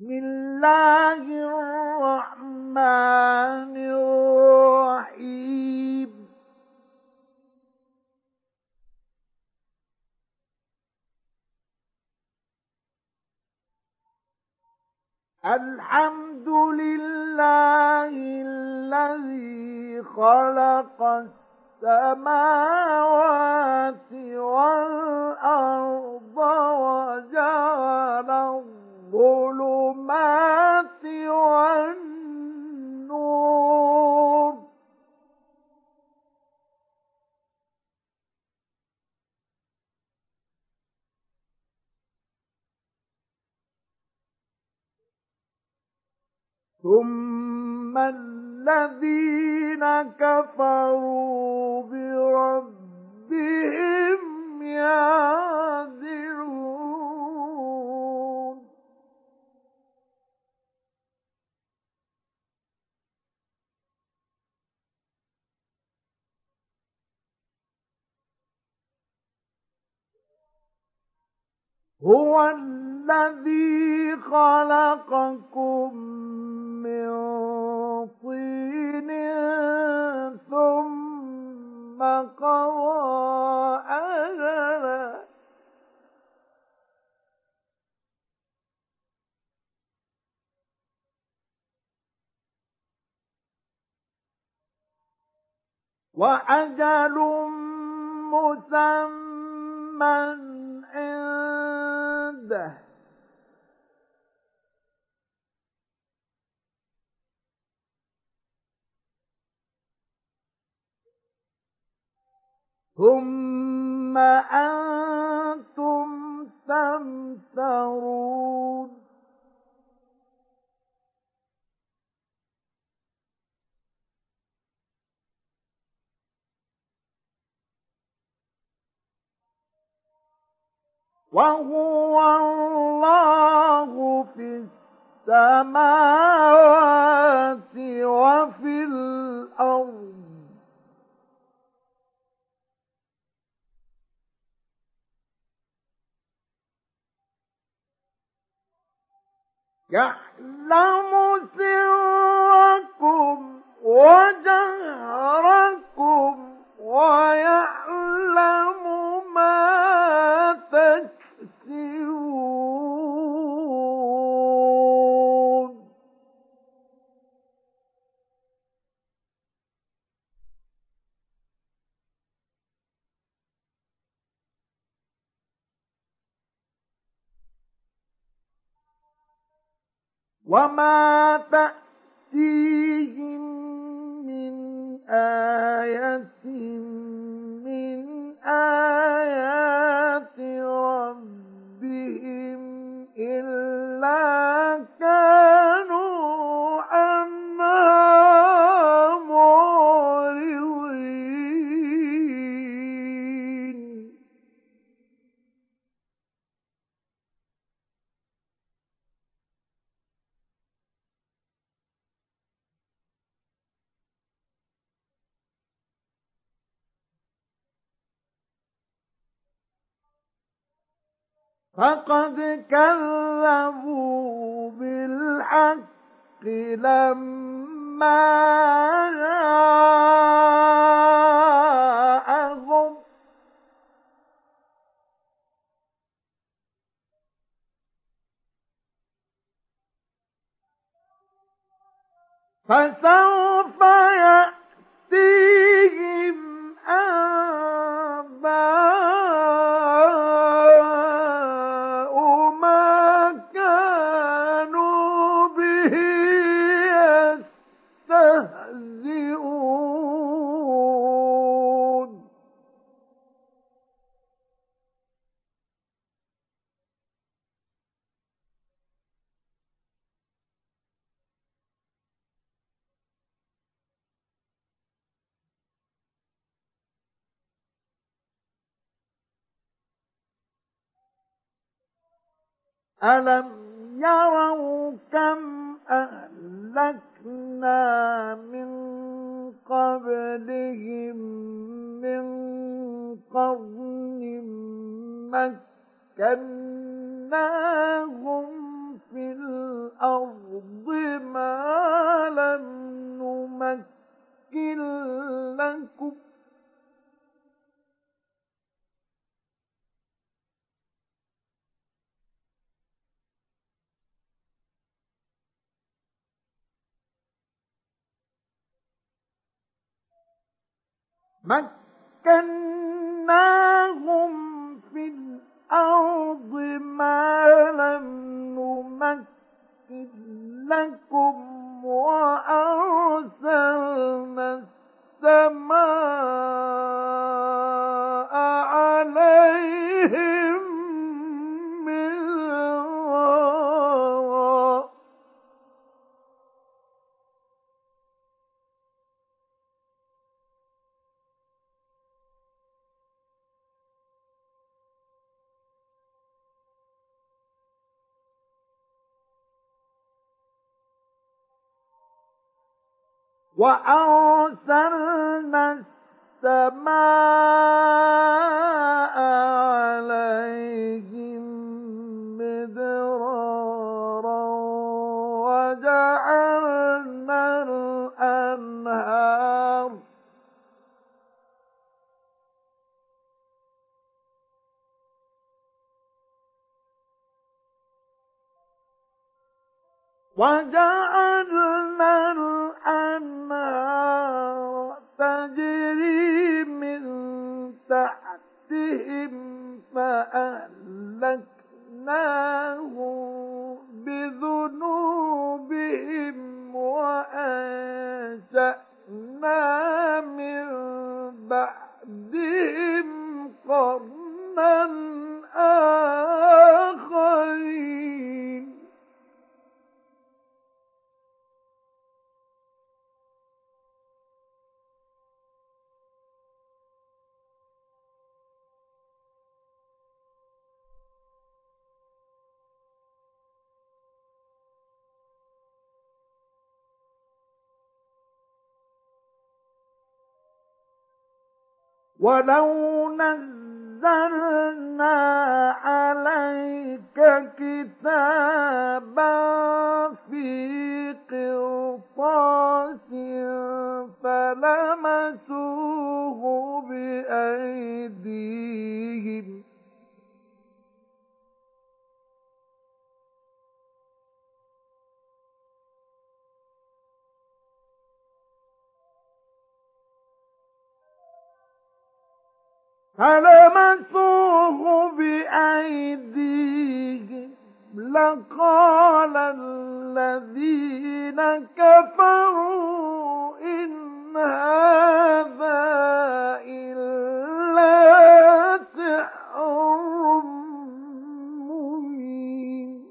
بسم الله الرحمن الرحيم الحمد لله الذي خلق السماوات والأرض وجعل الظلمات والنور ثم الذين كفروا بربهم يعدلون هو الذي خلقكم من طين ثم قضى أجلا وأجل مسمى عنده ثم أنتم تمترون وهو الله في السماوات وفي الأرض يعلم سركم وجهركم ويعلم ما تكسبون وما تأتيهم من آية من آيات ربهم إلا كانوا عنها معرضين فقد كذبوا بالحق لما جاءهم فسوف يأتيهم أنباء ما كانوا به يستهزئون ألم يروا كم أهلكنا من قبلهم من قرن مكناهم في الأرض مكناهم في الأرض ما لم نمكن لكم وأرسلنا السماء عليهم مدرارا وأرسلنا السماء عليهم مدرارا وجعلنا الأنهار تجري من تحتهم فأهلكناهم بذنوبهم وأنشأنا من بعدهم قرنا آخرين ولو نزلنا عليك كتابا في قرطاس فلمسوه بأيديهم لقال الذين كفروا إن هذا إلا سحر مبين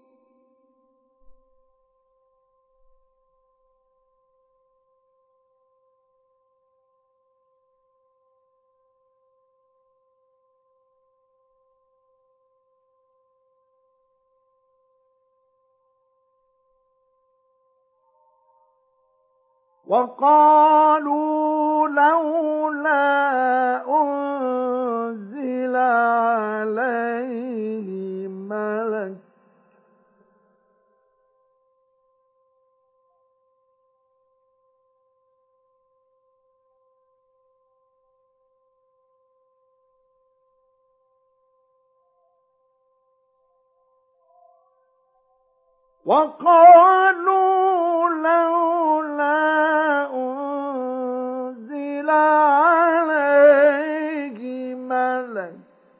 وقالوا لولا أنزل عليه ملك وقالوا لولا أنزل عليه ملك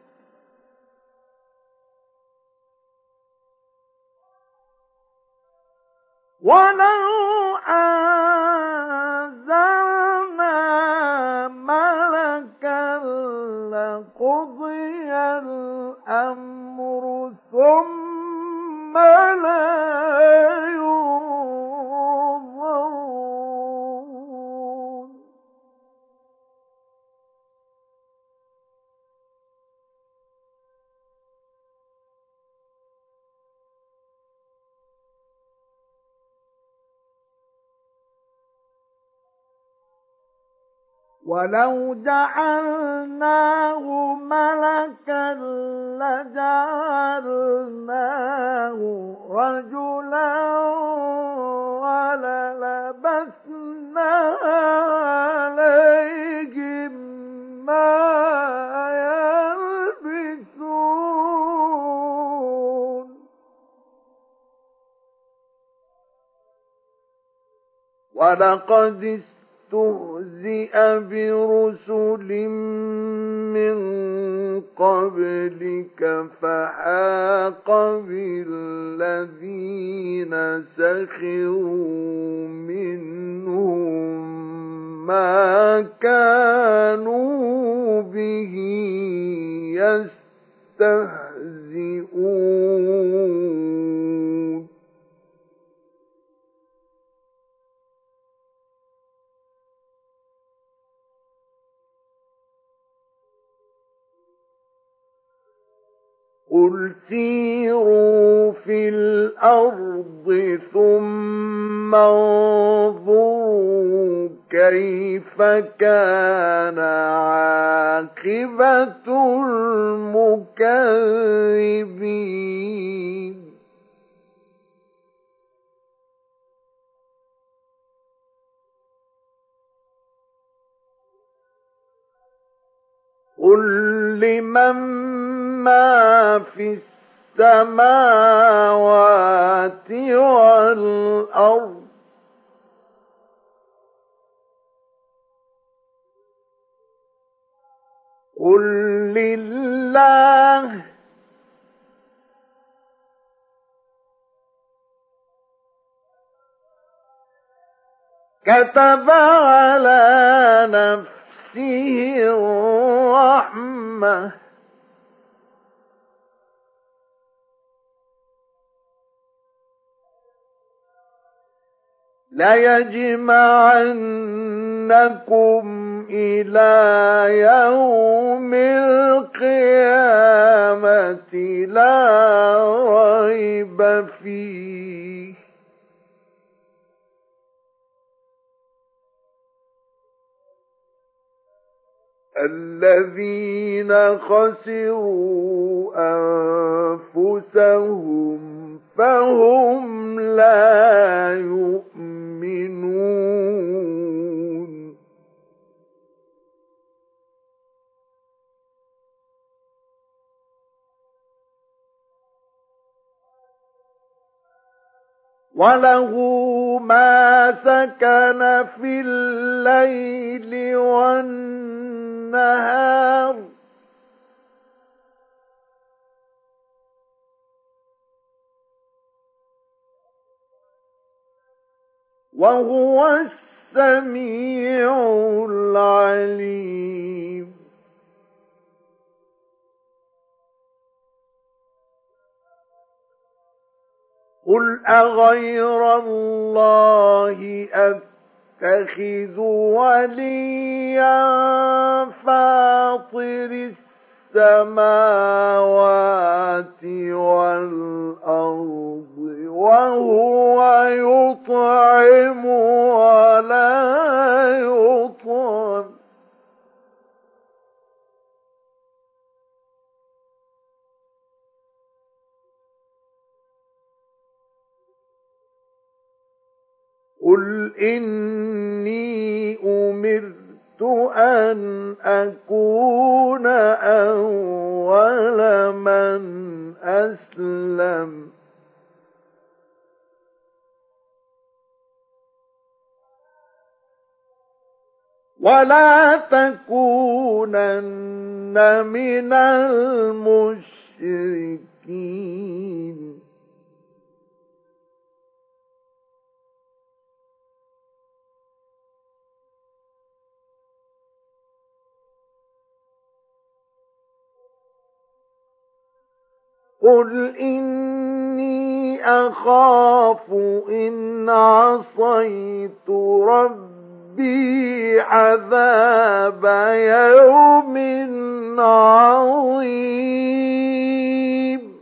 ولو أنزلنا ملكا لقضي الأمر ثم لا ينظرون ولو جعلناه ملكا لجعلناه رجلا وللبسنا عليهم ما يلبسون ولقد اسْتُهْزِئَ بِرُسُلٍ مِّن قَبْلِكَ فَحَاقَ بِالَّذِينَ سَخِرُوا مِنْهُم مَّا كَانُوا بِهِ يَسْتَهْزِئُونَ قُلْ سِيرُوا فِي الْأَرْضِ ثُمَّ انظُرُوا كَيْفَ كَانَ عَاقِبَةُ الْمُكَذِّبِينَ قُل لِّمَن مَّا فِي السَّمَاوَاتِ وَالْأَرْضِ قُل لِّلَّهِ كَتَبَ عَلَى نَفْسِهِ الرَّحْمَةَ لَيَجْمَعَنَّكُمْ إِلَى يَوْمِ الْقِيَامَةِ لَا رَيْبَ فِيهِ الَّذِينَ خَسِرُوا أَنفُسَهُمْ فَهُمْ لَا يُؤْمِنُونَ وَلَهُ مَا سَكَنَ فِي اللَّيْلِ وَالنَّهَارِ وَهُوَ السَّمِيعُ الْعَلِيمُ قُلْ أَغَيْرَ اللَّهِ أَتَّخِذُ وَلِيًّا فَاطِرِ السَّمَاوَاتِ وَالْأَرْضِ وَهُوَ يُطْعِمُ وَلَا يُطْعَمُ قُلْ إِنِّي أُمِرْتُ أَنْ أَكُونَ أَوَّلَ مَنْ أَسْلَمَ وَلَا تَكُونَنَّ مِنَ الْمُشْرِكِينَ قُلْ إِنِّي أَخَافُ إِنْ عَصَيْتُ رَبِّي عَذَابَ يَوْمٍ عَظِيمٍ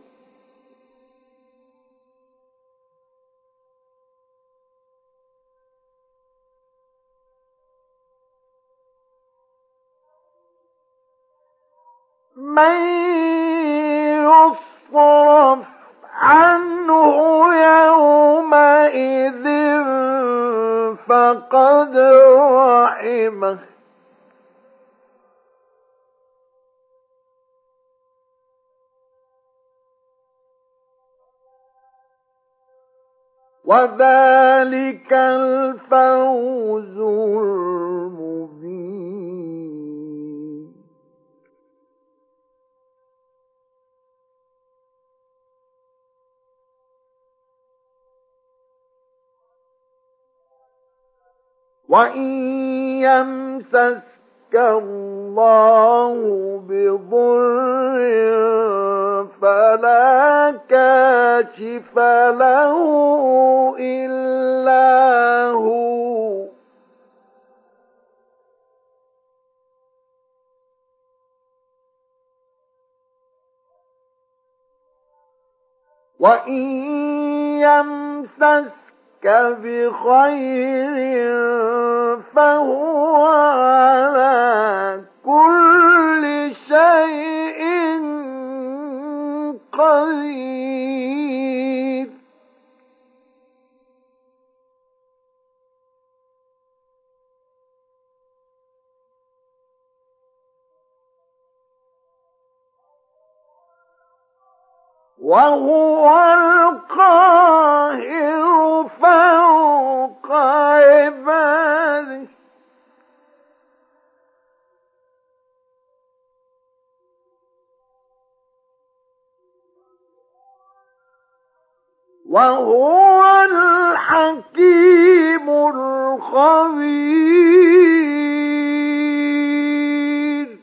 مَن يُصْرَفْ عَنْهُ يَوْمَئِذٍ فَقَدْ رَحِمَهُ وذلك الفوز المبين. وإن يمسسك الله بضر فلا كاشف له إلا هو، وإن يمسسك بخير فهو على كل شيء قدير. وهو القاهر فوق عباده. وهو الحكيم الخبير.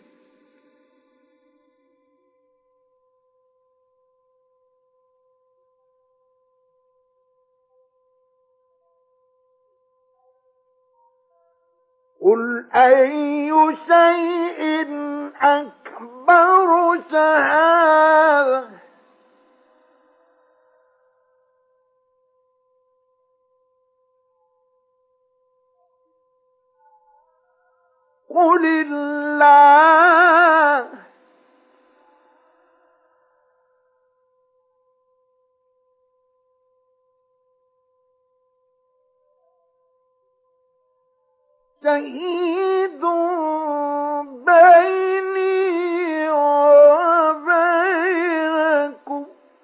قل أي شيء أكبر شهادة قل الله. شهيد بيني وبينكم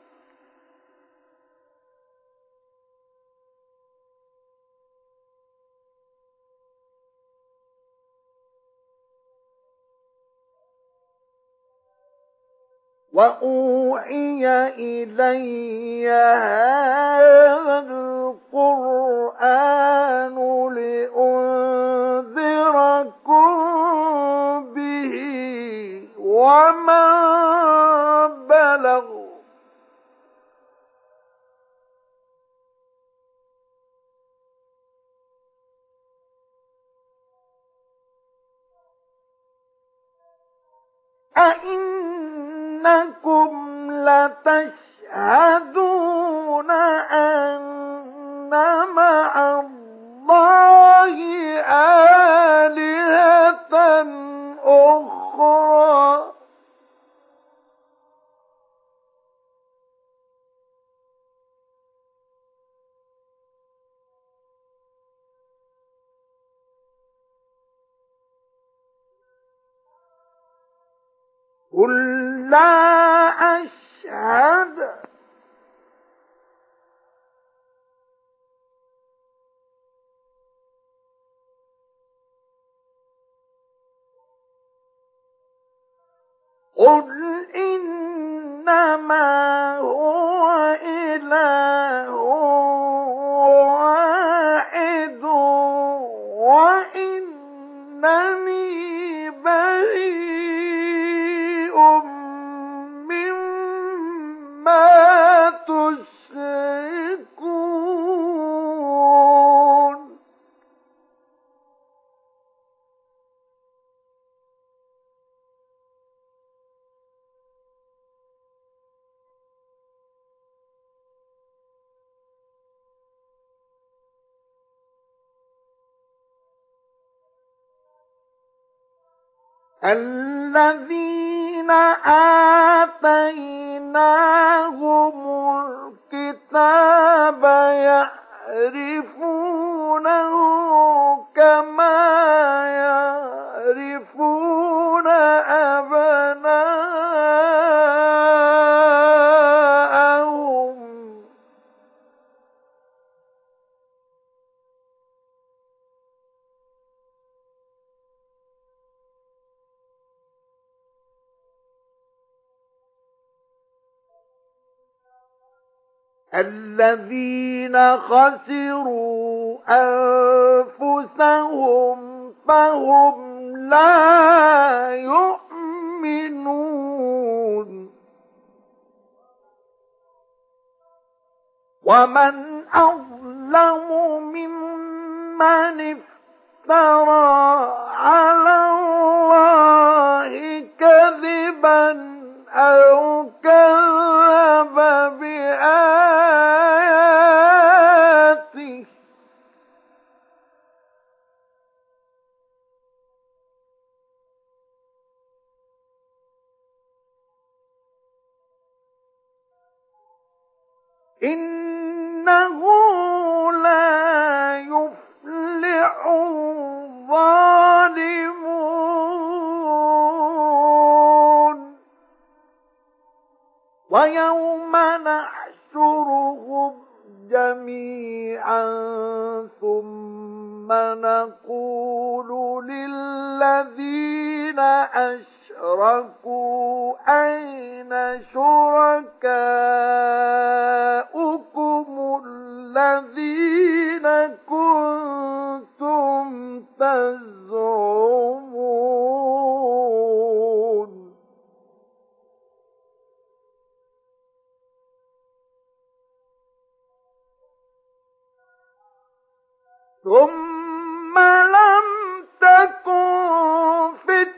وأوحي إلي هذا القرآن لأنذركم به ومن بلغ أئنكم لتشهدون أن مع الله آلهة أخرى قل لا أشهد قل إنما هو إله واحد وإنني بريء مما تشركون. الذين آتيناهم الكتاب يعرفونه كما يعرفون أبناءهم الذين خسروا أنفسهم فهم لا يؤمنون ومن أظلم ممن افترى على الله كذبا أو كذب بآياته إنه لا يفلح الظالمون ويوم نحشرهم جميعا ثم نقول للذين أشركوا أين شركاؤكم الذين كنتم تزعمون ثم لم تكن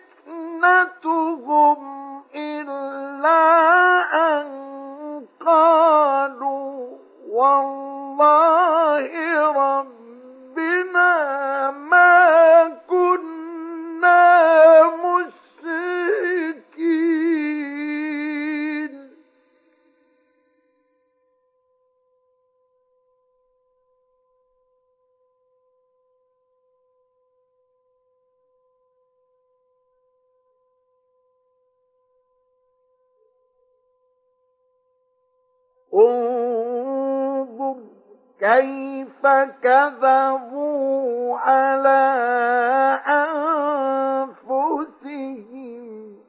فتنتهم إلا أن قالوا والله ربنا ما كنا مشركين انظر كيف كذبوا على أنفسهم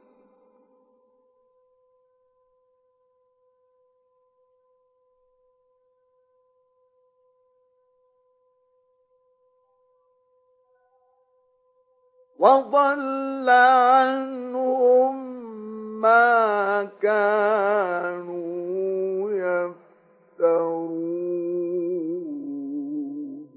وضل عنهم ما كانوا يفترون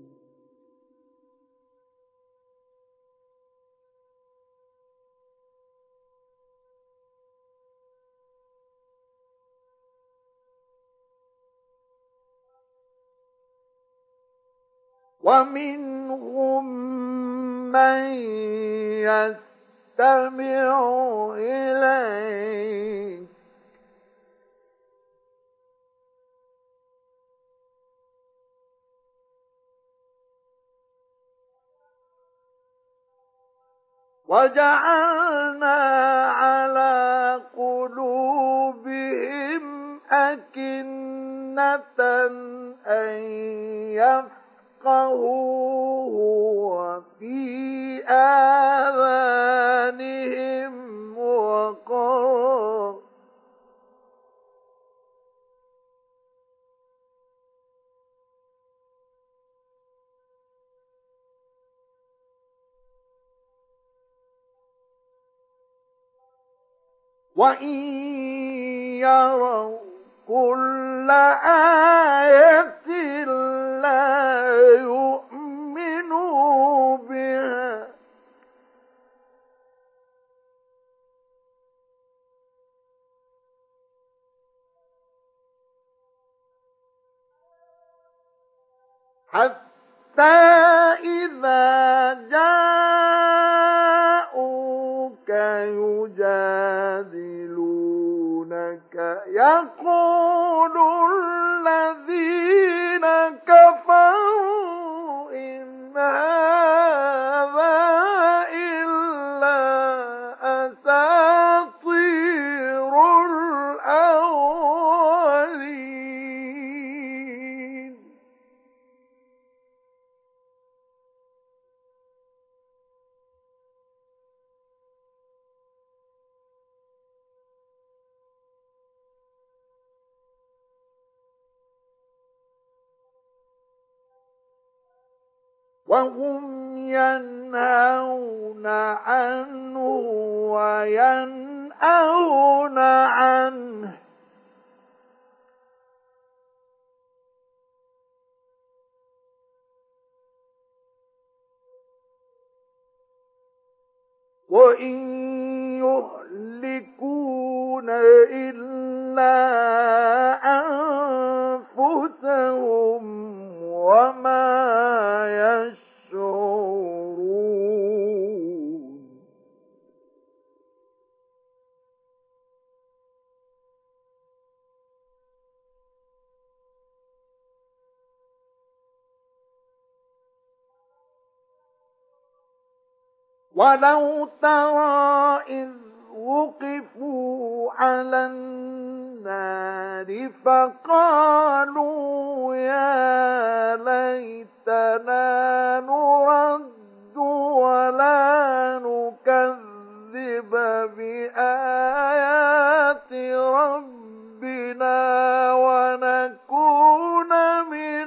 ومنهم من يستمع إليك وجعلنا على قلوبهم أكنة أن يفقهوه وفي آذانهم وقرا وإن يروا كل آية لا يؤمنوا بها حتى إذا جاءوك يجادلونك يقول الذين كفروا إن هذا إلا أساطير الأولين وهم ينهون عنه وينأون عنه وإن يهلكون إلا أنفسهم وما يشعرون. ولو ترى إذ وقفوا على النار فقالوا يا ليتنا نرد ولا نكذب بآيات ربنا ونكون من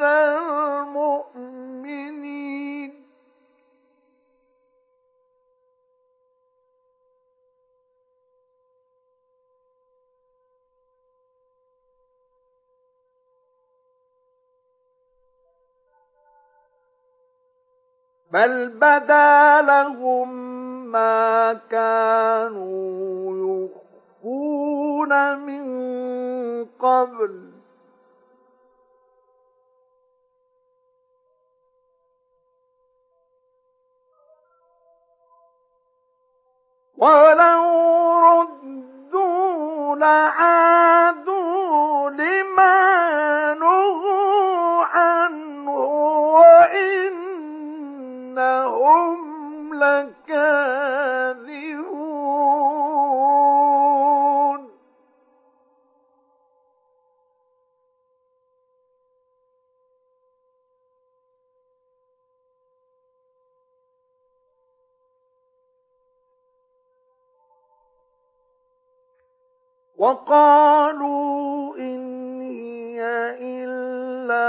المؤمنين. بل بدا لهم ما كانوا يخفون من قبل ولو ردوا لعادوا لما نهوا عنه وإنهم لكاذبون. وقالوا إن هي إلا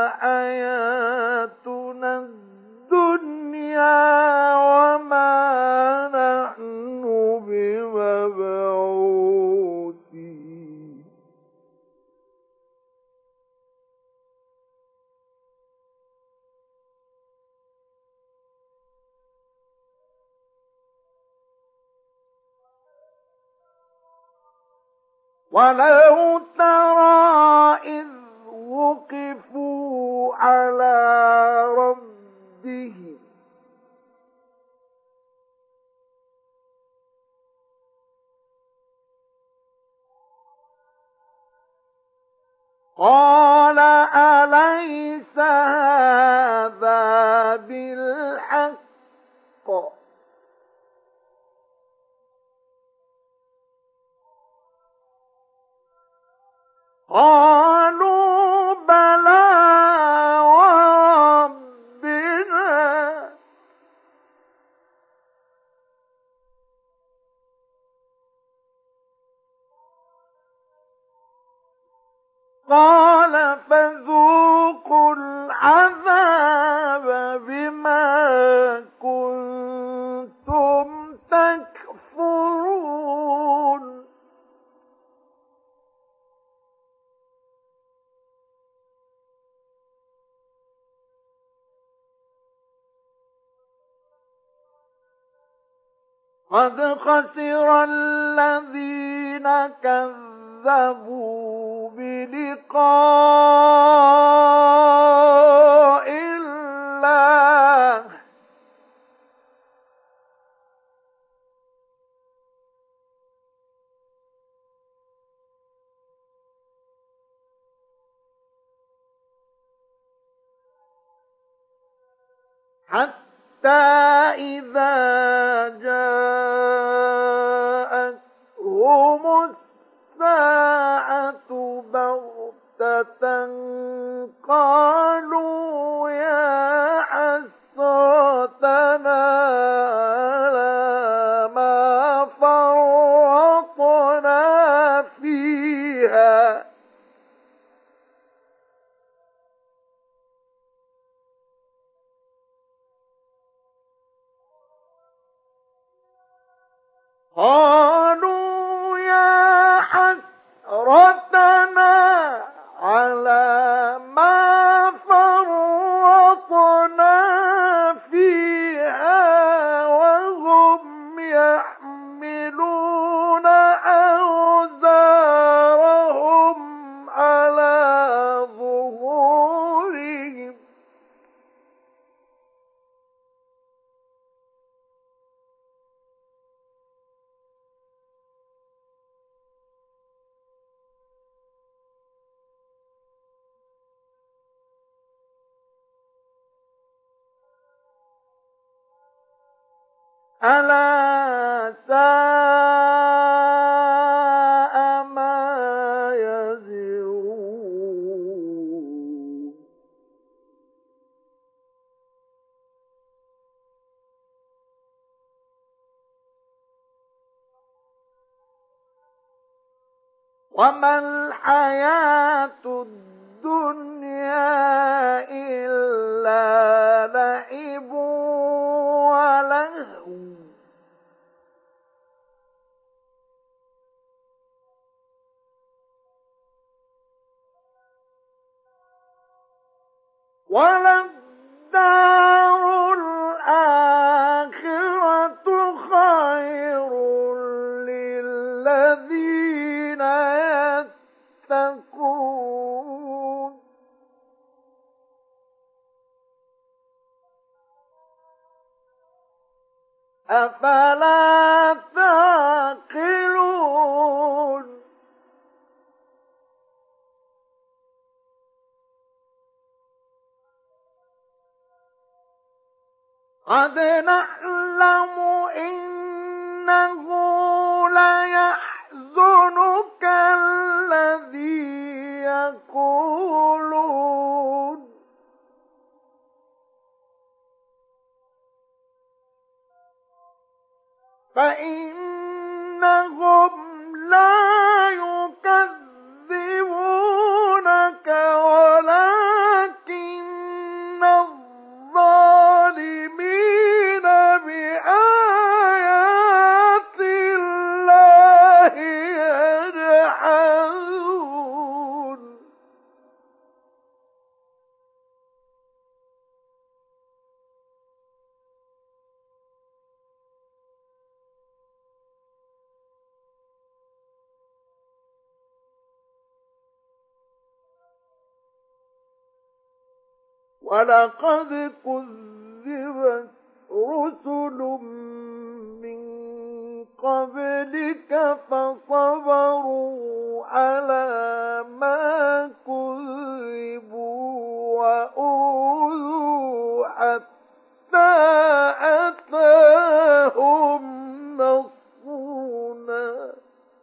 حياتنا الدنيا وما نحن بمبعوثين. ولو ترى إذ وقفوا على ربهم قال أليس هذا بالحق قالوا بلى وربنا قال فذوقوا العذاب بما كنتم تكفرون. قد خسر الذين كذبوا بلقاء الله حتى إذا جاءتهم الساعة بغتة قالوا يا حسرتنا على ما فرطنا فيها قالوا يا حسرتنا على ما فرطنا فيها وهم يحملون أوزارهم على ظهورهم ألا ساء ما يزرون وما الحياة الدنيا إلا لعب ولهو وللدار الآخرة خير للذين يتقون أفلا تعقلون قد نعلم إنه ليحزنك الذي يقولون فإنهم لا يكذبونك ولكن الظالمين بآيات الله يجحدون ولقد كذبت رسل من قبلك فصبروا على ما كذبوا وأوذوا حتى أتاهم نصرنا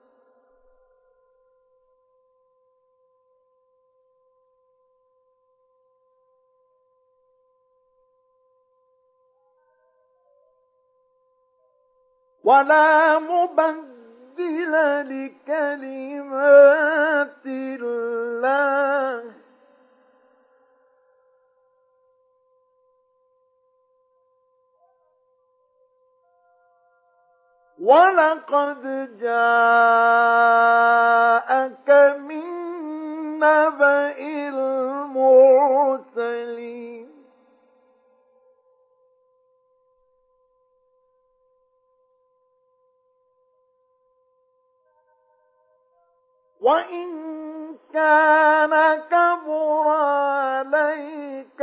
ولا مبدل لكلمات الله ولقد جاءك من نبأ المرسلين وإن كان كبر عليك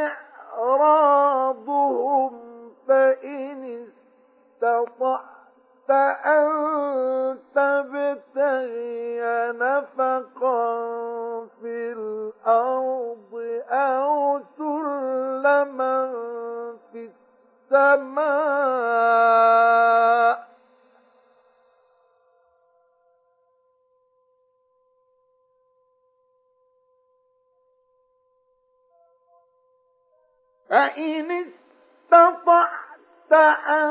إعراضهم فإن استطعت أن تبتغي نفقا في الأرض أو سلما في السماء فإن استطعت أن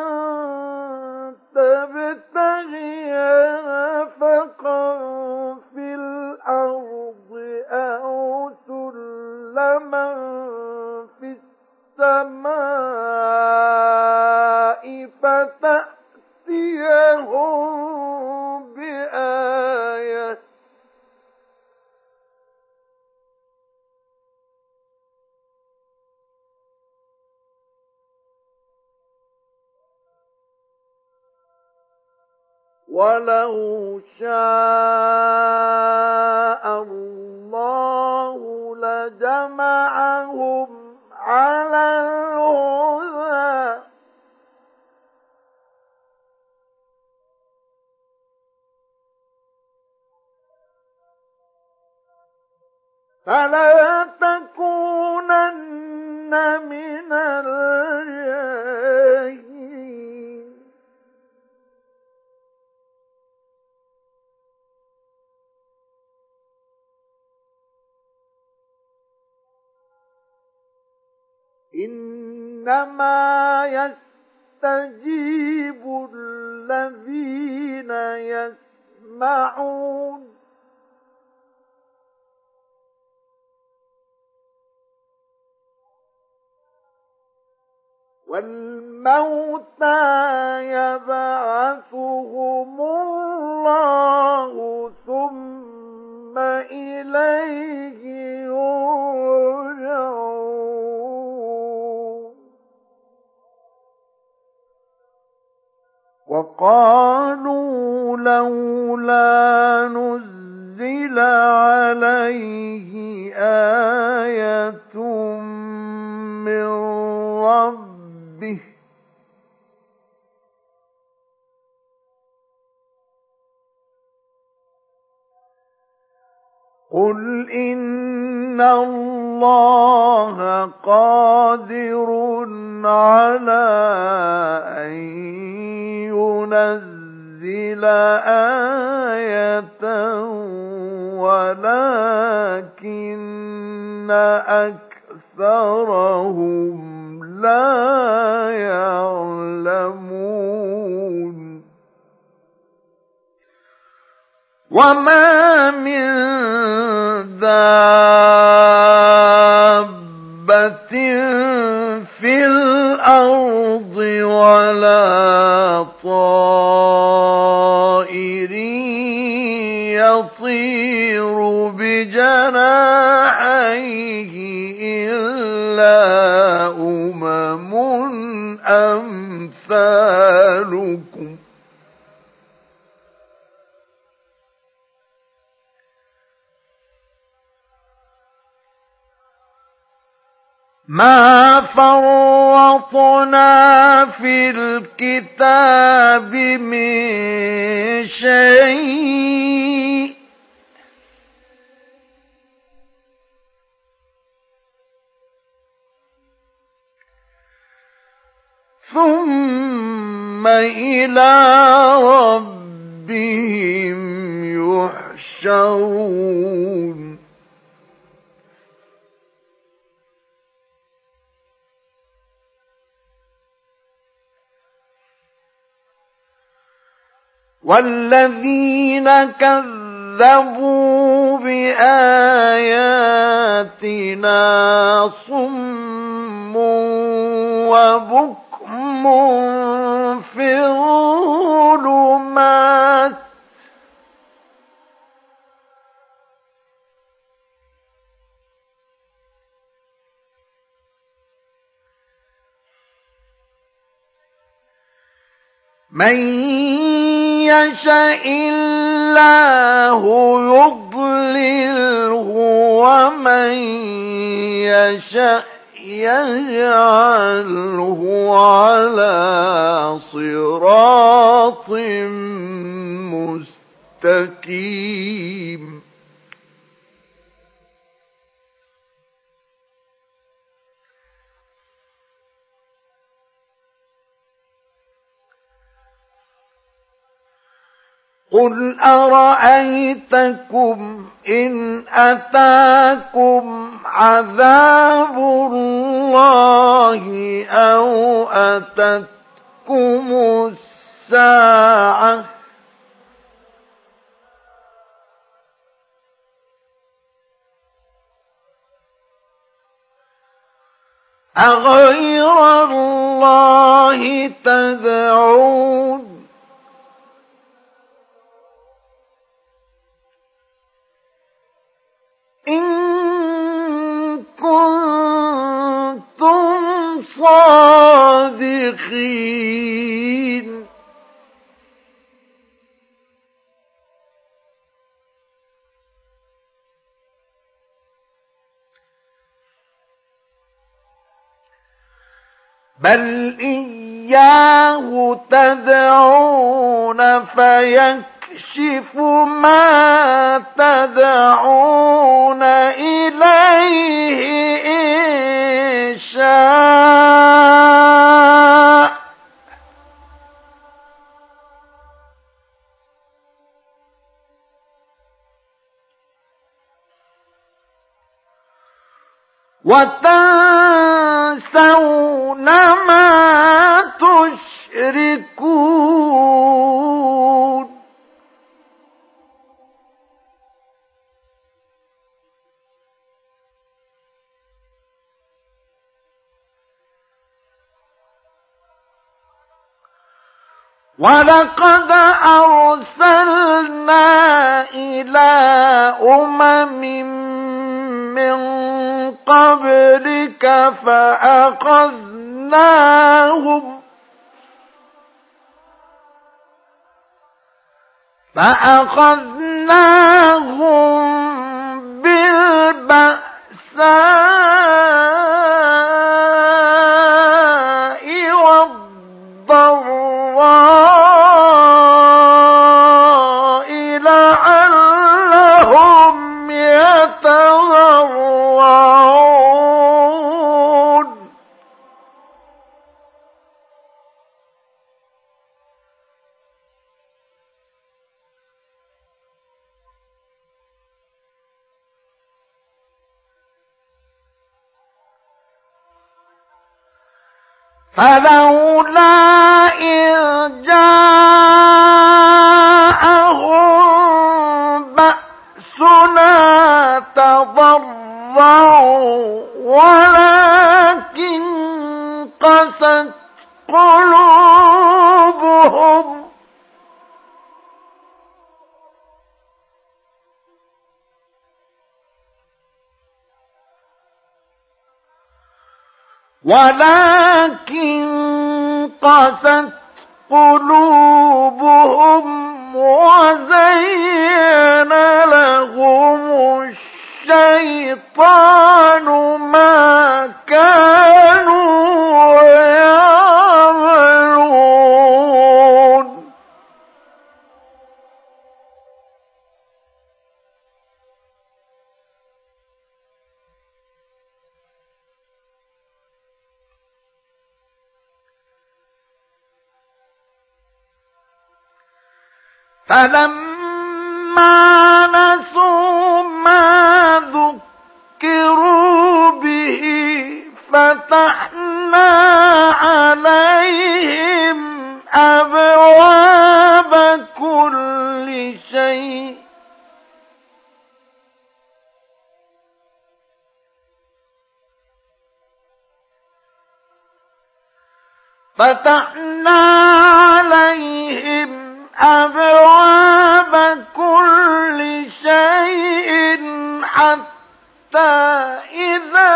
تبتغي نفقا في الأرض أو سلما في السماء فتأتيهم ولو شاء الله لجمعهم على الهدى فلا تكونن من الجاهلين إنما يستجيب الذين يسمعون والموتى يبعثهم الله ثم إليه يرجعون وقالوا لولا نزل عليه آية من ربه قل إن الله قادر على أن ينزل آية ولكن أكثرهم لا يعلمون وما من دابة في الأرض ولا طائر يطير بجناحيه إلا أمثالكم ما فرطنا في الكتاب من شيء ثم إلى ربهم يحشرون والذين كذبوا بآياتنا صم وبكم في الظلمات من يشاء الله يضلله ومن يشاء يجعله على صراط مستقيم قل أرأيتكم إن أتاكم عذاب الله أو أتتكم الساعة أغير الله تدعون إن كنتم صادقين بل إياه تدعون فيكشف ما تدعون إليه إن شاء. وتنسون ما تشركون. ولقد أرسلنا إلى أمم من قبلك فأخذناهم بالبأساء والضراء لعلهم يتضرعون. فلولا إذ جاءهم بأسنا تضرعوا ولكن قست قلوبهم وزين لهم الشيطان ما كانوا يعملون. فلما نسوا ما ذكروا به فتحنا عليهم أبواب كل شيء حتى إذا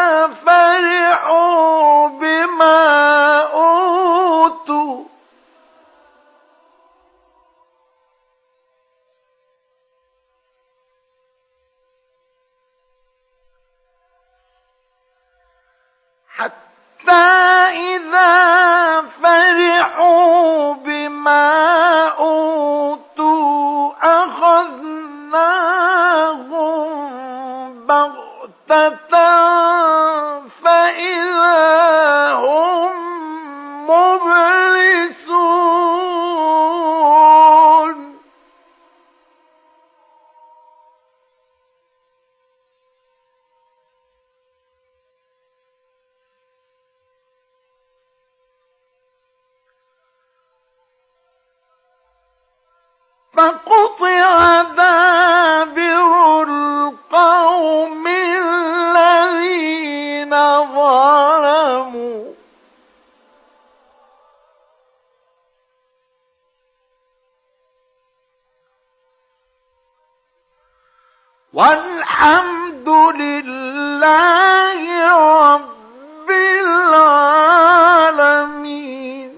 فرحوا بما أوتوا أخذناهم بغتة فإذا هم مبلسون. فقطع دابر القوم الذين ظلموا والحمد لله رب العالمين.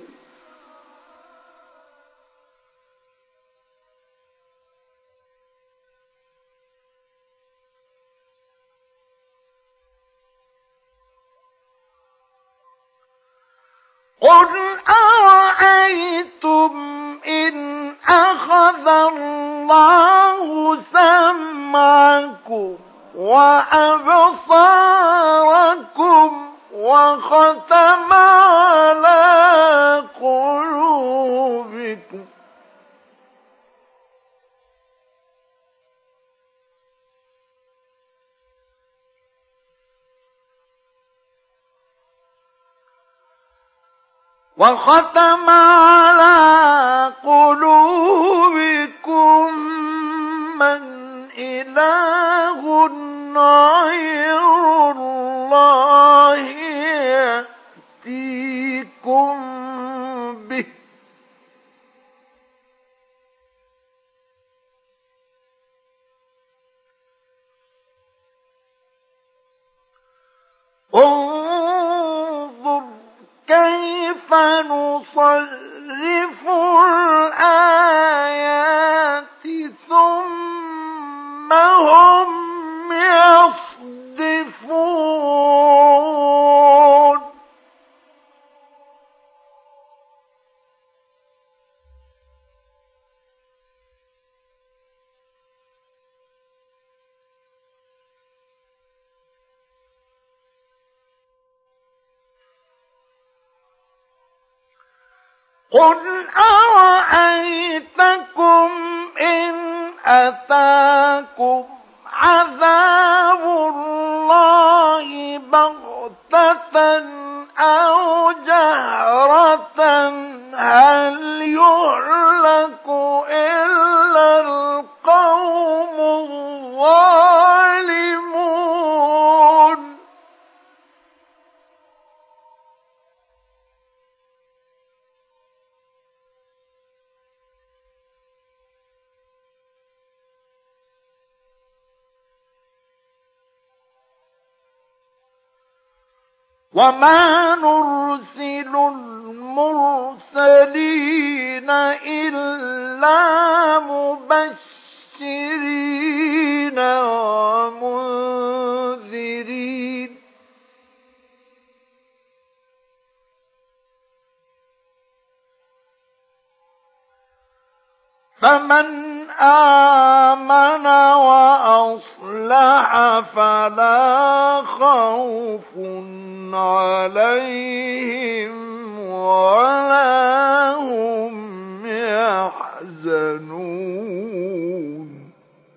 قل أرأيتم إن أخذ الله سمعكم وأبصاركم وختم على قلوبكم من إله غير الله يأتيكم به انظر كيف نصرف الآيات ثم هم يصدفون قل أرأيتكم إن أتاكم عذاب الله بغتة أو جهرة هل يهلك إلا القوم الظالمون وما نرسل المرسلين إلا مبشرين ومنذرين فمن آمن وأصلح فلا خوف عليهم ولا هم يحزنون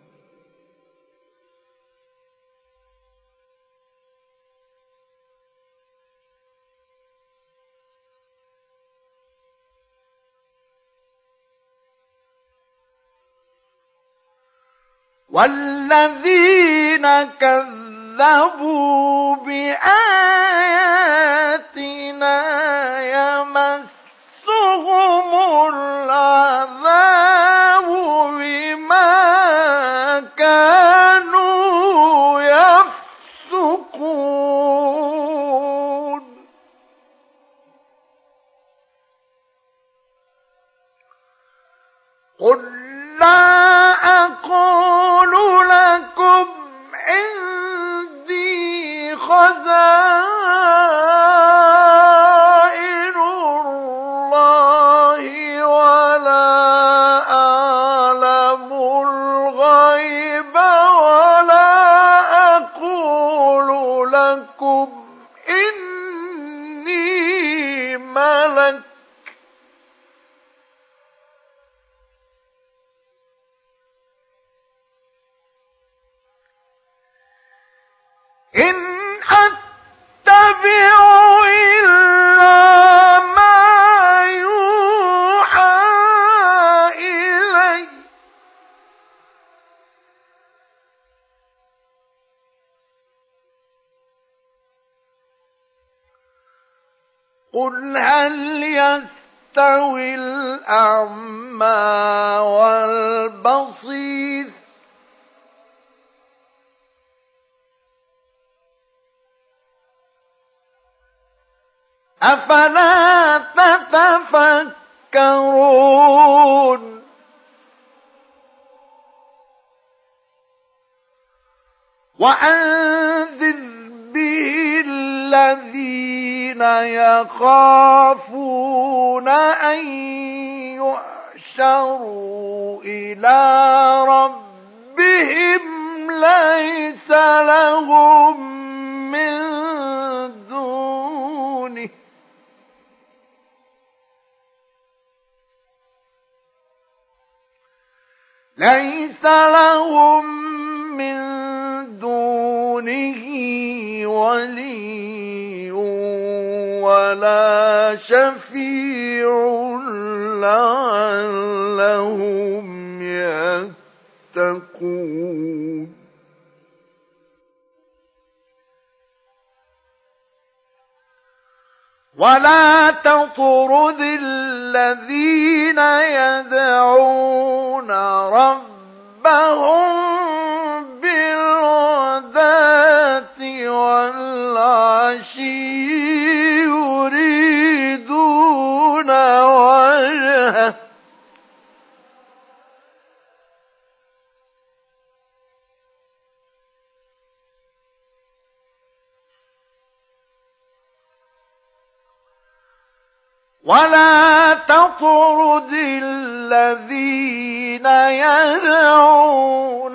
والذين كذبوا بآياتنا يمسهم العذاب بما كانوا يفسقون قل لا أقول لكم عندي خزائن الله ولا أعلم الغيب ولا أقول لكم إني ملك إن أتبع إلا ما يوحى إلي قل هل يستوي الأعمى والبصير أفلا تتفكرون وأنذر به الذين الذين يخافون أن يحشروا إلى ربهم ليس لهم من دونه ولي ولا شفيع لعلهم يتقون ولا تطرد الذين يدعون ربهم بالغداة والعشي يريدون وجهه ولا تطرد الذين يدعون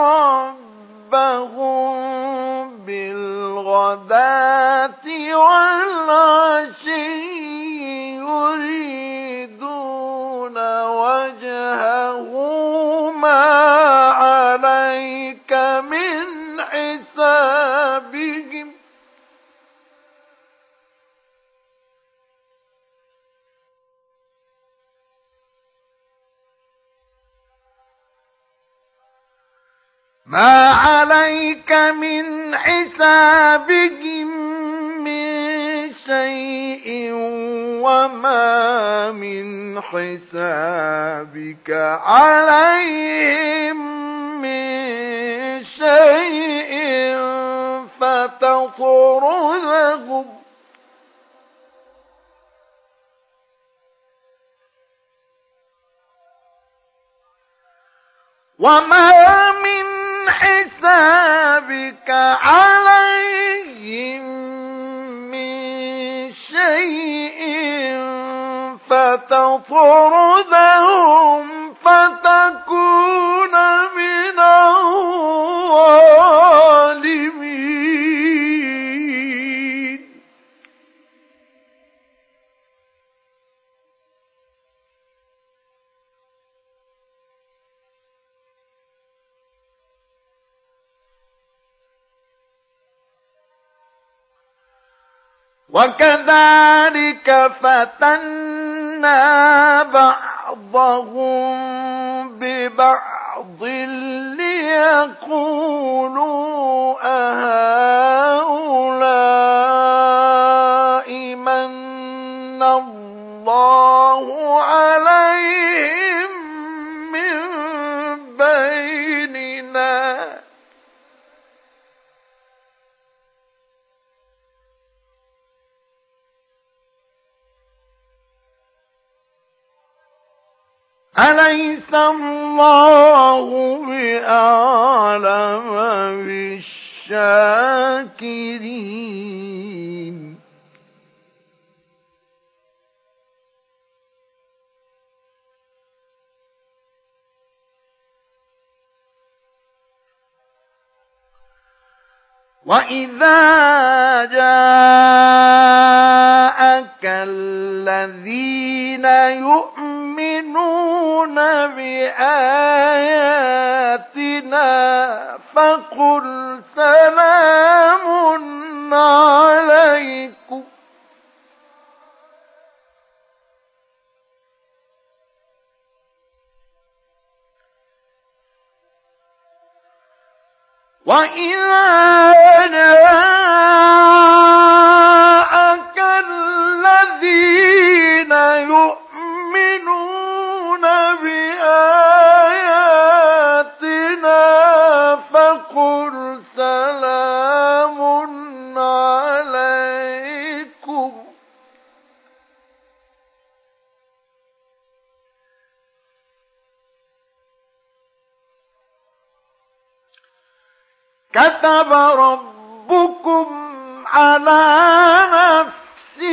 ربهم بالغداة والعشي يريدون وجهه ما عليك من حسابهم من شيء وما من حسابك عليهم من شيء فتطردهم وما من حسابك عليهم من شيء فتطردهم فتكون من الظالمين وكذلك فتنا بعضهم ببعض ليقولوا أهؤلاء من الله عليهم من بيننا أليس الله بأعلم بالشاكرين وإذا جاءك الذين يؤمنون بآياتنا فقل سلام عليكم وإذا جاءك الذين يؤمنون بآياتنا فقل سلام عليكم كتب ربكم على نفسه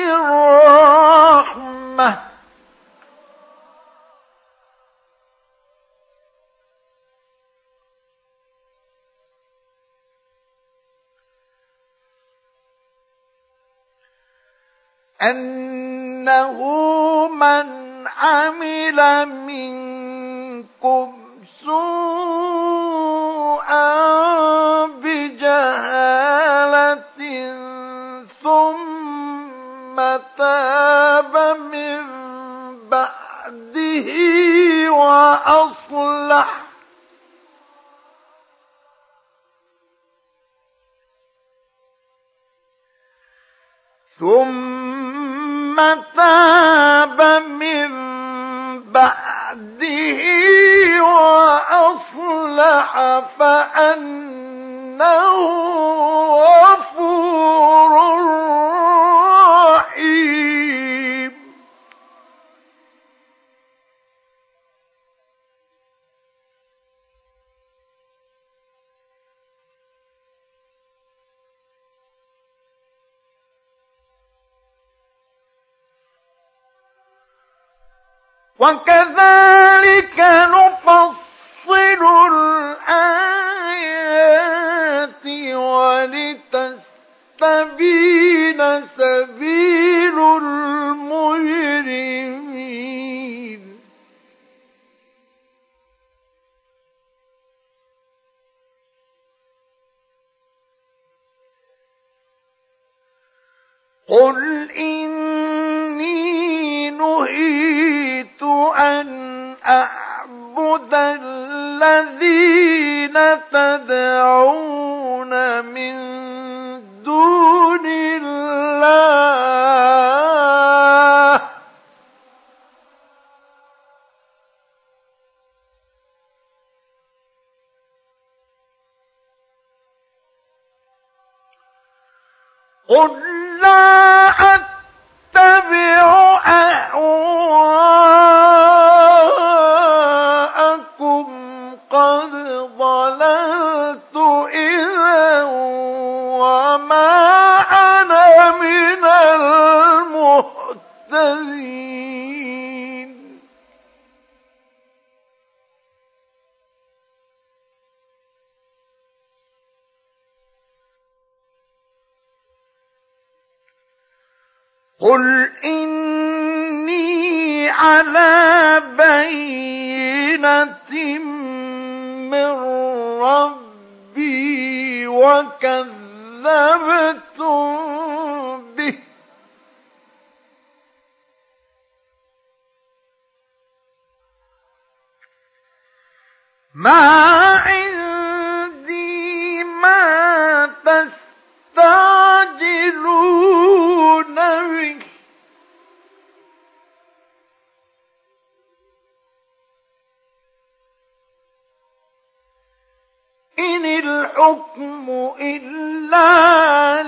الرحمة أنه من عمل منكم سوءا بجهالة ثم تاب من بعده وأصلح فأنه غفور رحيم. وكذلك نفصل الآيات ولتستبين سبيل المجرمين. قل إني نهيت أن أعبد الذين تدعون من دون الله قل لا أتبع أهواءكم قد ضللت إذا وما أنا من المهتدين. قل إني على بينة من ربي وكذبتم به ما عندي ما تستعجلون به إن الحكم إلا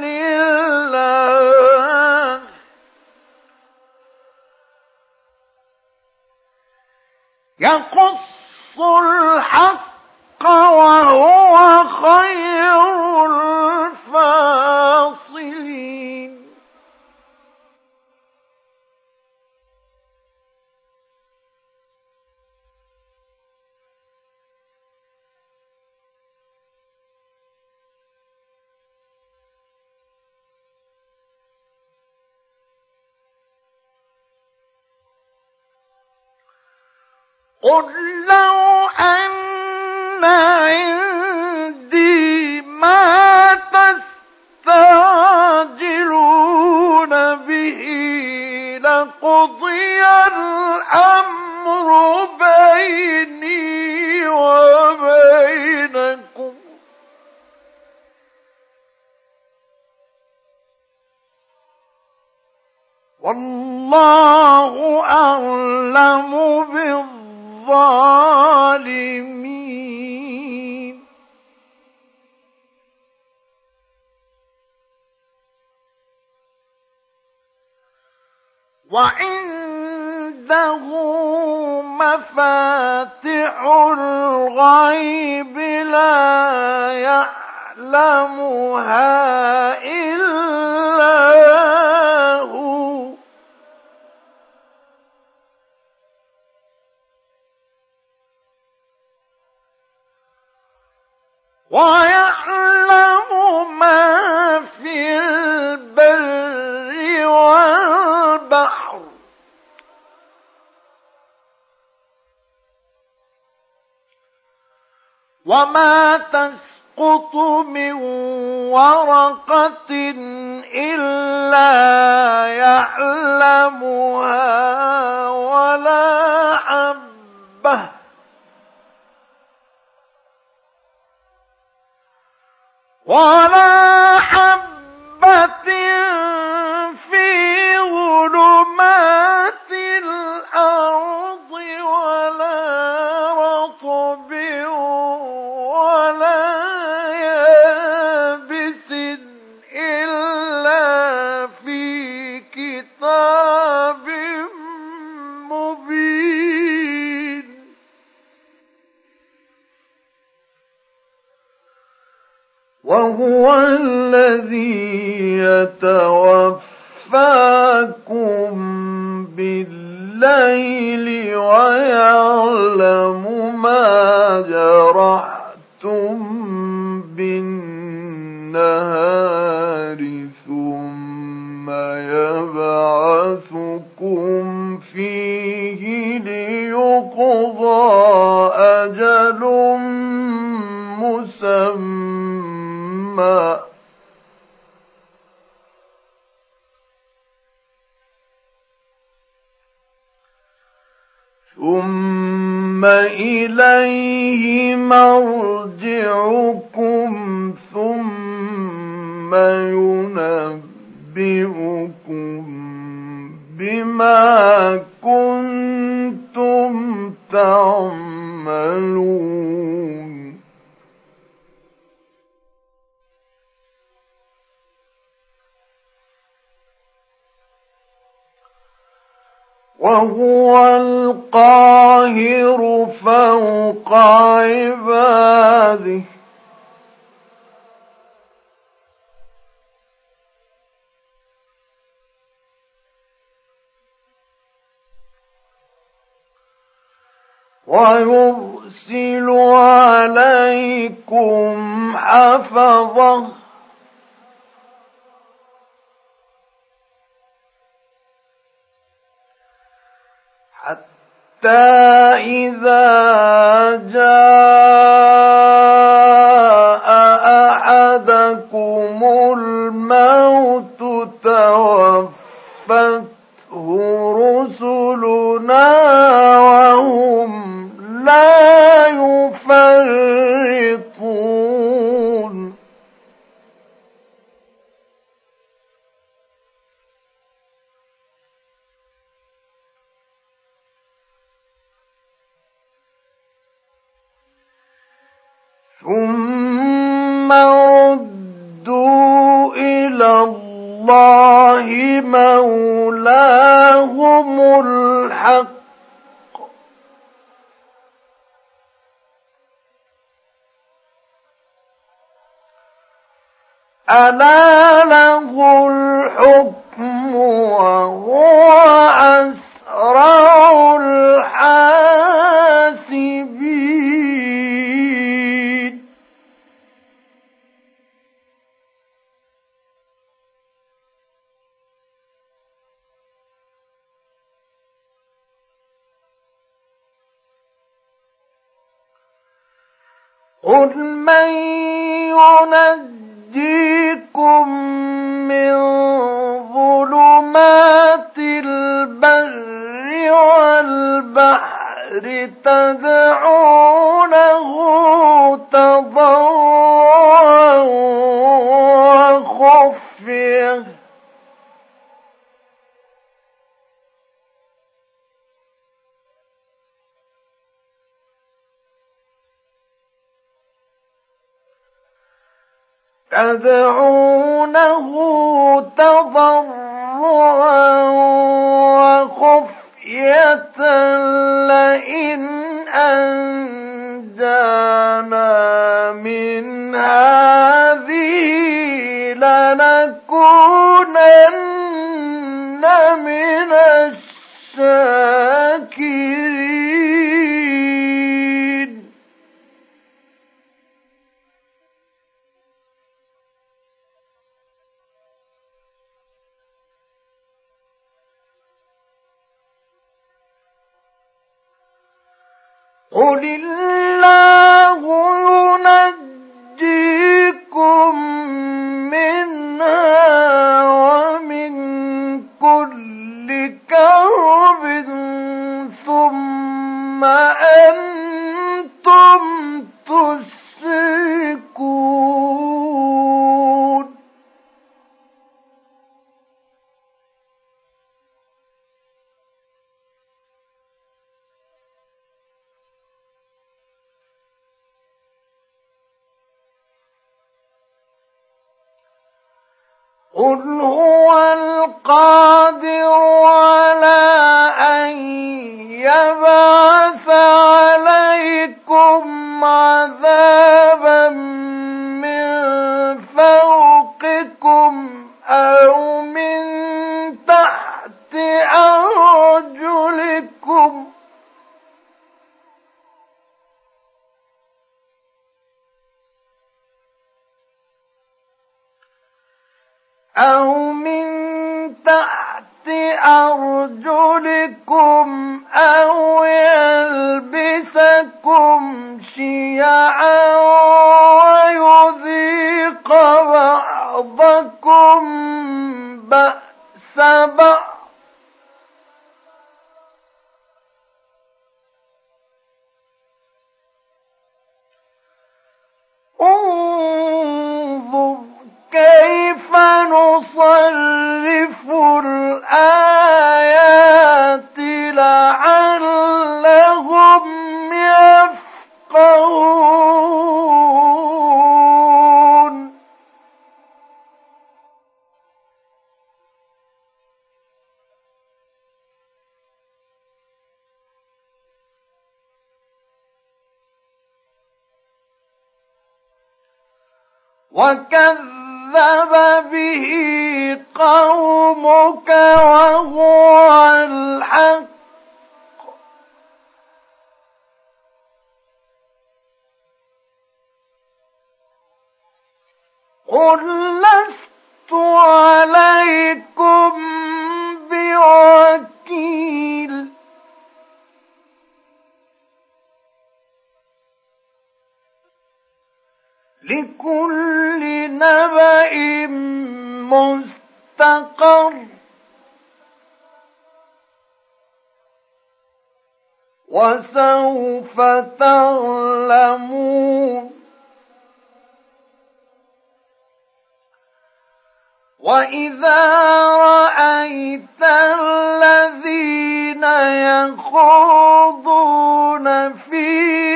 لله يقص الحق وهو خير الفاصلين. قل لو أن عندي ما تستعجلون به لقضي الأمر بيني وبينكم والله أعلم بالظالمين. وعنده مفاتح الغيب لا يعلمها إلا هو وما تسقط من ورقة إلا يعلمها ولا حبة في ظلمات الأرض ولا رطب ولا يابس إلا في كتاب مبين. وهو الذي يتوفاكم بالليل ويعلم ما جرحتم بالنهار ثم يبعثكم فيه ليقضى أجل مسمى ثم إليه مرجعكم ثم ينبئكم بما كنتم تعملون. وهو القاهر فوق عباده ويرسل عليكم حفظه حتى إذا جاء أحدكم الموت توفته رسلنا وهم لا يفرطون. ثم ردوا إلى الله مولاهم الحق ألا له الحكم وهو أسرع الحاسبين. قل من ينجيكم من ظلمات البر والبحر تدعونه تضرعا وخفية لئن أنجانا من هذه لنكونن من الشاكرين. قل الله قل هو القادر على أن يبعث عليكم عذابا من فوقكم أو من تحت أرجلكم أو يلبسكم شيعا ويذيق بعضكم بأس بعض انظر كيف نصرف الآيات لعلهم يفقهون وكذب به قومك وهو الحق قل لست عليكم بوكيل لكل نبأ مستقر وسوف تعلمون وإذا رأيت الذين يخوضون في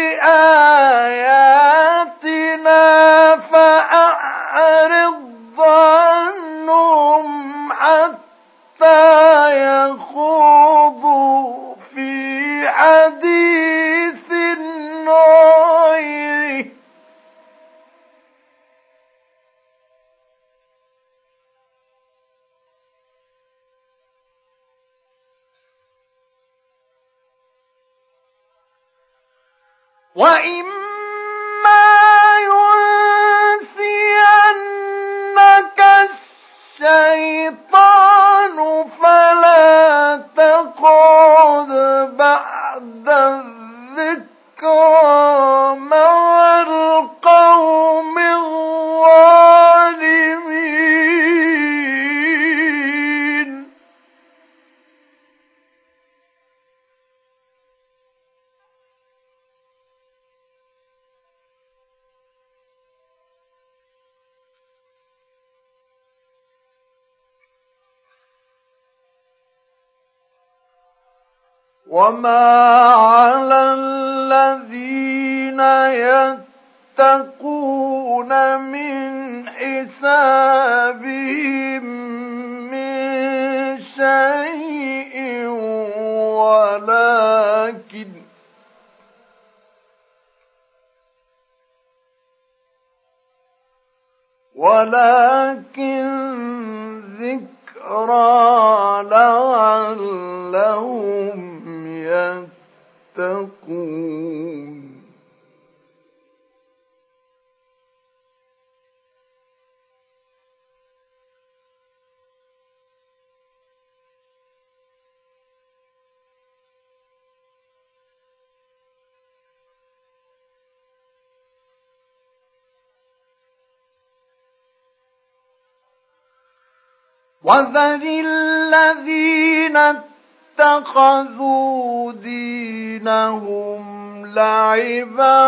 آياتنا فأعرض عنهم حتى يخوضوا في حديث غيره وإما ينسينك الشيطان فلا تقعد بعد الذكرى مع القوم الظالمين وما على الذين يتقون من حسابهم من شيء ولكن ذكرى لعلهم يتقون وذر الذين اتخذوا دينهم لعبا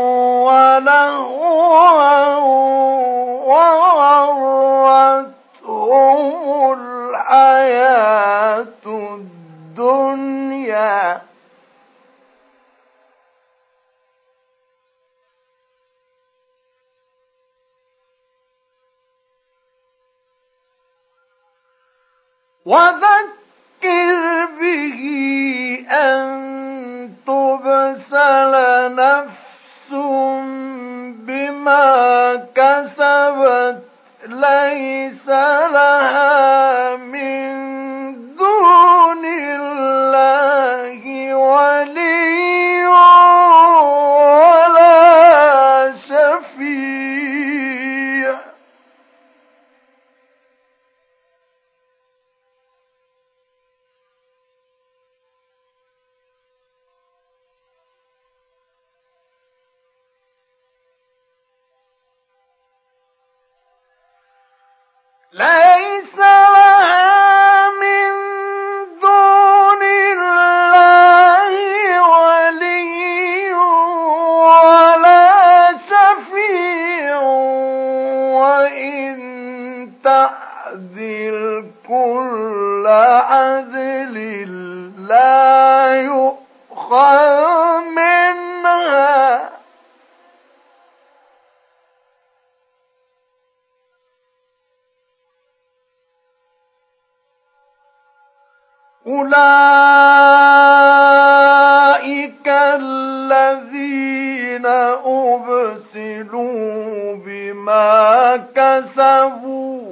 ولهوا وغرتهم الحياة الدنيا وذكر به أن تبسل نفس بما كسبت ليس لها من دون الله ولي ولا شفيع. ليس لها من دون الله ولي ولا شفيع وإن تعدل كل عدل لا يؤخذ منها أولئك الذين أبسلوا بما كسبوا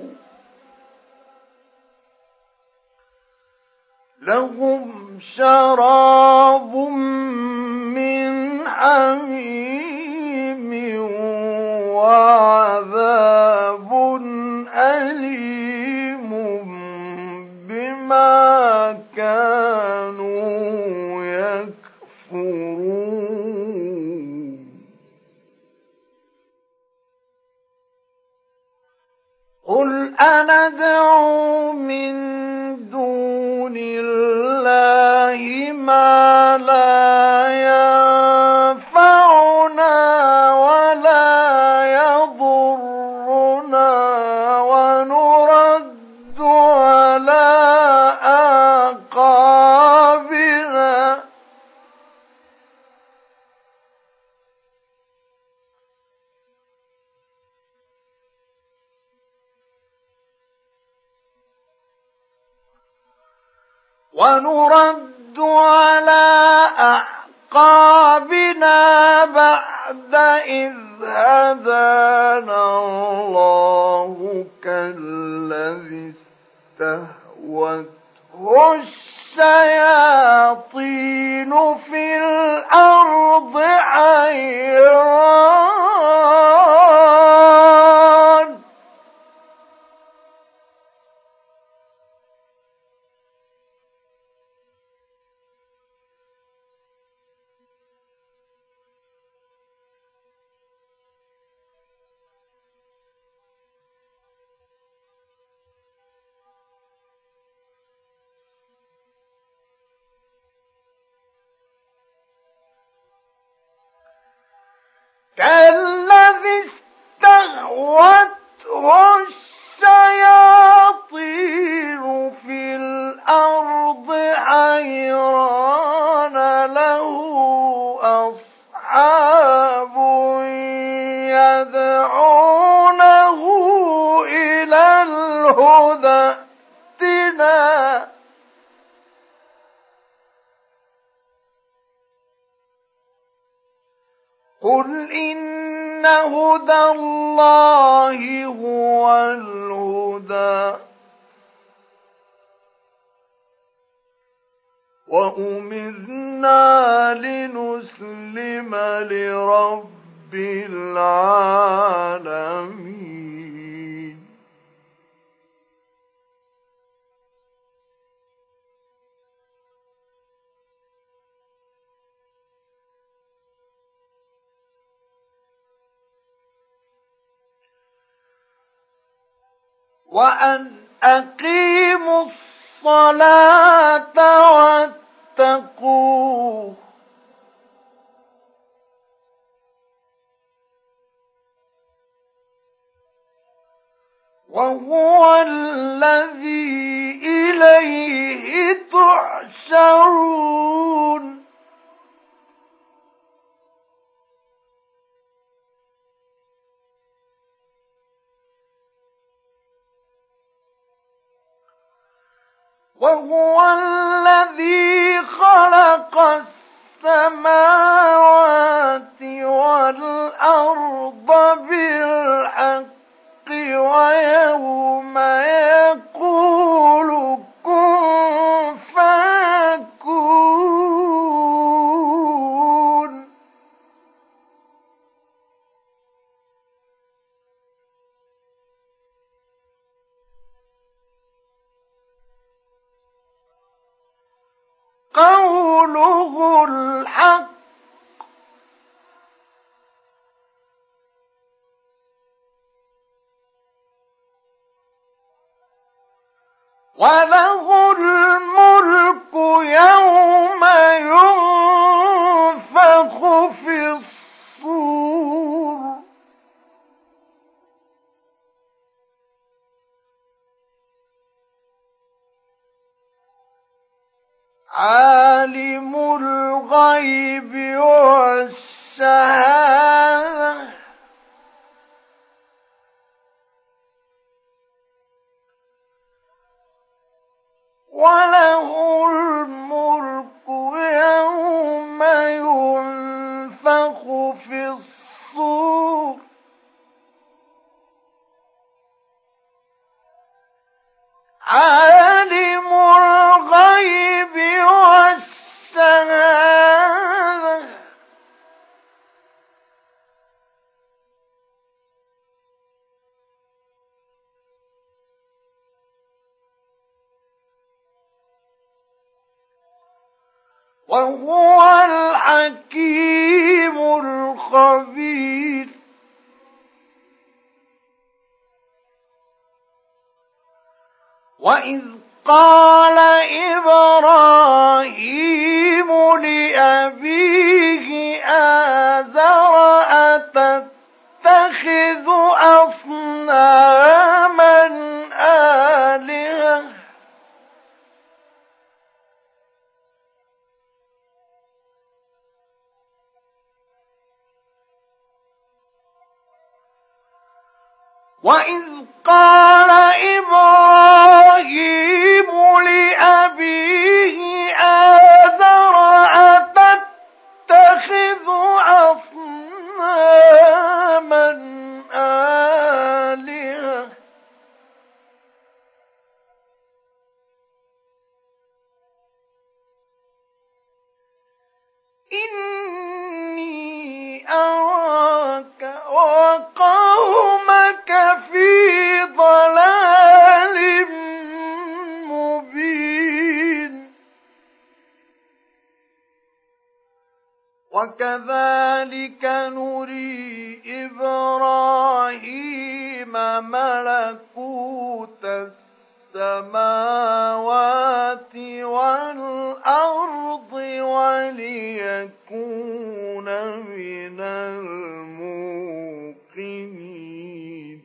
لهم شراب من حميم وعذاب أليم بما كانوا يكفرون. قل أندعو من دون الله ما لا ينفعنا ولا يضرنا ونرد على أعقابنا بعد إذ هدانا الله كالذي استهوته الشياطين في الأرض حيران كالذي استهوته الشياطين في الأرض حيران له أصحاب يدعونه إلى الهدى ائتنا قل إن هدى الله هو الهدى وأمرنا لنسلم لرب العالمين. وأن أقيموا الصلاة واتقوه وهو الذي إليه تحشرون. وهو الذي خلق السماوات والأرض بالحق ويوم يقول كن فيكون قوله الحق وله الملك يوم ينفخ في الصور عالم الغيب والشهادة وله الملك يوم ينفخ في الصور عالم الغيب والشهادة وهو الحكيم الخبير وإذ قال إبراهيم لأبيه آزر أتتخذ أصناما آلهة وإذ قال إبراهيم لأبيه آزر أتتخذ أصناما آلهة إني أراك وقومك في ضلال مبين وكذلك نري إبراهيم ملكوت السماوات والأرض وليكون من الموقنين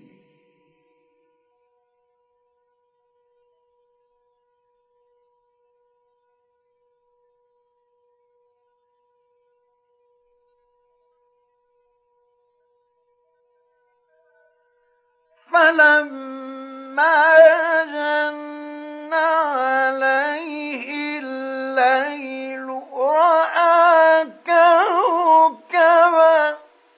فلما جن عليه الليل رأى كوكبا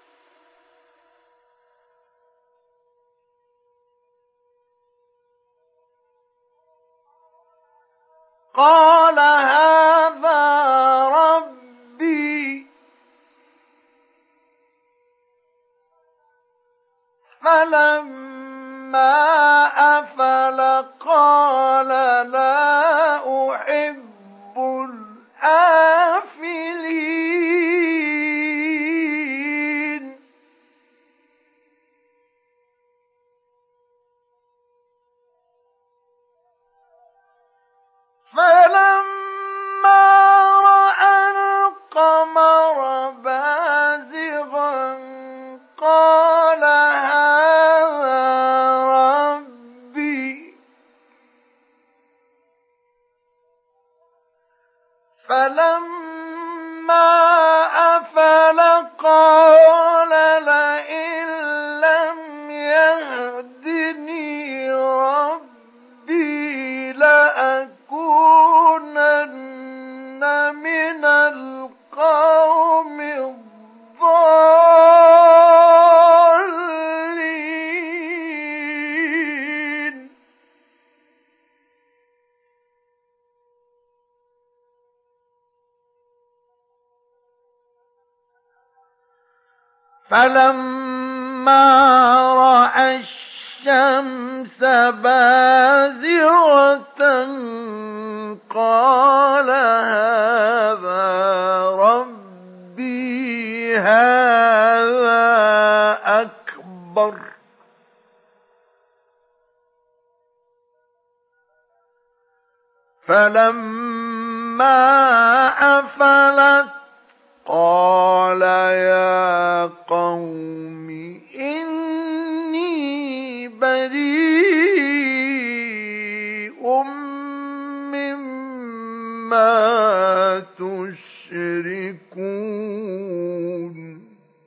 قال هذا ربي فلما أفل قال لا أحب الآفلين فلما رأى القمر بازغا قال هذا ربي فلما أفل قال لئن لم يهدني ربي لأكونن فلما رأى الشمس بازغة قال هذا ربي هذا أكبر. فلما أفلت قال يا قوم إني بريء مما تشركون.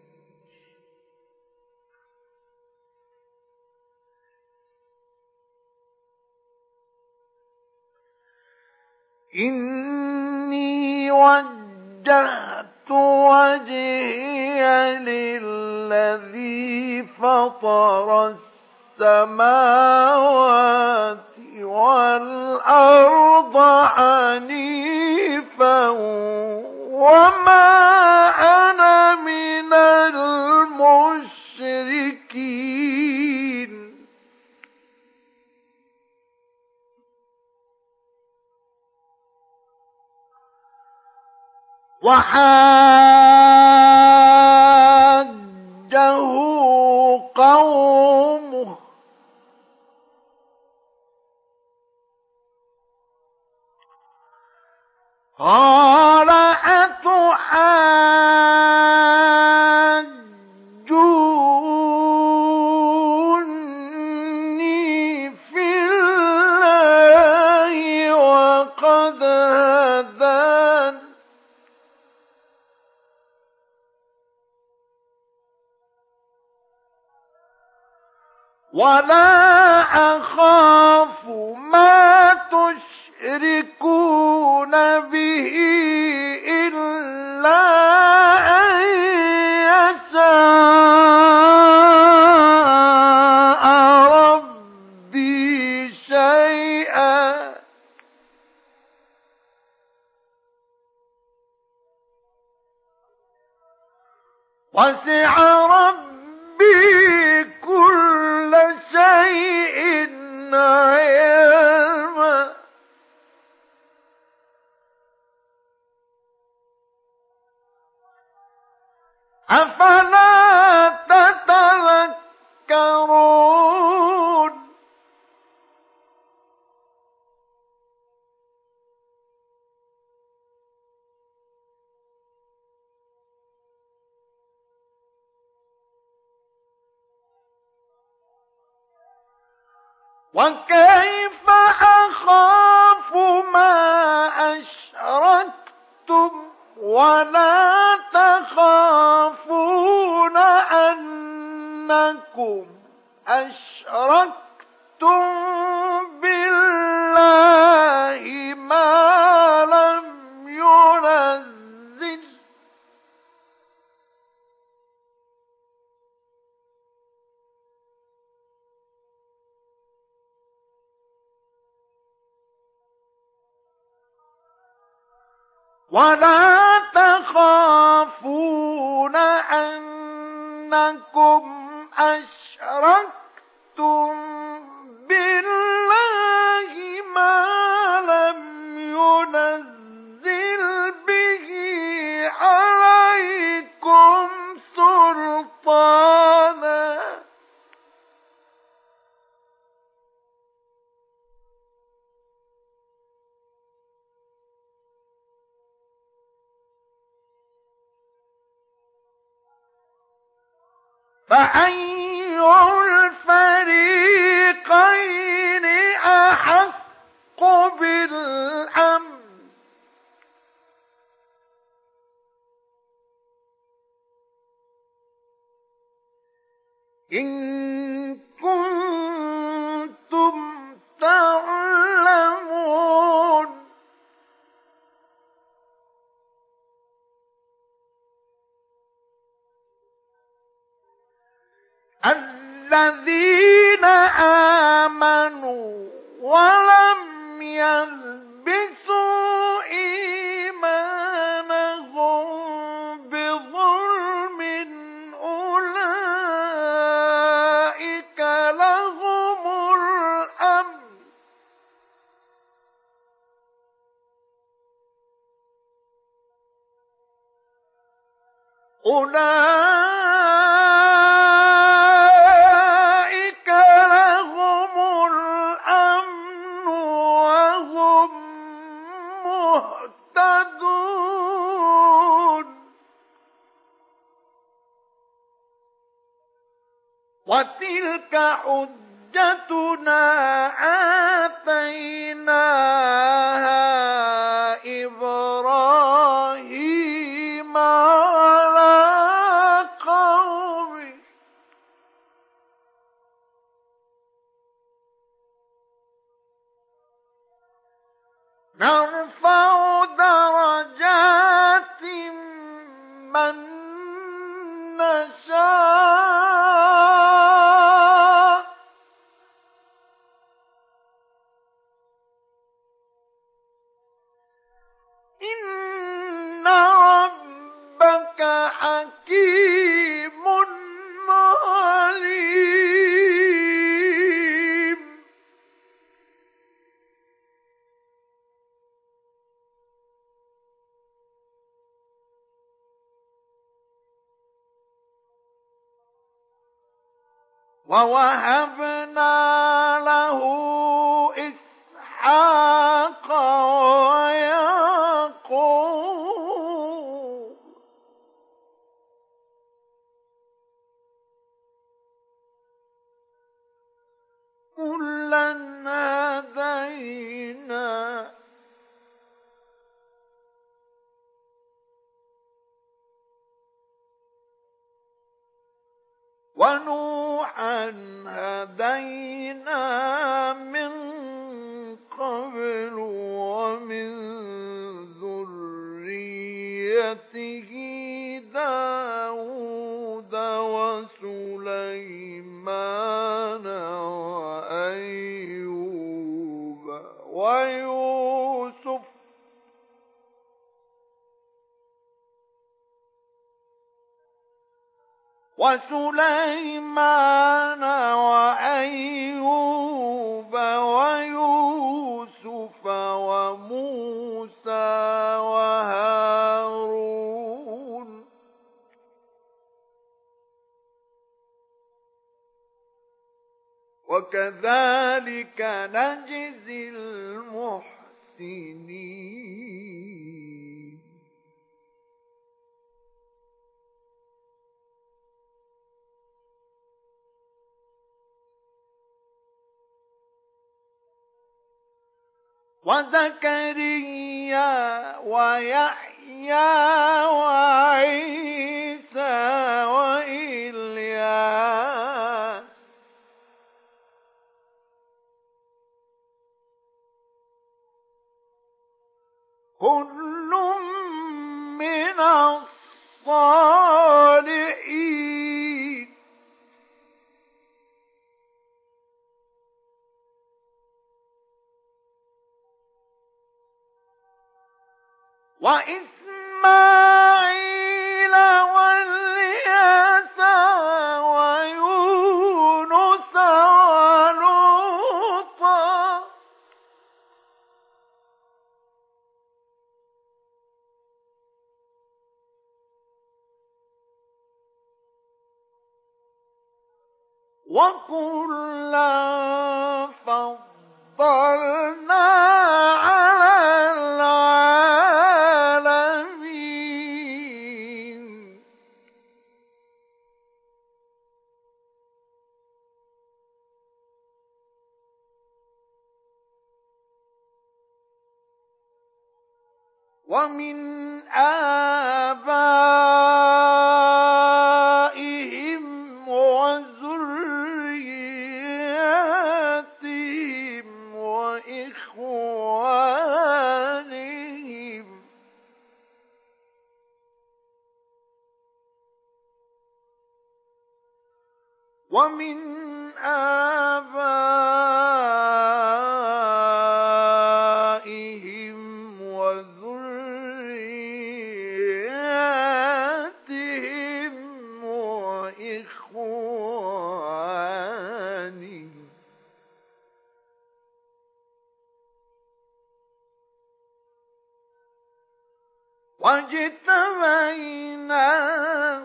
إني وجهت وجهي للذي فطر السماوات والأرض حنيفا وما أنا من المشركين. وحاجه قومه قال أتحاجوني في الله وقد هدان ولا أخاف ما تشركون به إلا أن يشاء ربي شيئا وسع ربي كل شيء علما أفلا تتذكرون. وكيف أخاف ما أشركتم ولا تخافون أنكم أشركتم بالله ما لم ينزل ولا تخافون أنكم أشركتم بالله ما لم ينزل به عليكم سلطانا فأي الفريقين أحق بالأمن إن كنتم تعلمون. الذين آمنوا ولم يلبسوا إيمانهم بظلم أولئك أولئك لهم الأمن وهم مهتدون وتلك حجتنا آتيناها إبراهيم على قومه نرفع درجات من نشاء إن ربك حكيم عليم ووهبنا له إسحاق ويعقوب كلا هدينا ونوحا هدينا من قبل ومن ذريته داود وسليمان وأيوب ويوسف وموسى وهارون وكذلك نجزي المحسنين وزكريا ويحيى وعيسى وإلياس كل من الصالحين وإسماعيل واليسع ويونس ولوطا وكلا فضلنا على العالمين ومن آبائهم وذرياتهم وإخوانهم ومن آبائهم وذرياتهم وإخوانهم واجتبيناهم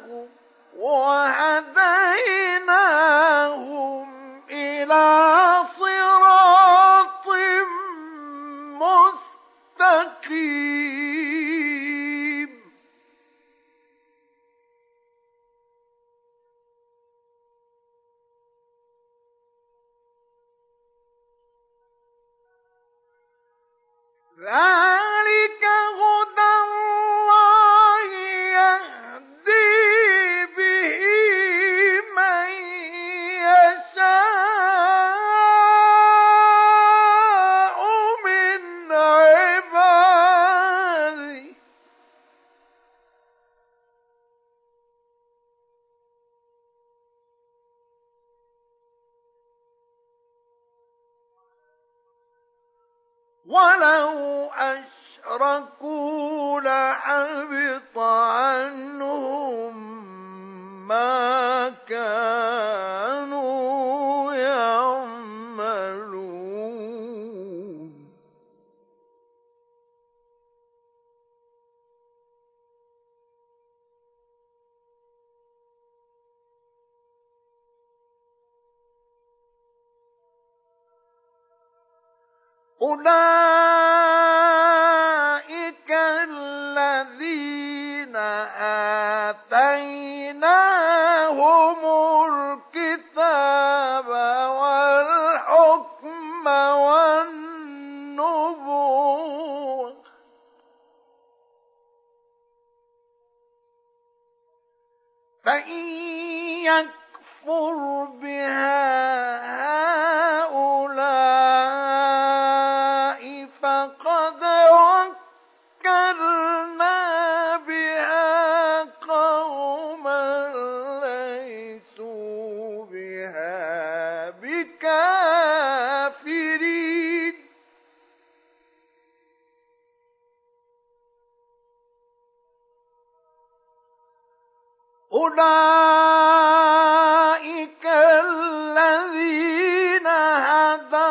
ذلك هدى الله يهدي به من يشاء من عباده ولو أشركوا لحبط عنهم ما كانوا يعملون أولئك الذين آتيناهم الكتاب والحكم والنبوة فإن يكفر بها هؤلاء فقد وكلنا بها قوما ليسوا بها بكافرين أولئك الذين هدى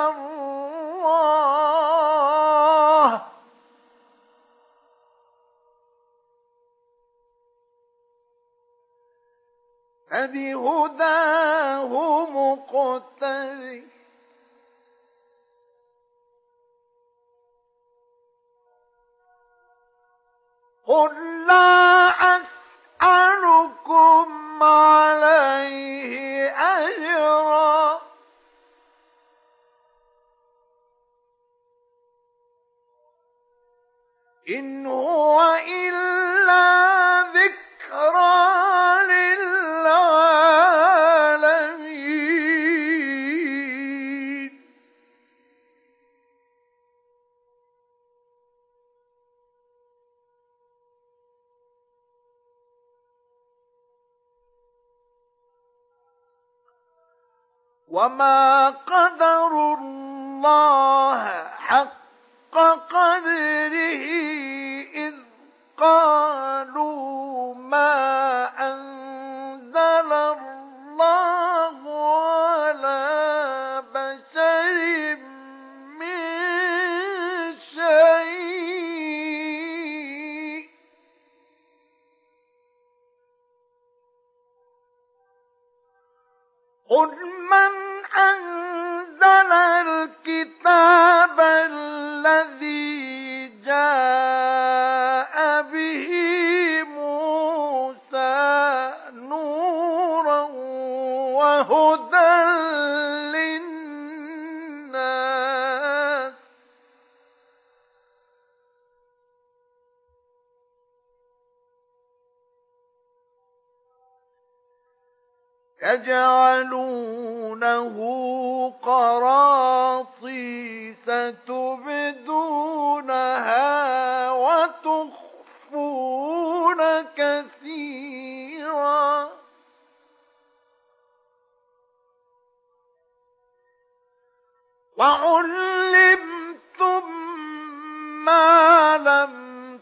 الله فبهداه مقتدي قل لا أسألكم عليه أجرا إن هو إلا ذكرى للعالمين وما قدروا الله حق قدره إذ قالوا ما أنزل الله على بشر من شيء قل من أنزل الكتاب الذي جاء به موسى نورا وهدى للناس يجعلونه قراطيس تبدونها وتخفون كثيرا وعلمتم ما لم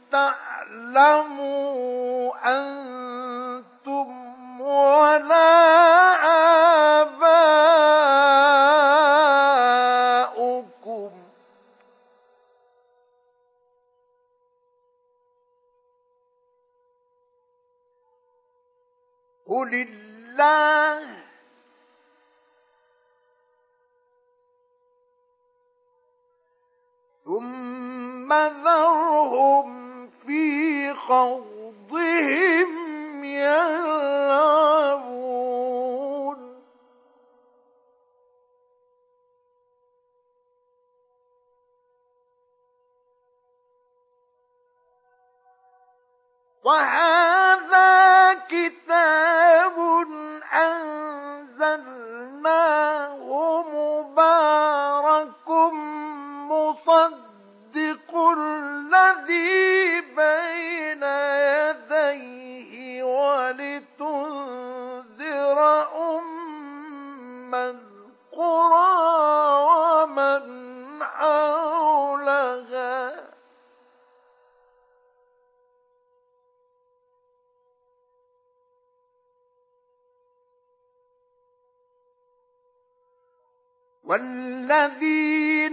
تعلموا أنتم ولا آباؤكم قل الله ثم ذرهم في خوضهم يلعبون وهذا كتاب أنزلناه مبارك مصدق الذي بين يديه ولتنذر أم القرى ومن حولها والذين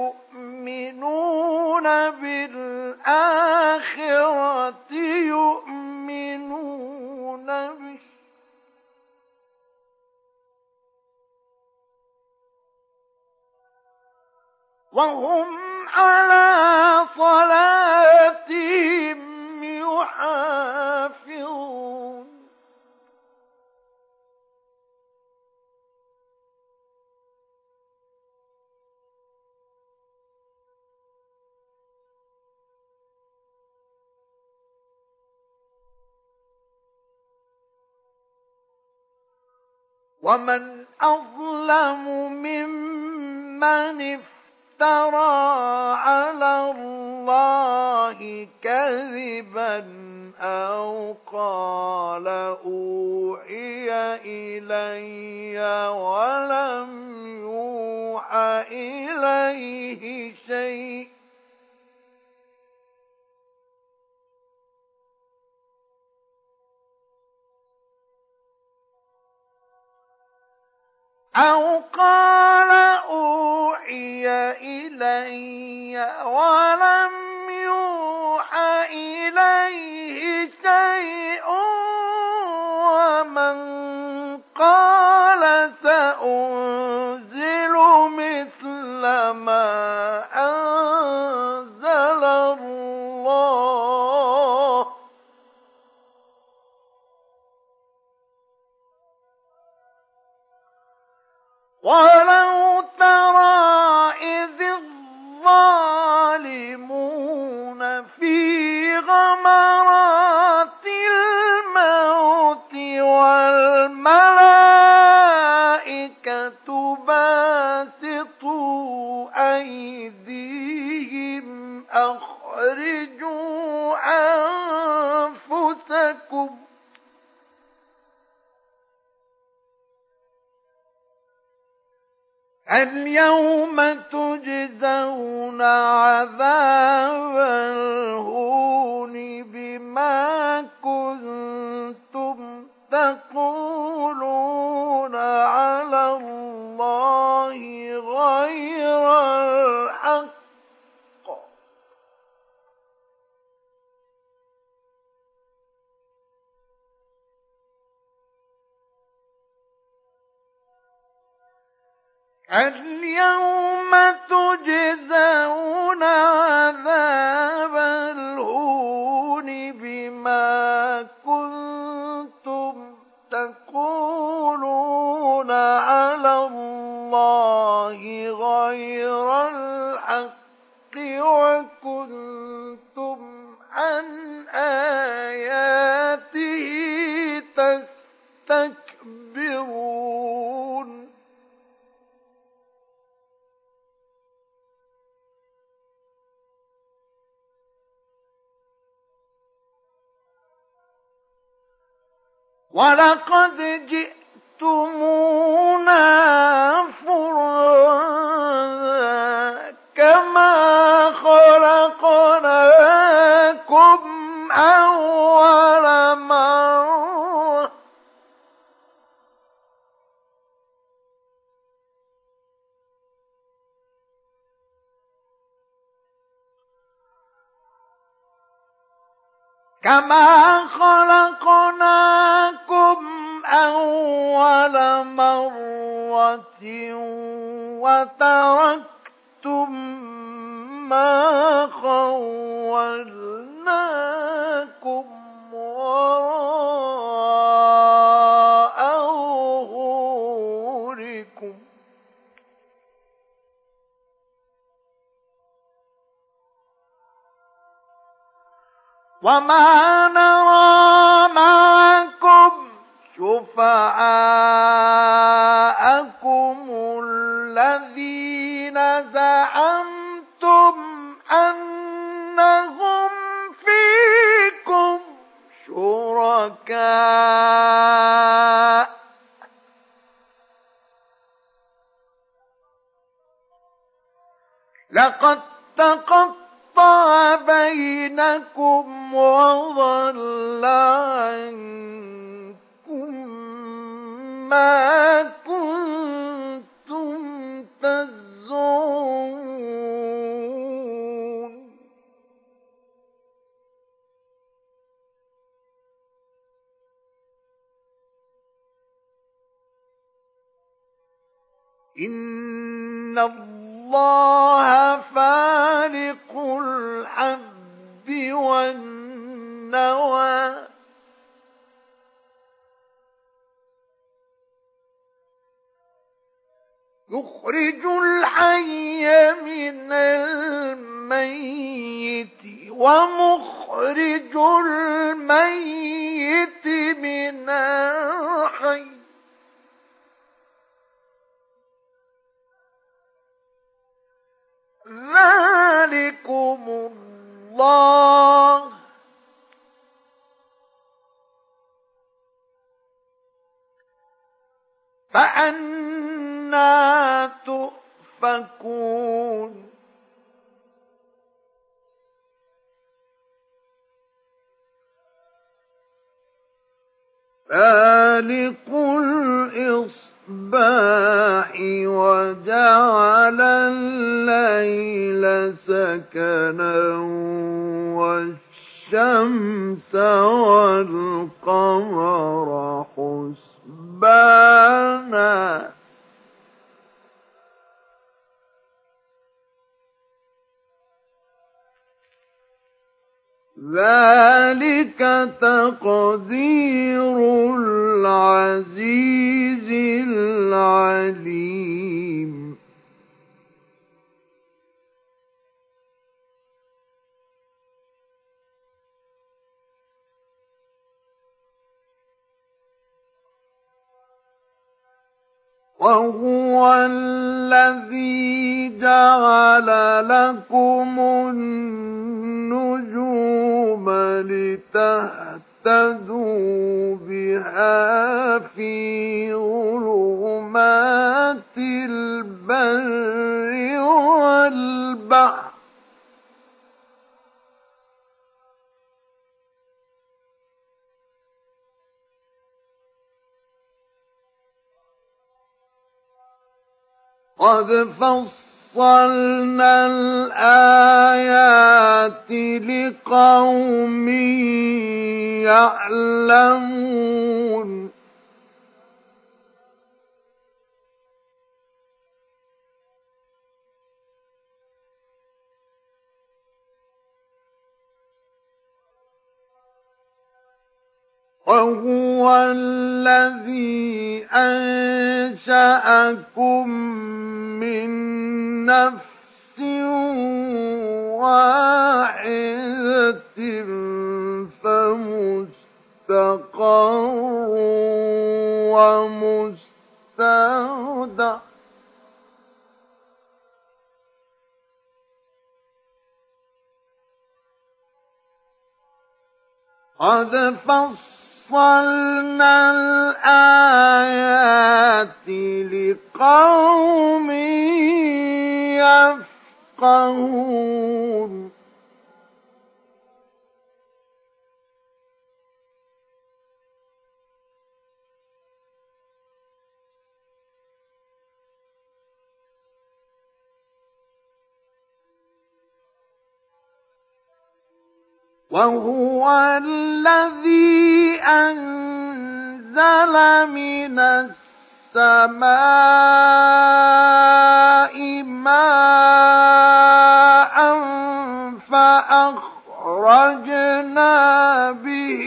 يؤمنون بالآخرة يؤمنون به وهم على صلاتهم يحافظون ومن أظلم ممن افترى على الله كذبا أو قال أوحي إلي ولم يوحى إليه شيء أو قال أوحي إلي ولم يوحى إليه شيء ومن قال سأنزل مثل ما أنزل الله ولو ترى إذ الظالمون في غمرات الموت والملائكة باسطوا أيديهم أخرجوا أنفسكم اليوم تجزون عذاب الهون بما كنتم تقولون على الله غير الحق اليوم تجزون عذاب الهون بما كنتم تقولون على الله غير الحق وكنتم عن آياته تستكبرون ولقد جئتمونا فرادا كما خلقناكم أول مرة كما خلقناكم أول مرة وتركتم ما خولناكم وراء ظهوركم وما نرى معكم شفعاءكم الذين زعمتم أنهم فيكم شركاء لقد تقطع بينكم وضل عنكم ما كنتم تزعمون إن الله فالق الحب والنوى يخرج الحي من الميت ومخرج الميت من الحي ذلكم الله فأنى تؤفكون فالق الإصباح وجعل الليل سكنا والشمس والقمر حسبانا ذلك تقدير العزيز العليم وهو الذي جعل لكم النجوم لتهتدوا بها في ظلمات البر والبحر قد فصلنا الآيات لقوم يعلمون وهو الذي أنشأكم من نفس واحدة فمستقر ومستودع قد فصلنا الآيات لقوم يفقهون وهو الذي أنزل من السماء ماء فأخرجنا به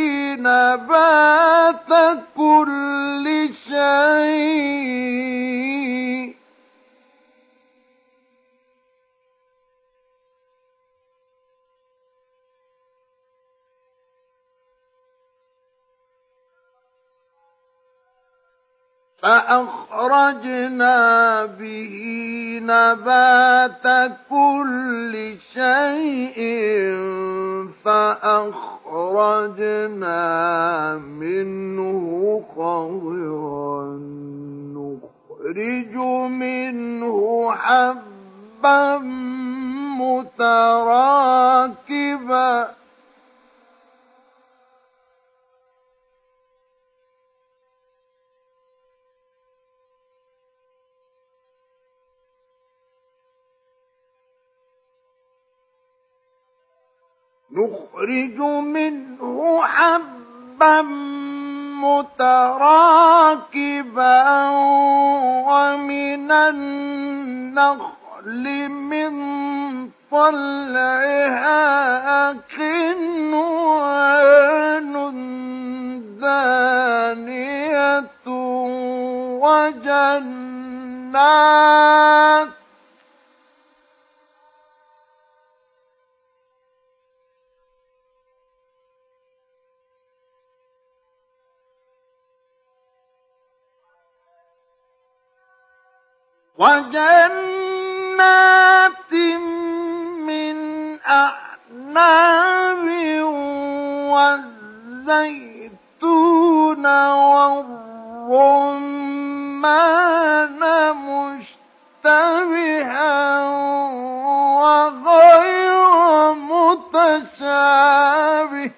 نبات كل شيء فأخرجنا به نبات كل شيء فأخرجنا منه خضرا نخرج منه حبا متراكبا ومن النخل من طلعها قنوان دانية وجنات من أعناب والزيتون والرمان مشتبها وغير متشابه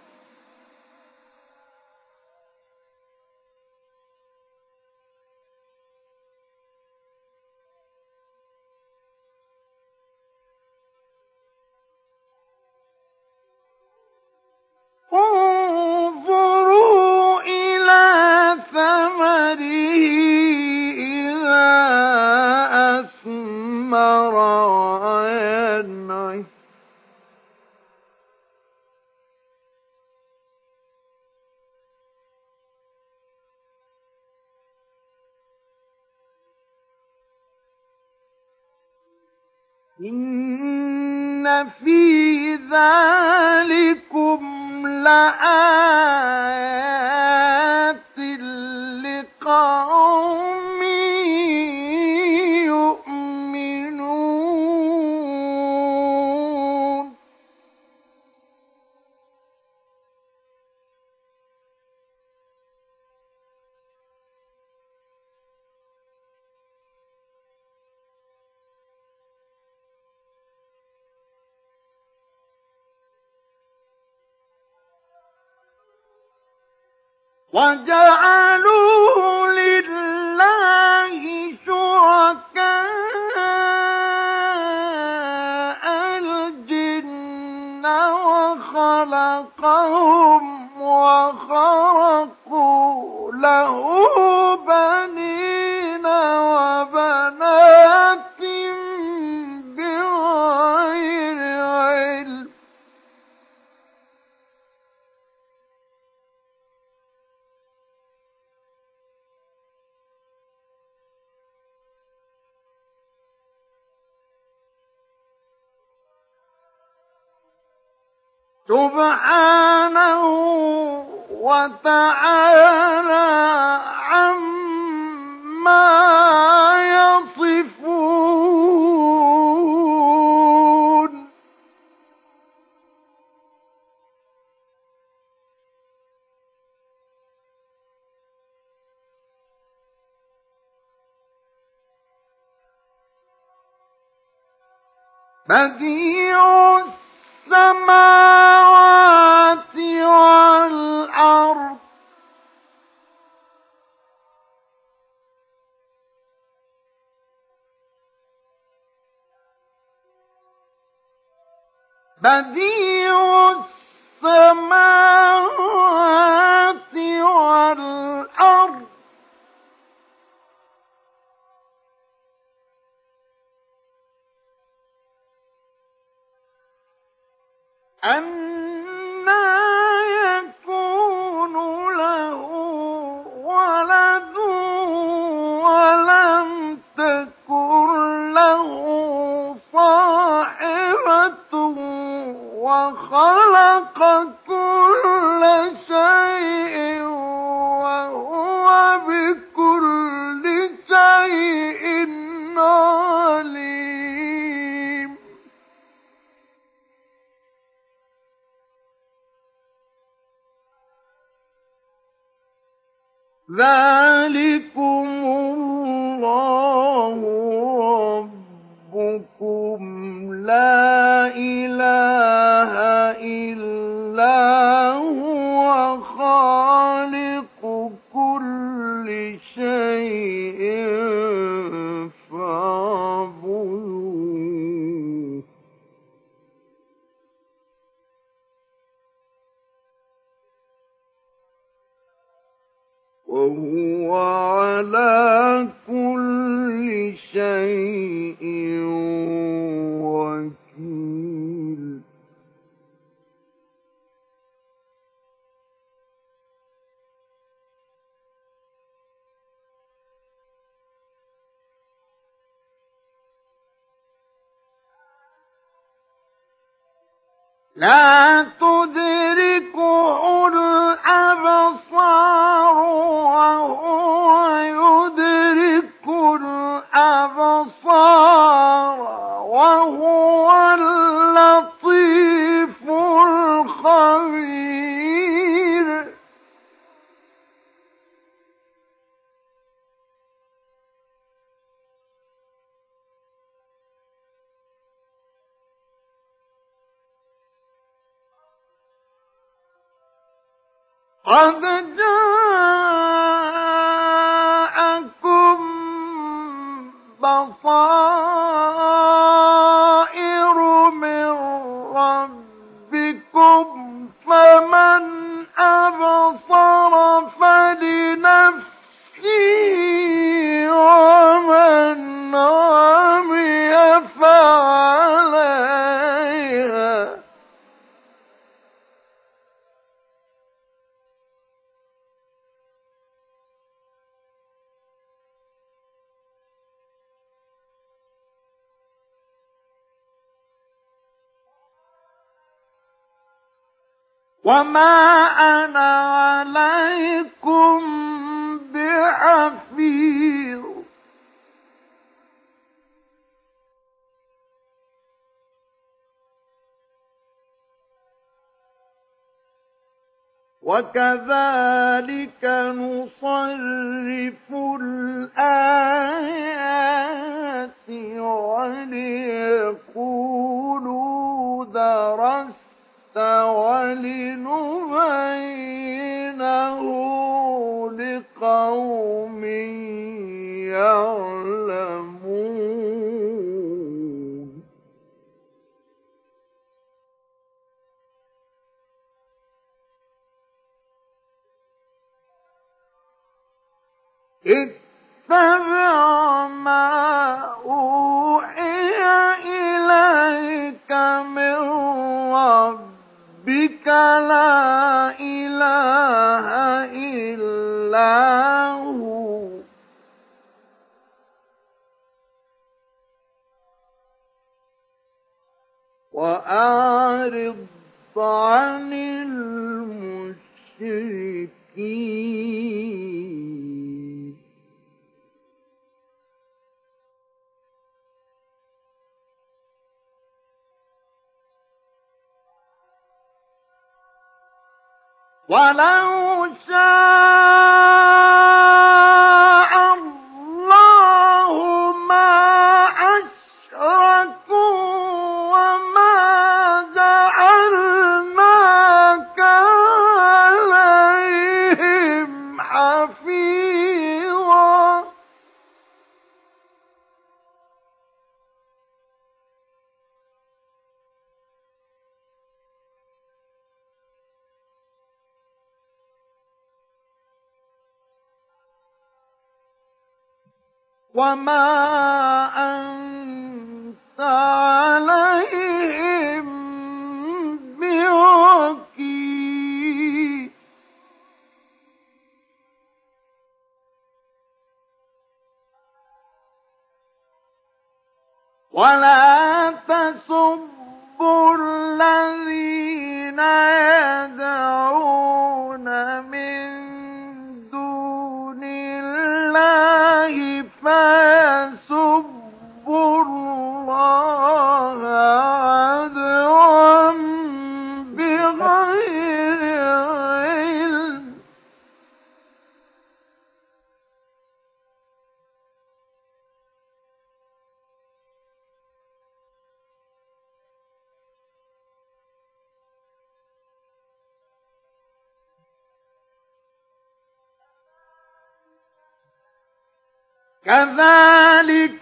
انظروا إلى ثمره إذا أثمر وينعي إن في ذلكم لآيات لقوم يؤمنون وجعلوا لله شركاء الجن وخلقهم وخرقوا له بنين وبنات بغير علم سبحانه وتعالى عما يصفون بديع السماوات والأرض بديع السماوات والأرض أنى يكون له ولد ولم تكن له صاحبة وخلق كل شيء وهو بكل ذلكم الله ربكم لا إله إلا هو خالق كل شيء فاعبدوه وهو على كل شيء وكيل. لا تدركه الأبصار وهو يدرك الأبصار وهو اللطيف الخبير. قد جاءكم بصائر من ربكم فمن أبصر فلنفسه ومن عمي فعليها. وما أنا عليكم بحفيظ. وكذلك نصرف الآيات وليقولوا درست ولنبينه لقوم يعلمون. اتبع ما أوحي إليك من ربك لا إله إلا هو وأعرض عن المشركين. ولو شاء الله ما أشركوا وما جعلناك عليهم حفيظا. وما أنت عليهم بوكيل. ولا تسبوا الذين يدعون من دون الله فيسبوا الله عدوا بغير علم. كذلك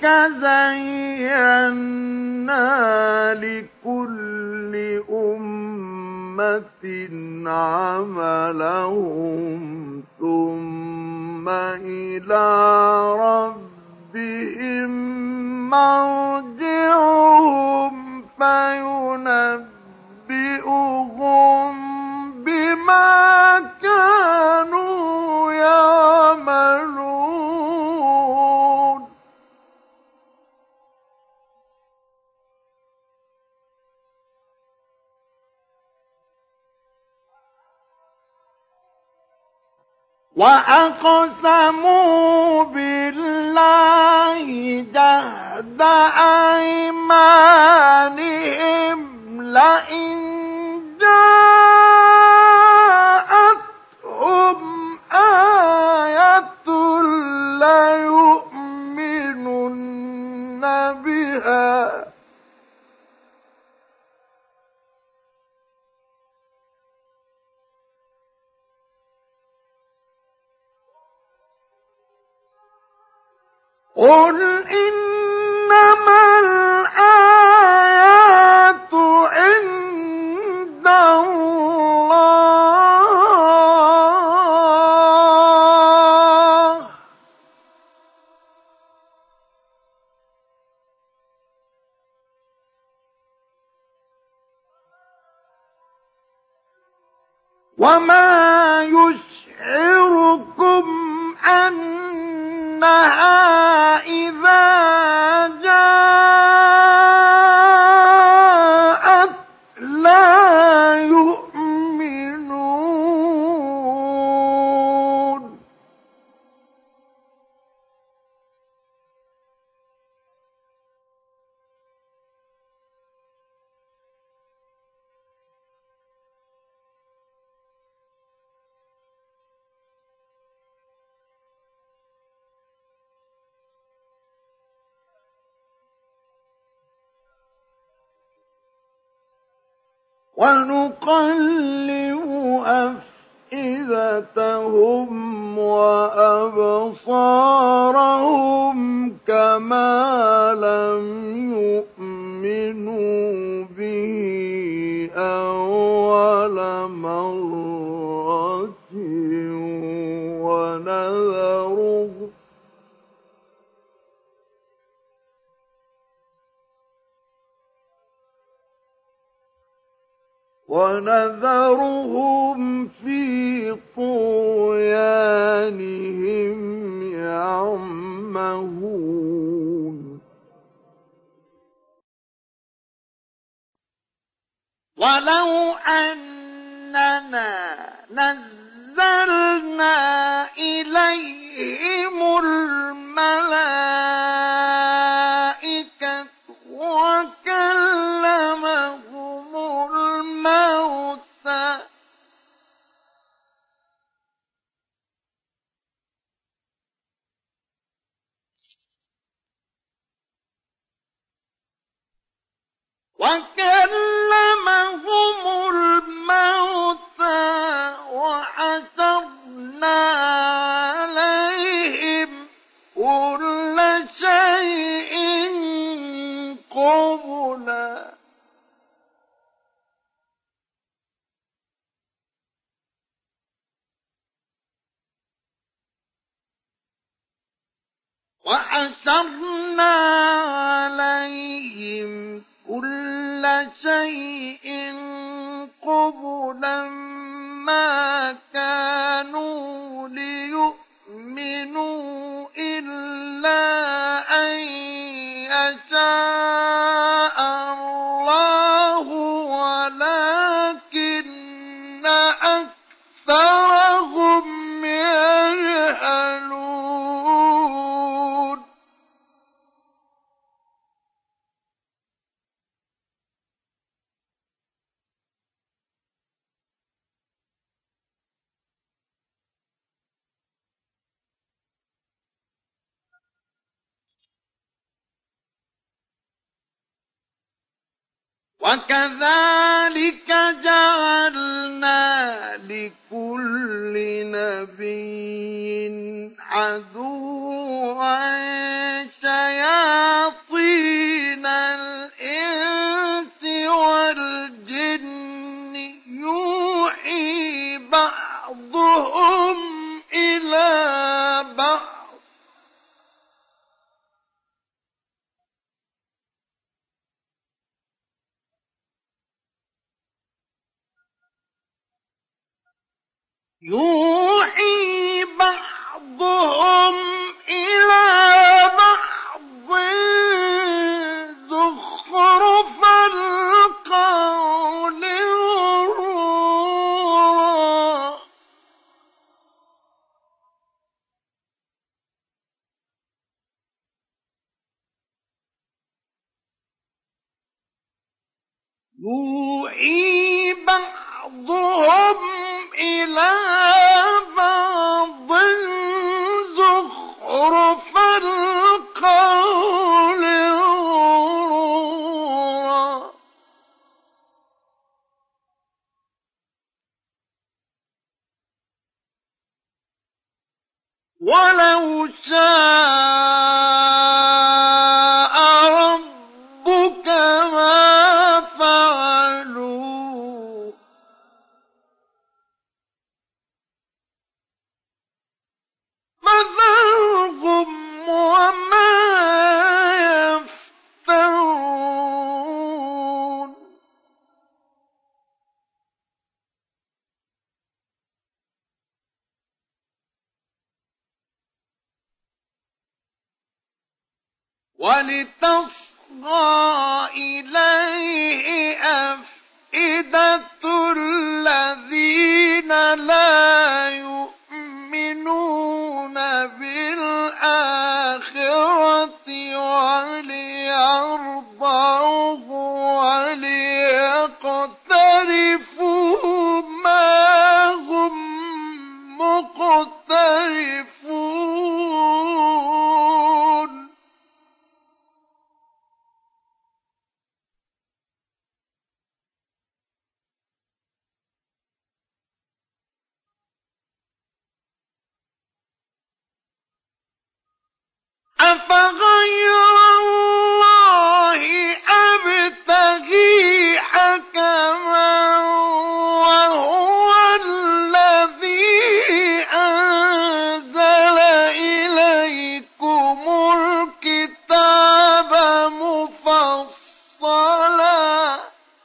زينا لكل أمة عملهم ثم إلى ربهم مرجعهم فينبئهم بما كانوا يعملون. وأقسموا بالله جهد أيمانهم لئن جاءتهم آية ليؤمنن بها قل إنما الآيات عند الله وما يشعركم أنها إذا جاءت لا يؤمنون. ونقلب أفئدتهم وأبصارهم كما لم يؤمنوا به أول مرة ونذرهم في طغيانهم يعمهون. ولو أننا نزلنا إليهم الملائكة وكلمهم الموتى وحشرنا عليهم كل شيء قبلا ما كانوا ليؤمنوا إلا أن يشاء الله ولكن أكثرهم يجهلون. وكذلك جعلنا لكل نبي عدوا يوحي بعضهم إلى بعض زخرف القول غرورا يوحي بعضهم إلى بعض زخرف القول غرورا ولو شاء ربك ما فعلوا فذرهم وما يفترون ولتصغى إليه أفئدة الذين لا يؤمنون بالآخرة وليرضوه وليقترفوا ما هم مقترفون أفغير الله أبتغي حكما وهو الذي أنزل إليكم الكتاب مفصلا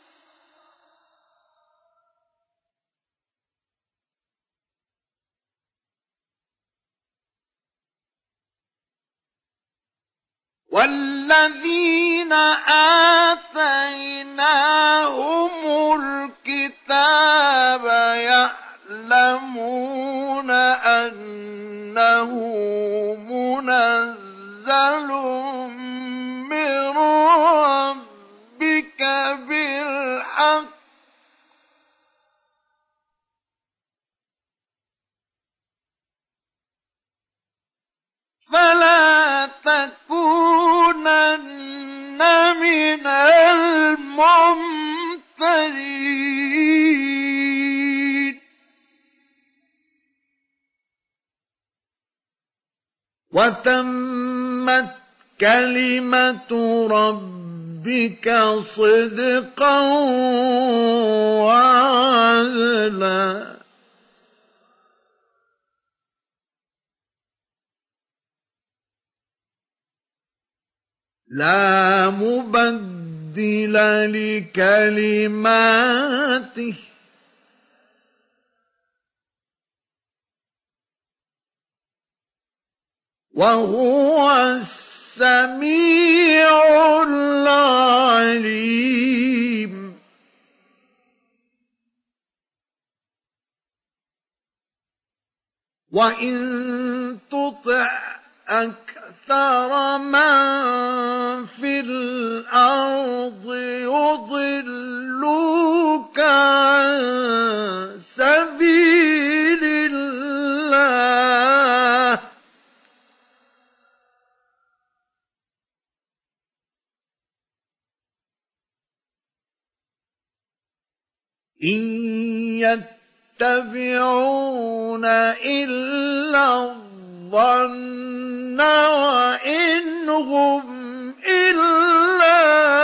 والذين آتيناهم الكتاب يعلمون أنه منزل من ربك بالحق فلا تكونن من الممترين وتمت كلمة ربك صدقا وعدلا لا مبدل لكلماته وهو السميع العليم وإن تطع أكثر من في الأرض يضلوك عن سبيل الله إن يتبعون إلا الظن وإن هم إلا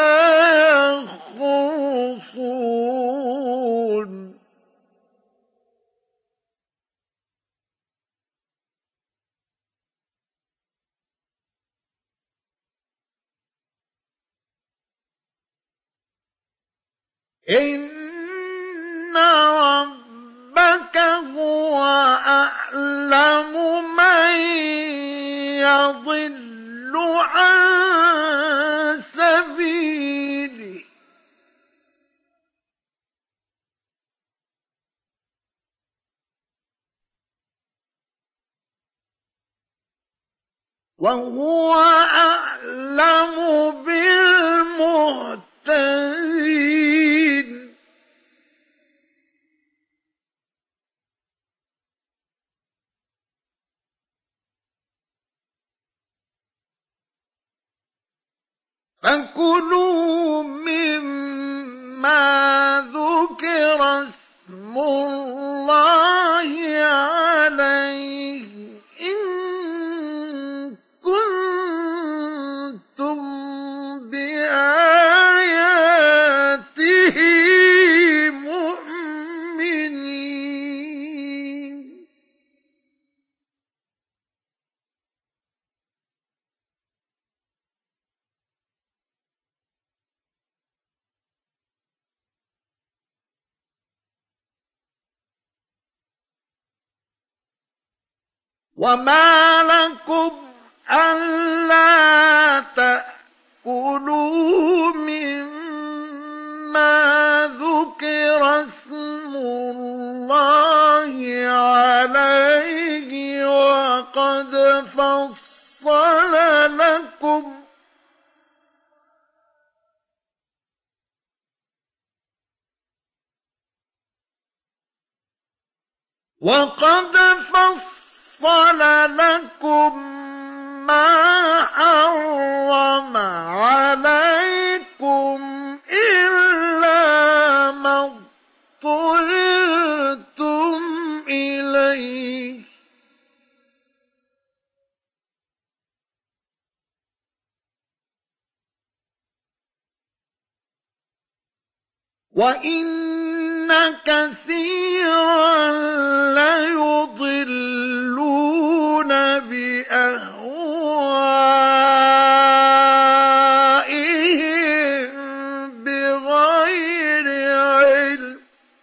يخرصون إن ربك هو يعلم من يضل عن سبيله وهو أعلم بالمهتدين فكلوا مما ذكر اسم الله عليه إن كنتم بآياته مؤمنين وما لكم ألا تأكلوا مما ذكر اسم الله عليه وقد فصل لكم ما حرم عليكم إلا ما اضطررتم إليه وَإِنَّ كَثِيرًا لَيُضِلُّونَ بِأَهْوَائِهِم بِغَيْرِ عِلْمٍ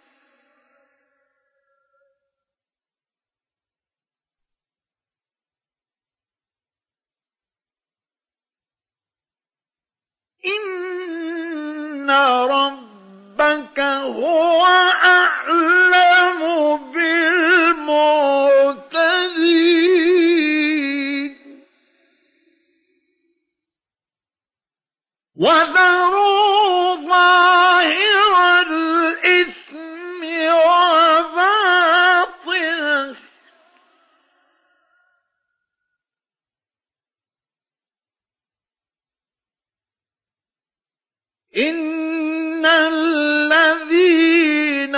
إِنَّ رَبَّكَ هُوَ أعلم بالمعتدين وذروا ظاهر الإثم وباطنه إن الذين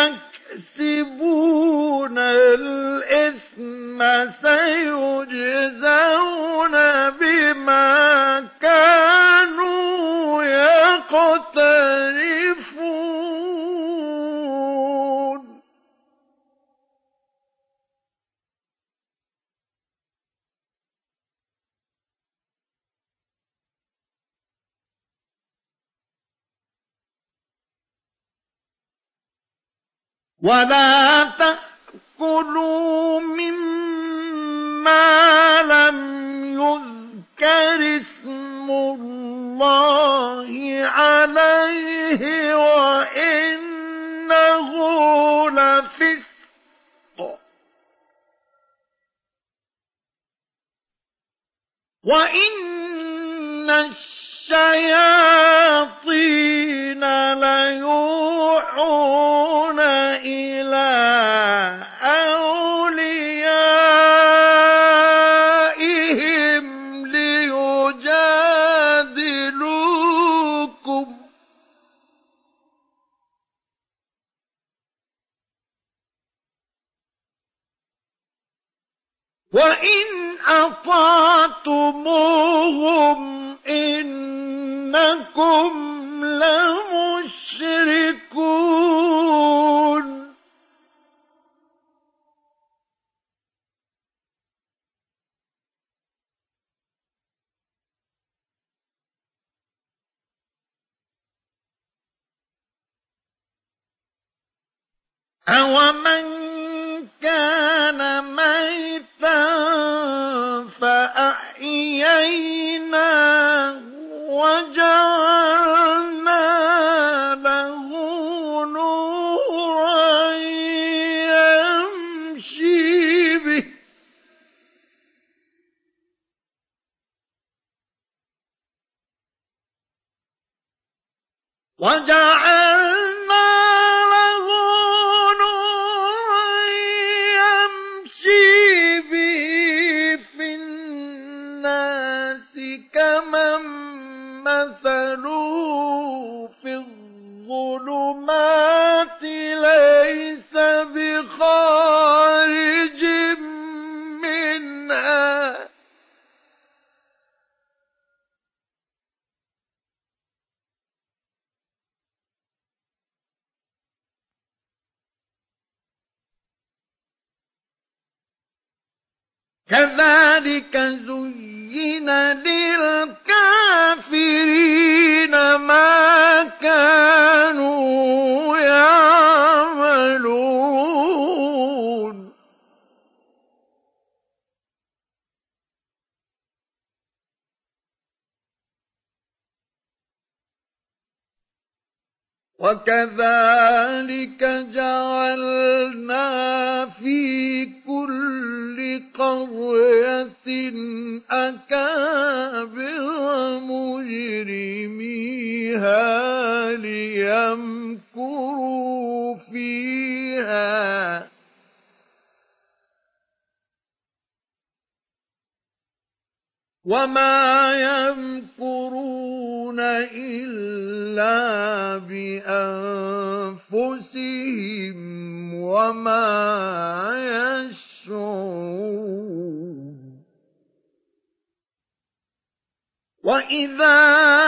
يكسبون الإثم سيجزون بما كانوا يقترفون ولا تأكلوا مما لم يذكر اسم الله عليه وإنه لفسق وإن الشياطين ليوحون إلى أوليائهم ليجادلوكم وإن أطعتموهم إنكم لمشركون أومن كان وجعلنا له نورا يمشي به في الناس كمن مثله في الظلمات ليس بخارج منها كذلك زين للكافرين ما كانوا يعملون وكذلك جعلنا في كل قرية أكابر مجرميها ليمكروا فيها وما يمكرون إلا بأنفسهم وما يشعرون وإذا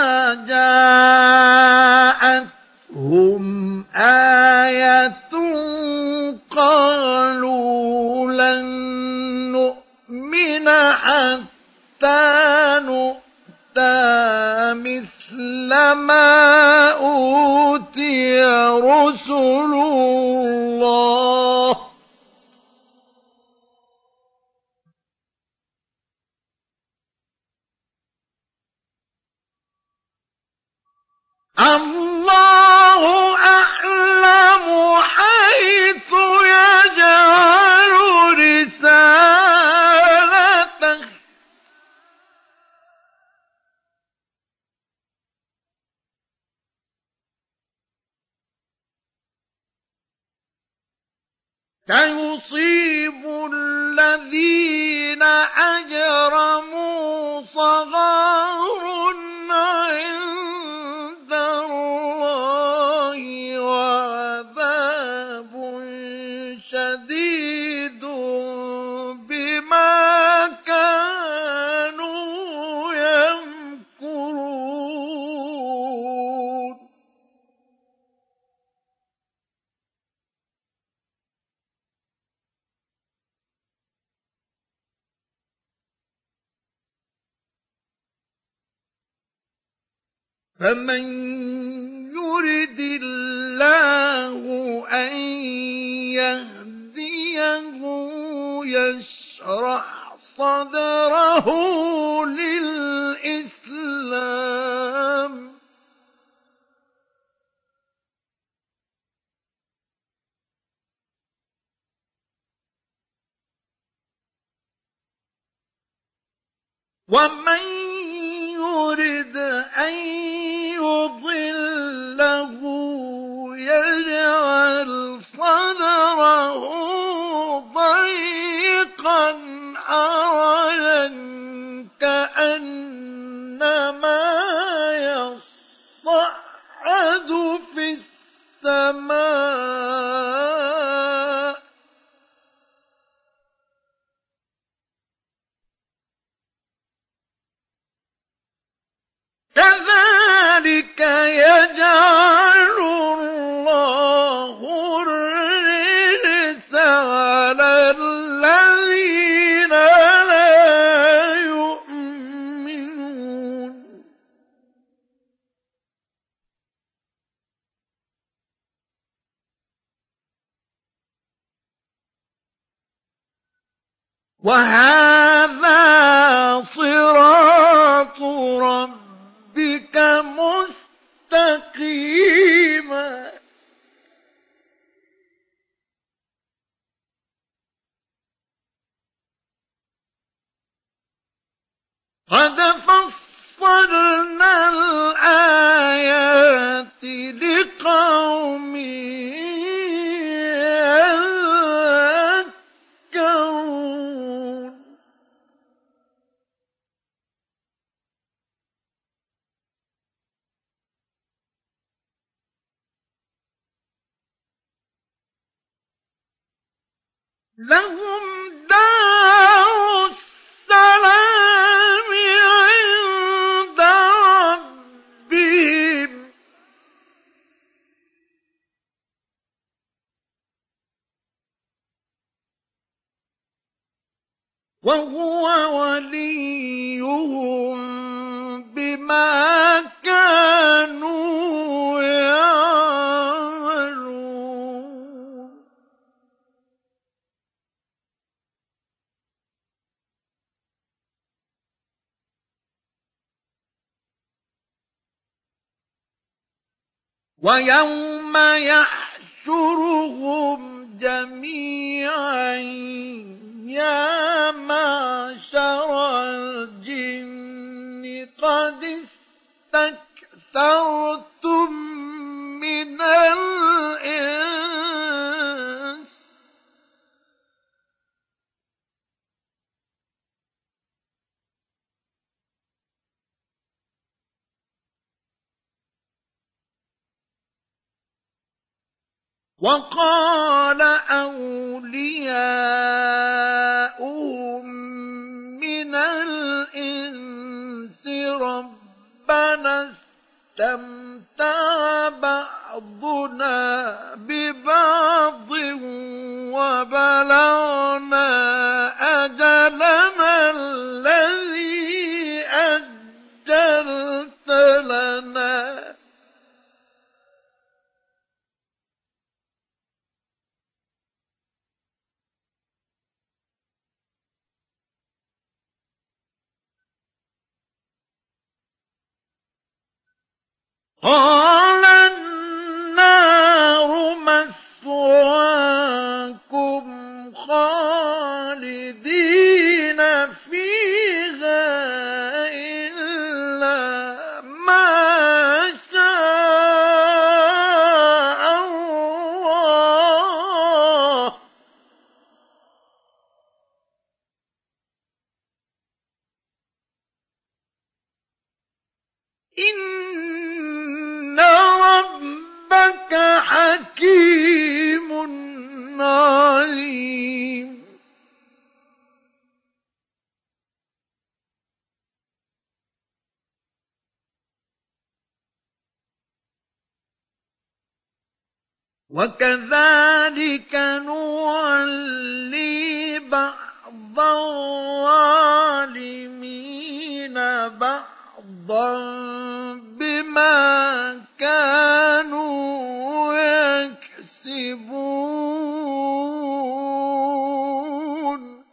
جاءتهم آية قالوا لن نؤمن حتى نؤتى مثل ما أوتي رسل الله الله أعلم حيث يجعل رسالته سيصيب الذين أجرموا صغار عند الله وعذاب شديد بما كانوا يمكرون فمن يرد الله أن يهديه يشرح صدره للإسلام ومن يرد أن يضله يجعل صدره ضيقا حرجا كأنما يصعد في السماء كذلك يجعل الله الرجس على الذين لا يؤمنون وهذا صراط ربك مستقيما قد فصلنا الآيات لقوم يذكرون لهم دار السلام عند ربهم وهو وليهم بما كانوا يعملون ويوم يحشرهم جميعا يا معشر الجن قد استكثرتم من الإنس وقال أولياؤهم من الإنس ربنا استمتع بعضنا ببعض وبلغنا أجلنا الذي أجلت لنا قال النار مثواكم خالدين فيها إلا ما شاء الله إن ربك حكيم عليم وكذلك نولي بعض الظالمين بعضا بما كانوا يكسبون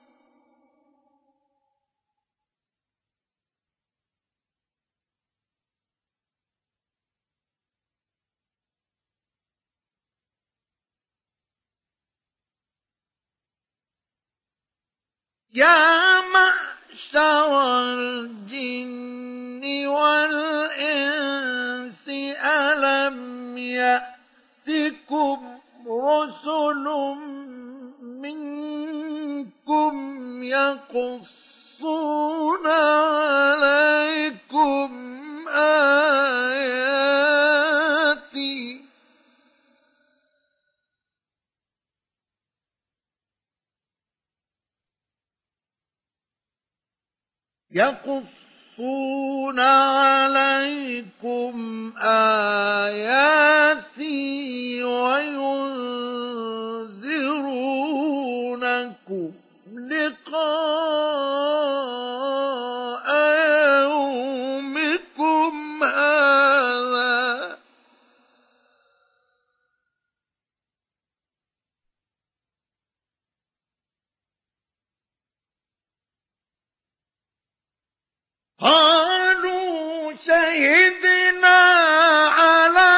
يا معشر الجن والإنس ألم يأتكم رسل منكم يقصون عليكم آياتي يقصون عليكم آياتي وينذرونكم لقاء يومكم هذا قالوا شهدنا على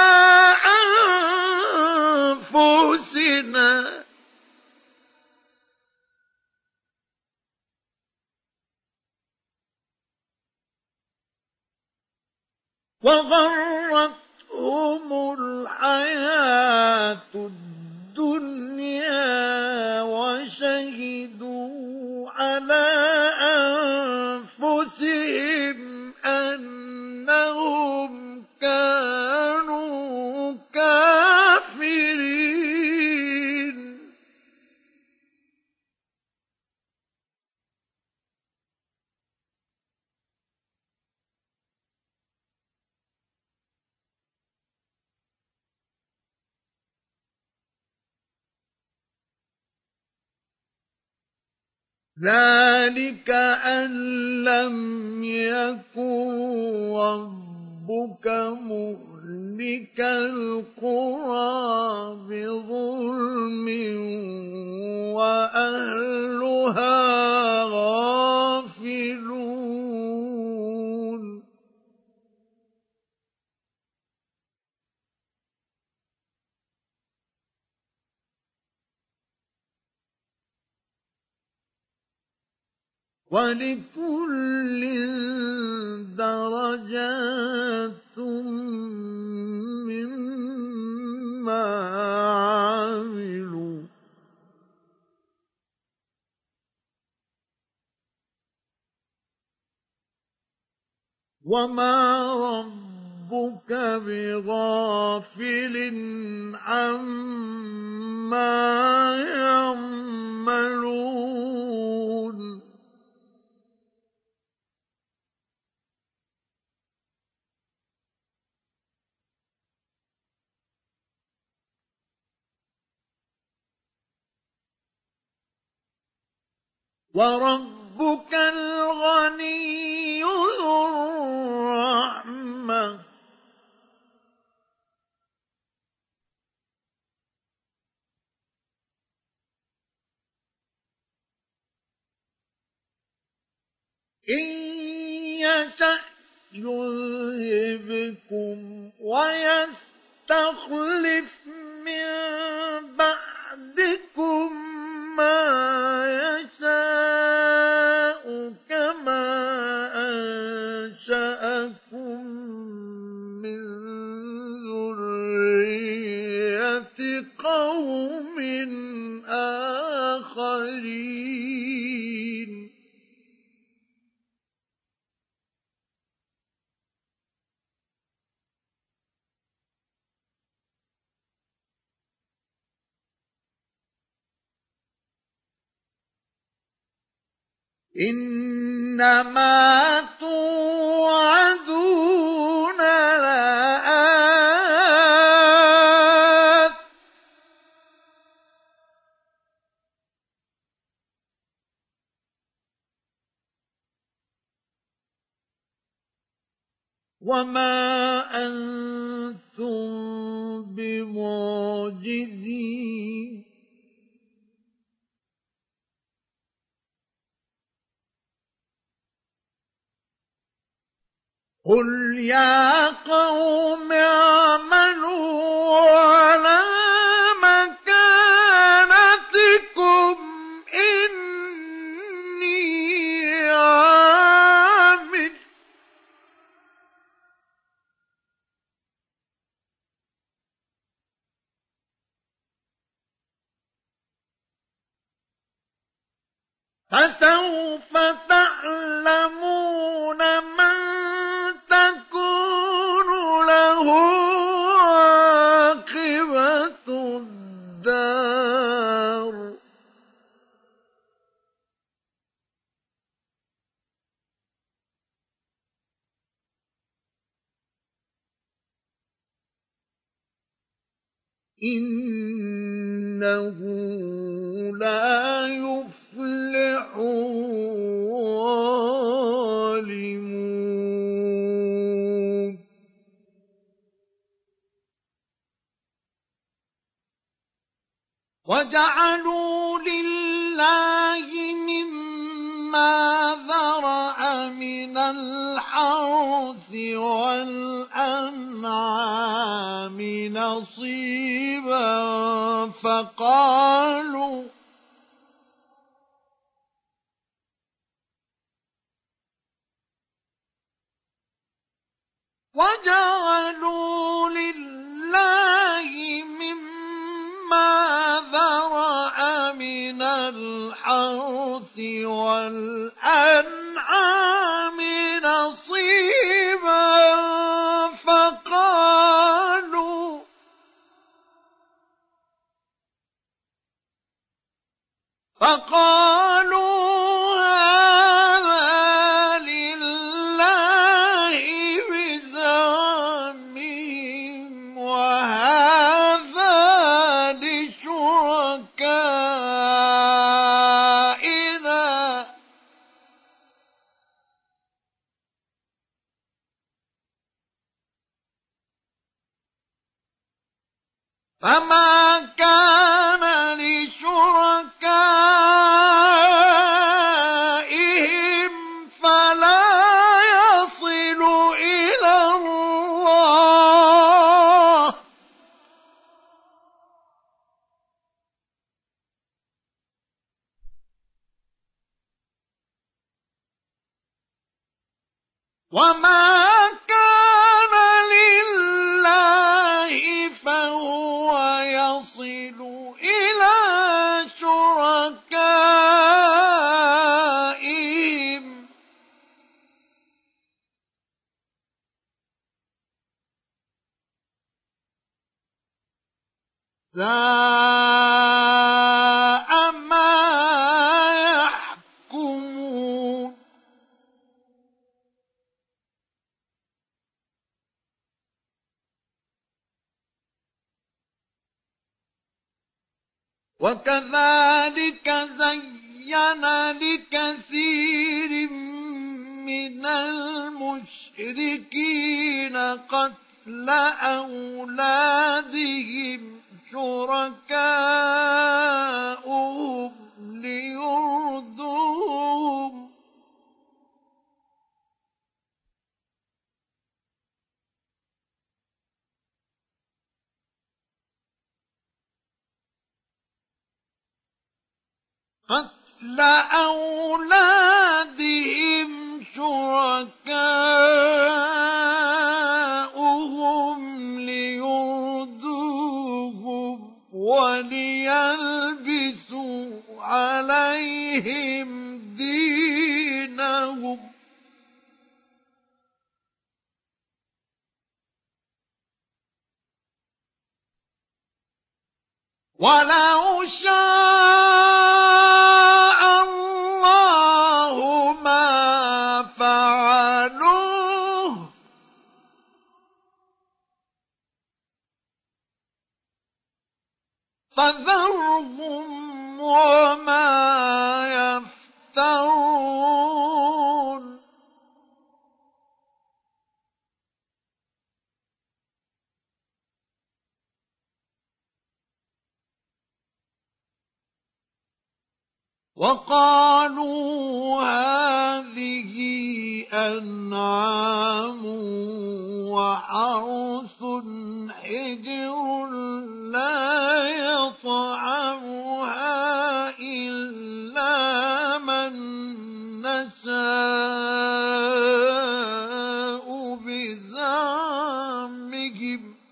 أنفسنا وغرتهم الْحَيَاةُ الدُّنْيَا وَشَهِدُوا عَلَىٰ أَنفُسِهِمْ أَنَّهُمْ كَانُوا كَافِرِينَ. ذَٰلِكَ أَن لَّمْ يَكُن رَّبُّكَ مُهْلِكَ الْقُرَىٰ بِظُلْمٍ وَأَهْلُهَا غَافِلُونَ. وَلِكُلٍّ دَرَجَاتٌ مِّمَّا عَمِلُوا ۚ وَمَا رَبُّكَ بِغَافِلٍ عَمَّا يَعْمَلُونَ. وَرَبُّكَ الْغَنِيُّ ذُو الرَّحْمَةِ ۚ إِن يَشَأْ يُذْهِبْكُمْ وَيَسْتَخْلِفْ مِن بَعْدِكُم مَّا يَشَاءُ كَمَا أَنشَأَكُم مِّن ذُرِّيَّةِ قَوْمٍ آخَرِينَ. إِنَّمَا تُوعَدُونَ لَآتٍ ۖ وَمَا أَنتُم بِمُعْجِزِينَ. قُلْ يَا قَوْمِ اعْمَلُوا عَلَىٰ مَكَانَتِكُمْ إِنِّي عَامِلٌ ۖ فَسَوْفَ تَعْلَمُونَ مَن تَكُونُ لَهُ عَاقِبَةُ الدَّارِ ۗ إِنَّهُ لَا يُفْلِحُ الظَّالِمُونَ. وَجَعَلُوا لِلَّهِ مِمَّا ذَرَأَ مِنَ الْحَرْثِ وَالْأَنْعَامِ نَصِيبًا فَقَالُوا وَجَعَلُوا لِلَّهِ الْحَرْثِ وَالْأَنْعَامِ نَصِيبًا فَقَالُوا هَٰذَا لِلَّهِ بِزَعْمِهِمْ وَهَٰذَا لِشُرَكَائِنَا ۖ فَمَا كَانَ لِشُرَكَائِهِمْ فَلَا يَصِلُ إِلَى اللَّهِ ۖ وَمَا كَانَ لِلَّهِ فَهُوَ يَصِلُ إِلَىٰ شُرَكَائِهِمْ ۗ سَاءَ مَا يَحْكُمُونَ. وَكَذَٰلِكَ زَيَّنَ لِكَثِيرٍ مِّنَ الْمُشْرِكِينَ قَتْلَ أَوْلَادِهِمْ شُرَكَاؤُهُمْ لِيُرْدُوهُمْ ۗ قَتْلَ أَوْلَادِهِمْ شُرَكَاؤُهُمْ لِيُرْدُوهُمْ وَلِيَلْبِسُوا عَلَيْهِمْ دِينَهُمْ ۖ وَلَوْ شَاءَ اللَّهُ مَا فَعَلُوهُ ۖ فَذَرْهُمْ وَمَا يَفْتَرُونَ. وَقَالُوا هَٰذِهِ أَنْعَامٌ وَحَرْثٌ حِجْرٌ لَّا يَطْعَمُهَا إِلَّا مَن نَّشَاءُ بِزَعْمِهِمْ ۚ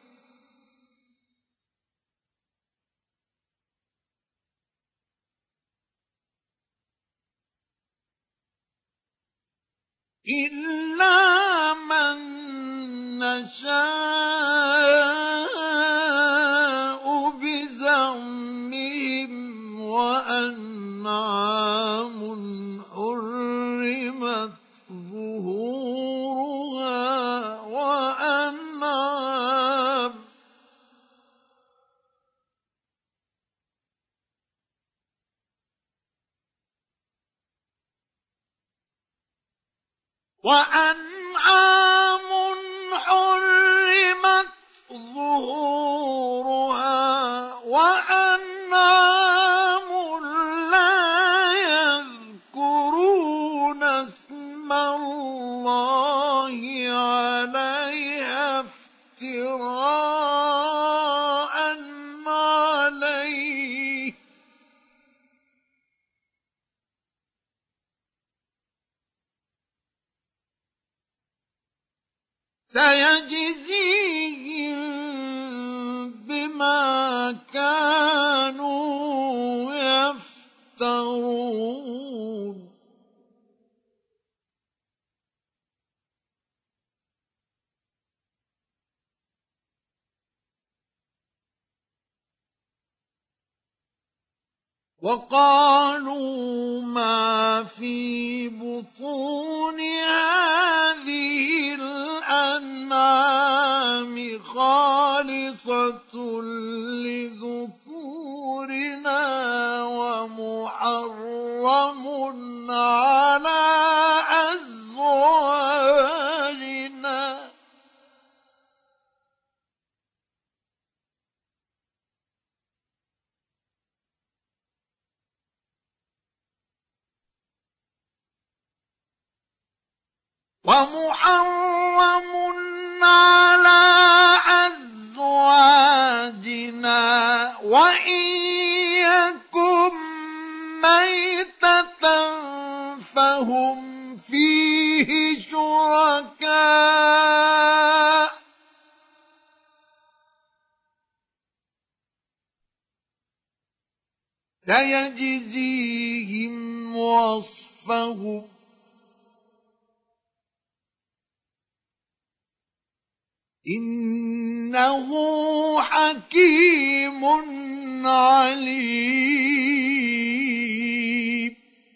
إِلَّا مَن نَّشَاءُ بِزَعْمِهِمْ وَأَنْعَامٌ حُرِّمَتْ ظُهُورُهَا وَأَنْعَامٌ حُرِّمَتْ ظُهُورُهَا وَأَنْعَامٌ لَّا يَذْكُرُونَ اسْمَ اللَّهِ عَلَيْهَا افْتِرَاءً عَلَيْهِ ۚ سَيَجْزِيهِم بِمَا كَانُوا يَفْتَرُونَ. وقالوا ما في بطون هذه الأنعام خالصة لذكورنا ومحرم على أزواجنا وإن يكن ميتة فهم فيه شركاء سيجزيهم وصفهم إنه حكيم عليم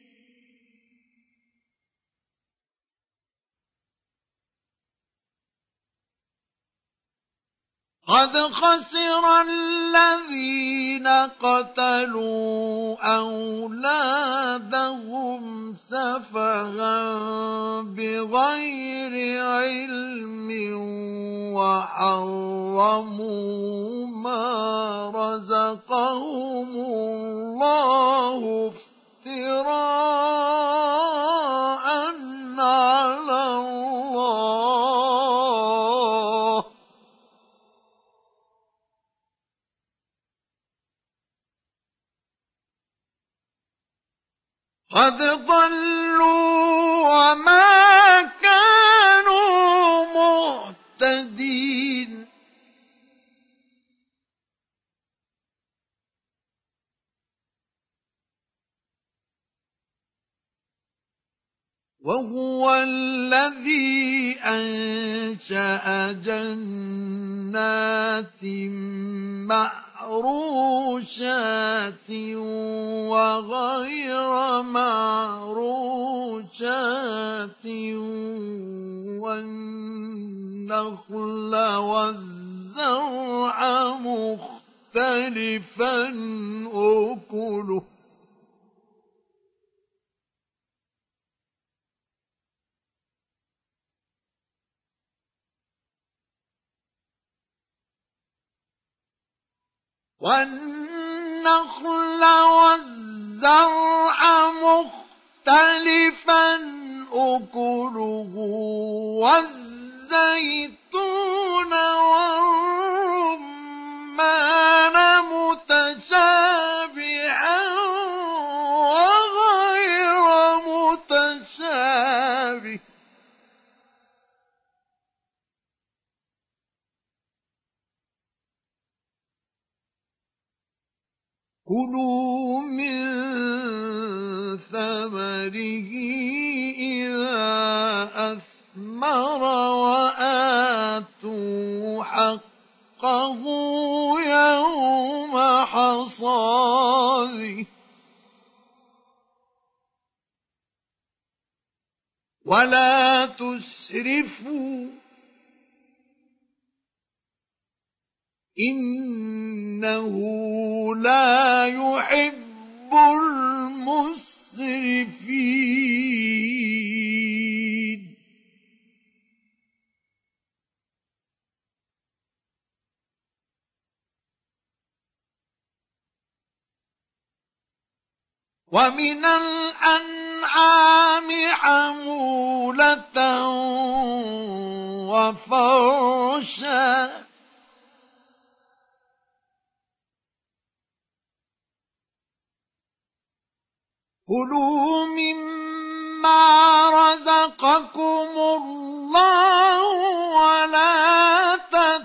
قد خسر الذين قتلوا أولادهم سفها بغير علم وحرموا ما رزقهم الله افتراء على الله قد ضلوا وما كانوا مهتدين وهو الذي أنشأ جنات معروشات وغير معروشات والنخل والزرع مختلفا أكله والنخل والزرع مختلفا أكله والزيتون والرمان متشابها وغير متشابه كلوا من ثمره إذا أثمر وآتوا حقه يوم حصاده ولا تسرفوا إنه لا يحب المسرفين ومن الأنعام حمولة وفرشا كلوا مما رزقكم الله ولا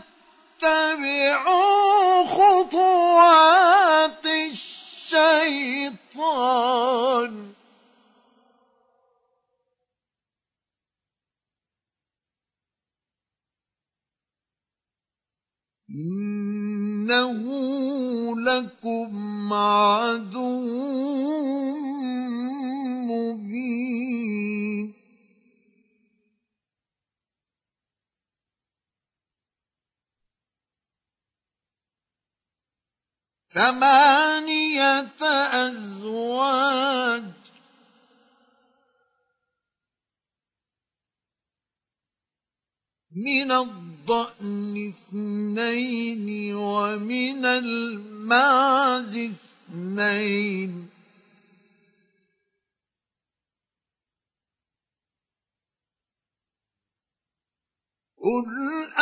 تتبعوا خطوات الشيطان إنه لكم عدو مبين ثمانية أزواج من الضأن اثنين ومن المعز اثنين قل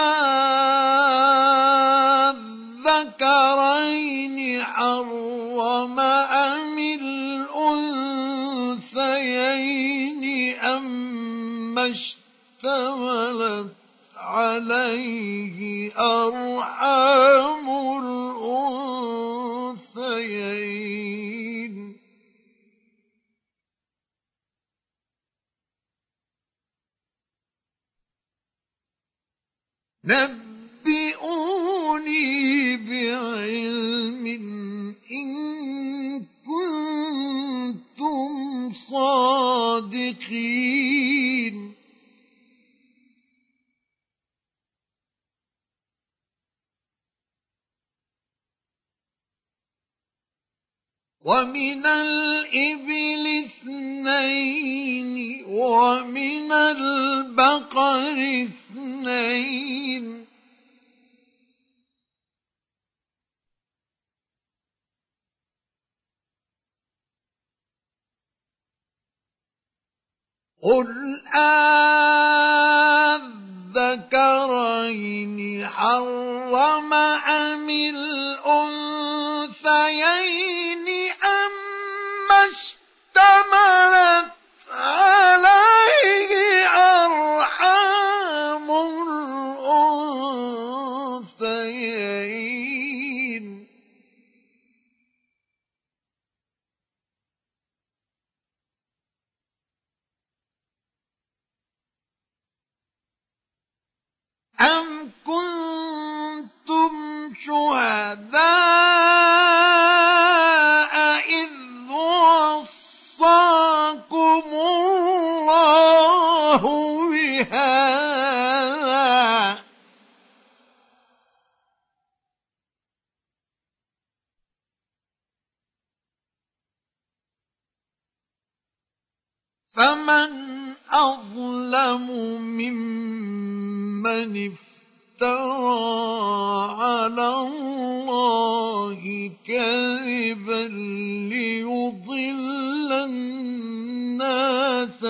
أذكرين حرم أم الأنثيين أم اشتملت عليه أرحام الأنثيين نبئوني بعلم إن كنتم صادقين ومن الإبل اثنين ومن البقر اثنين قل أذكرين حرم أم الأنثيين أم اشتملت عليه أرحام الأنثيين أم كنتم شهداء إذ وصاكم الله بهذا فمن أظلم ممن افترى على الله كذبا ليضل الناس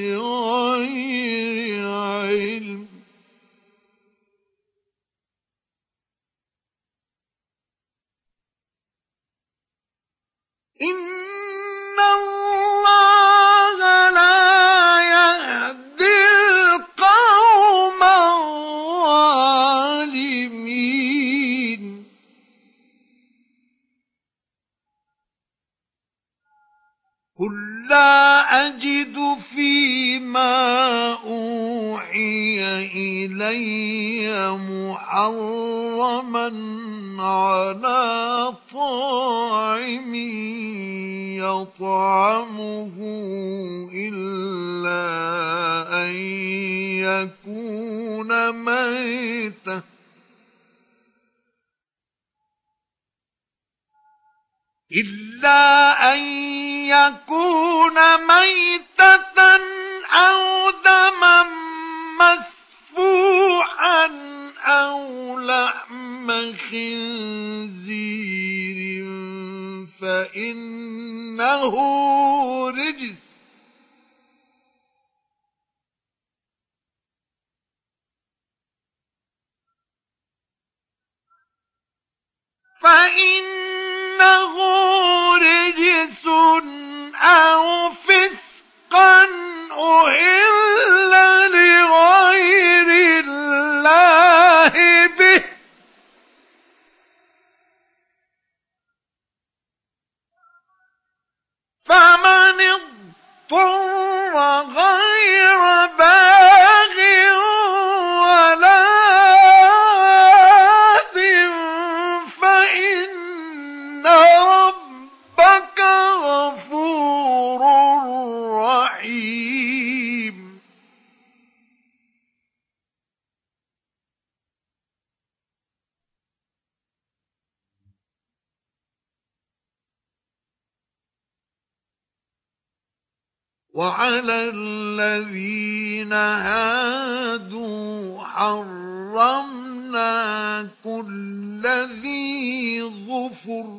بغير علم إن الله لا يهدي القوم الظالمين قل لا أجد فيما أوحي إلي محرما على طاعم يطعمه إلا أن يكون ميتة أو دما مسفوحا أو لحم خنزير فإنه رجس أو فسقا أهل لغير الله به فمن اضطر غير باغ ولا آثم فإن وعلى الذين هادوا حرمنا كل ذي ظفر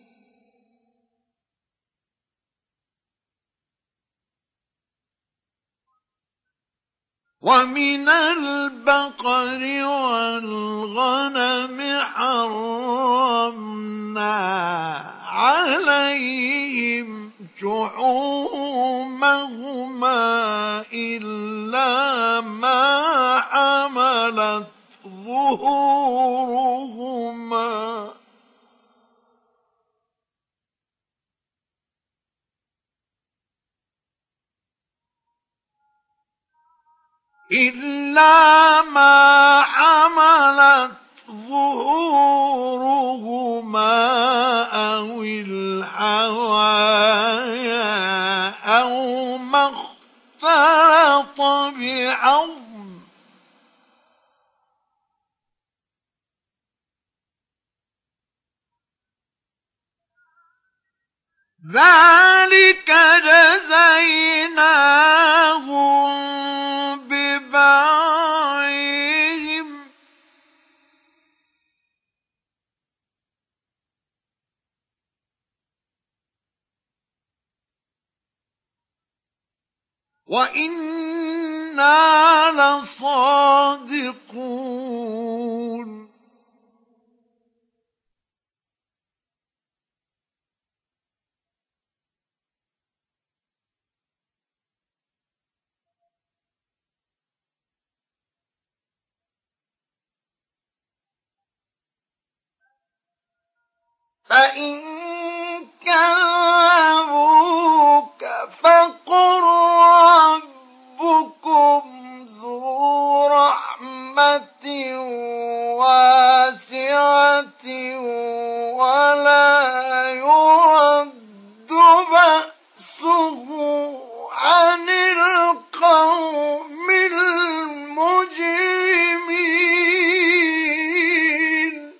ومن البقر والغنم حرمنا عليهم شحومهما إلا ما حملت ظهورهما أو الحوايا أو ما اختلط بعظم ذلك جزيناهم ببغيهم وإنا لصادقون فإن كذبوك فقل ربكم ذو رحمة واسعة ولا يرد بأسه عن القوم المجرمين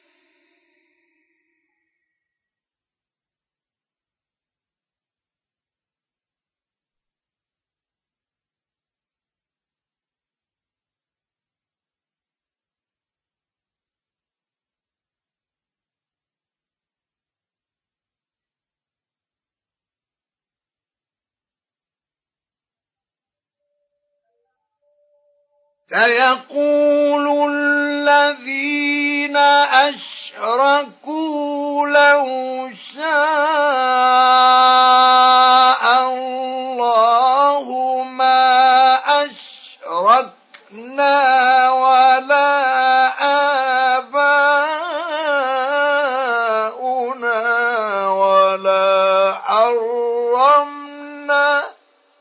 سيقول الذين أشركوا لو شاء الله ما أشركنا ولا آباؤنا ولا حرمنا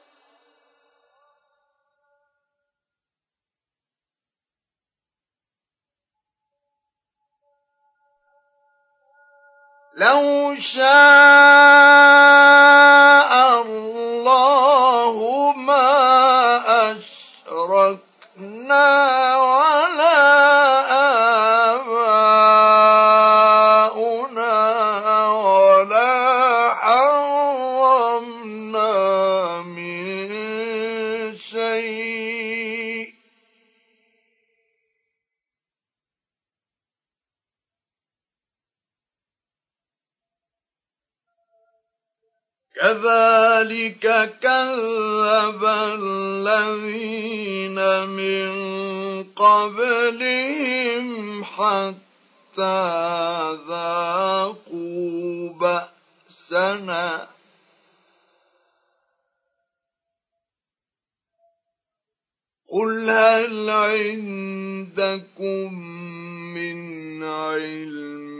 لو شاء الله ما أشركنا ولا آباؤنا ولا حرمنا من شيء كذلك كذب الذين من قبلهم حتى ذاقوا بأسنا قل هل عندكم من علم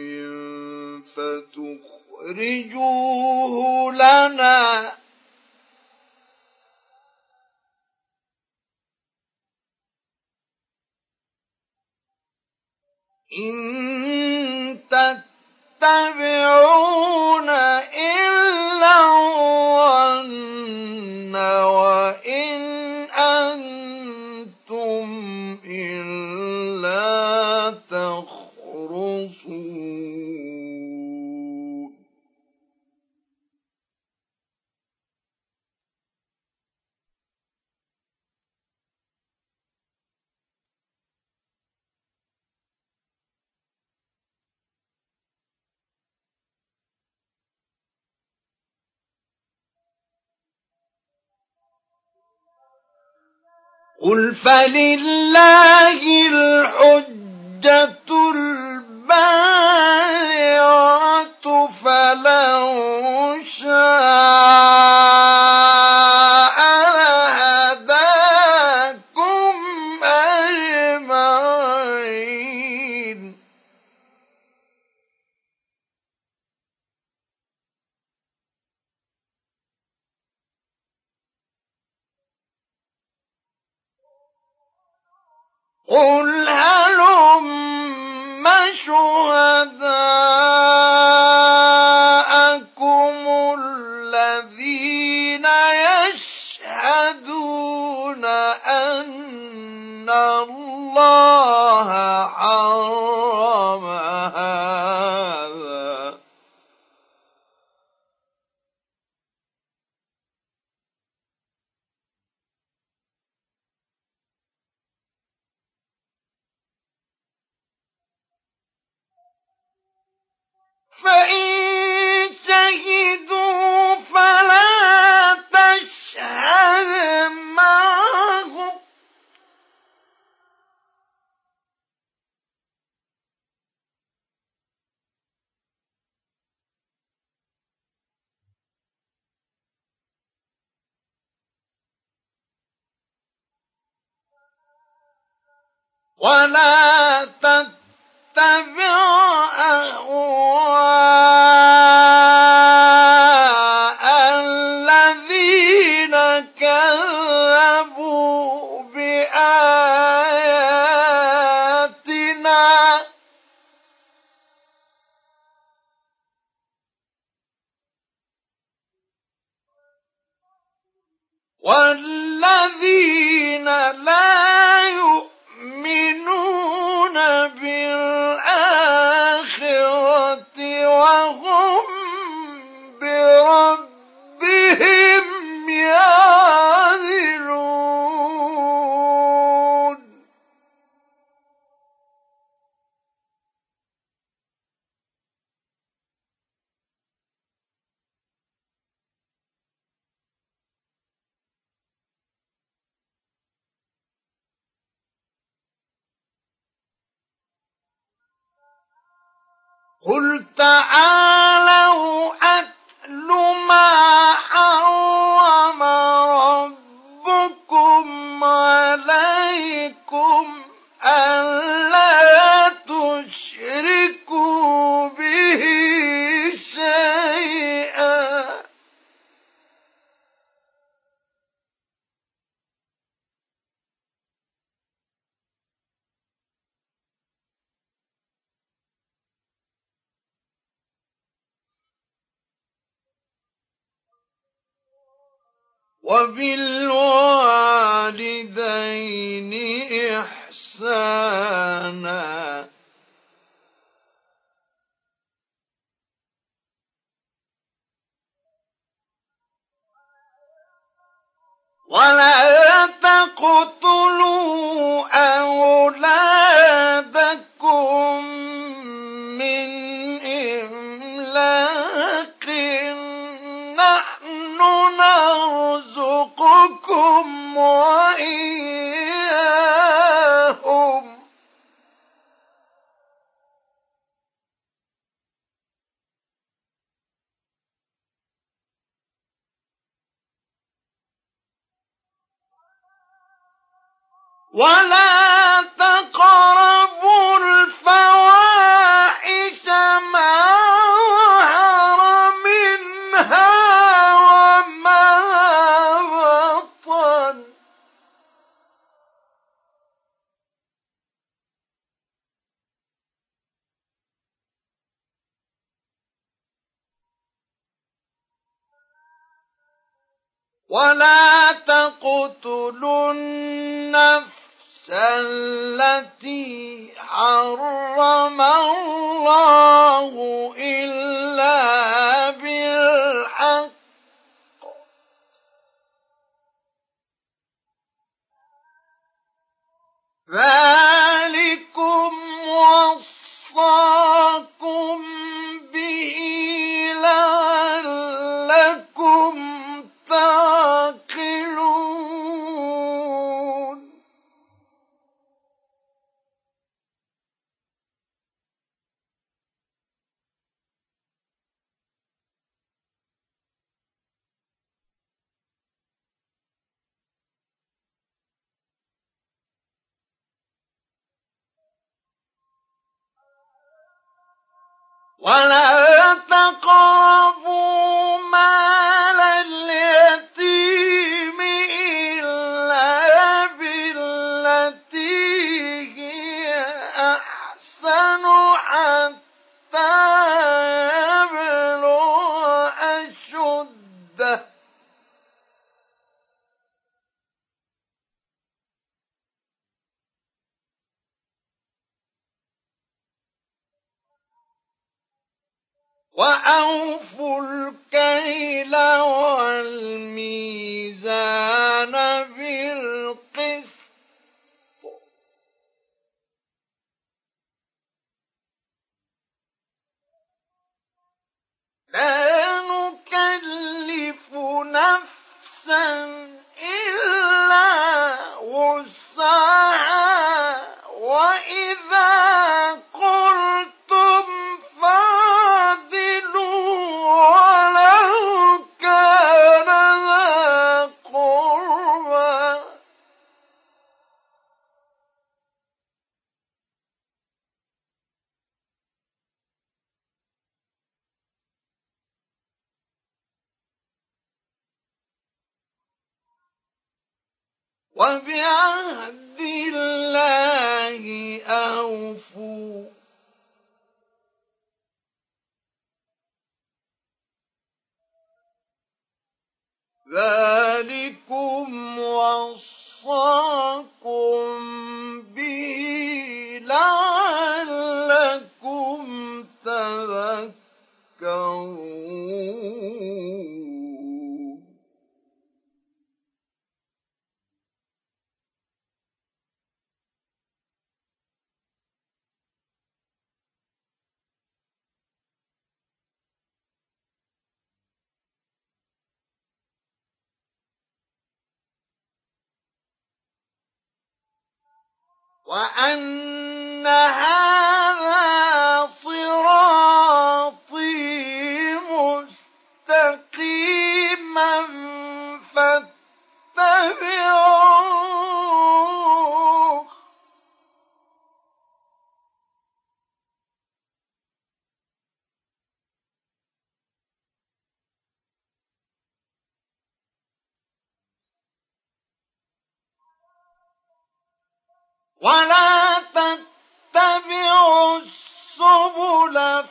فتخرجوه لنا إن تتبعون إلا الظن وإن أنتم إلا تخرصون قل فلله الحجة البالغة فلو شاء لهداكم أجمعين قل هلم شهداءكم الذين يشهدون أن الله حرم هذا فإن شهدوا فلا تشهد معهم ولا تتبع أهواء الذين كذبوا بآياتنا والذين لا يؤمنون بالآخرة وهم بربهم يعدلون قل تعالوا أتل ما حرم ربكم عليكم ألا تشركوا به شيئا وبالوالدين إحسانا ولا تقتلوا أولادكم من إملاق نحن نرزقكم وإياهم ولا تقربوا الفواحش ما ظهر منها وما بطن ولا تقتلوا النفس التي حرم الله إلا بالحق ذلكم وصاكم به لعلكم تعقلون ولا تقربوا مال اليتيم إلا بالتي هي أحسن حتى يبلغ أشده. وأوفوا الكيل والميزان بالقسط لا نكلف نفسا إلا وسعها وإذا قلتم فاعدلوا ولو كان ذا قربى. وبعهد الله أوفوا ذلكم وصاكم به لعلكم تذكرون. وأن هذا صراطي مستقيما فاتبعوه ولا تتبعوا السبل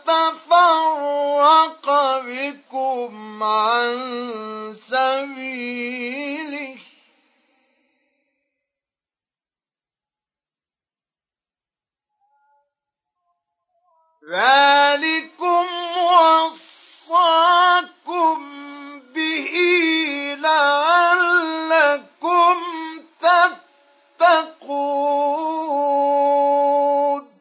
فتفرق بكم عن سبيله ذلكم وصاكم به لعلكم تتقون.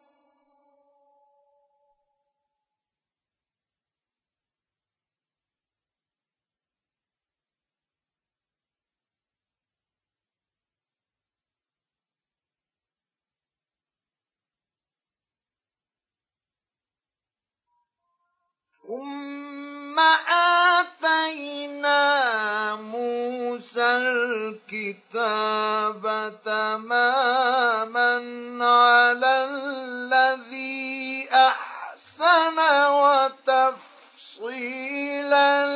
ثم آتينا موسى الكتاب تماما على الذي أحسن وتفصيلا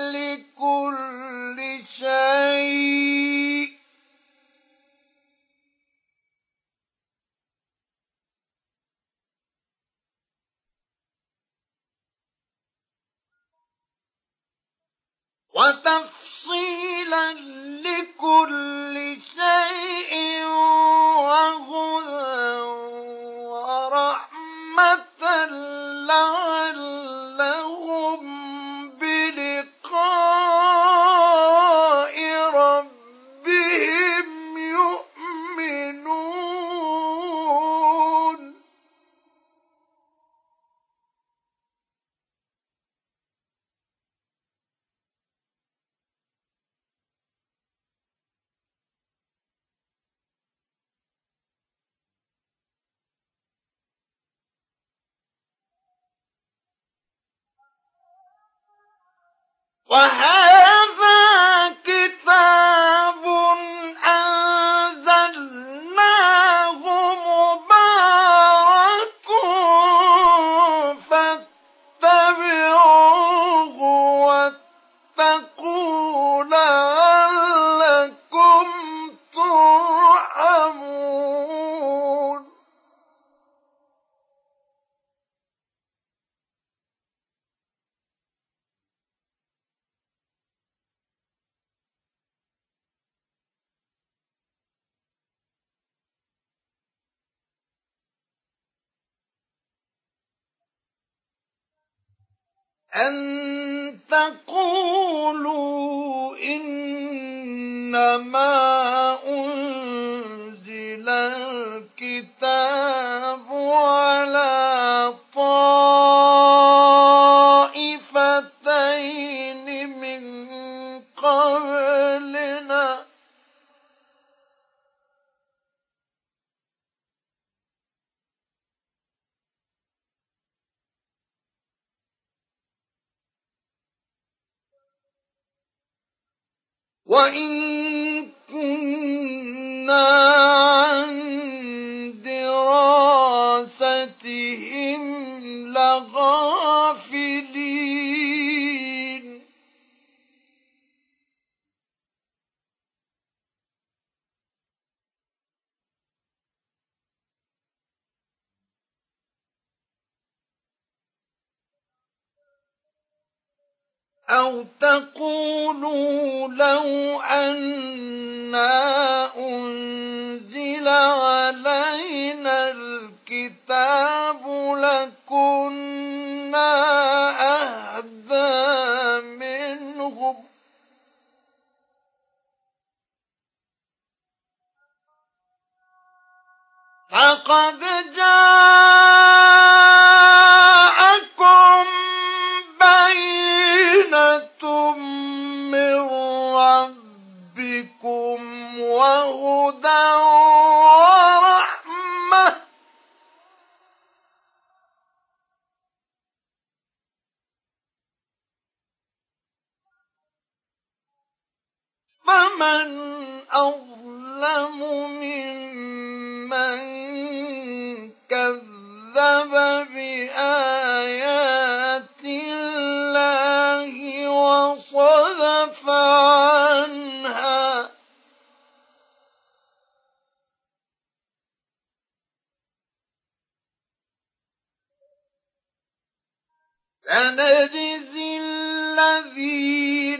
لكل شيء وهدى ورحمة لعلهم بلقاء ربهم يؤمنون. وهذا كتاب أنزلناه مبارك أن تقولوا إنما أنزل الكتاب على طائفتين من قبلنا وإن كنا عن دراستهم لغافلين أو تقولوا لو أنا أنزل علينا الكتاب لكنا أهدى منهم فقد جاءكم بينة من ربكم وهدى ورحمة فمن أظلم ممن كذب بآيات الله وصدف عنها سنجزي الذين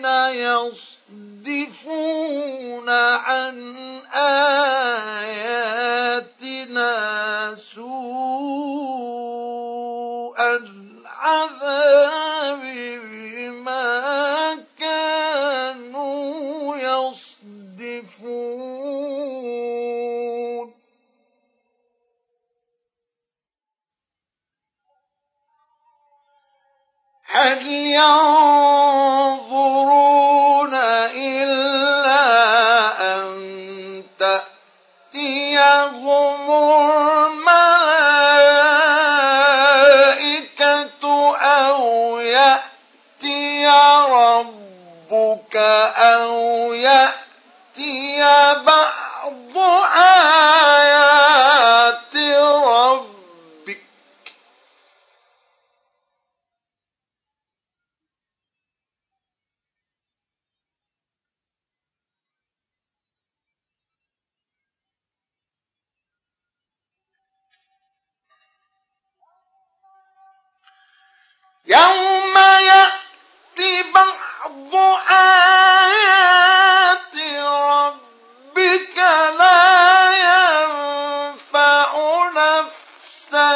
يصدفون عن آياتنا سوء العذاب بما كانوا يصدفون هل ينظرون إلا أن تأتيهم الملائكة أو يأتي ربك أو يأتي بعض آيات ربك يوم يأتي بعض آيات ربك لا ينفع نفسا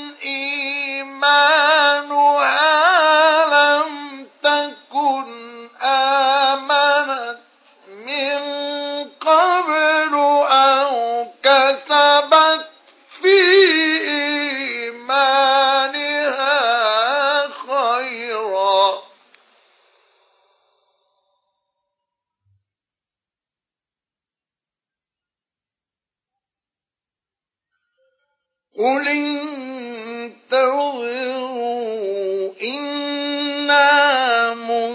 إيمانها لم تكن آمنت من قبل أو كسبت في إيمانها خيرا قل انتظروا إنا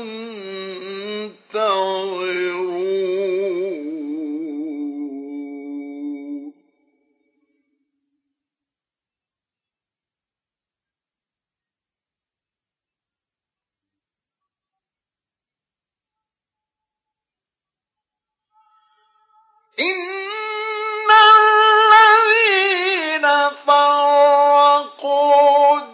منتظرون إن الذين فرقوا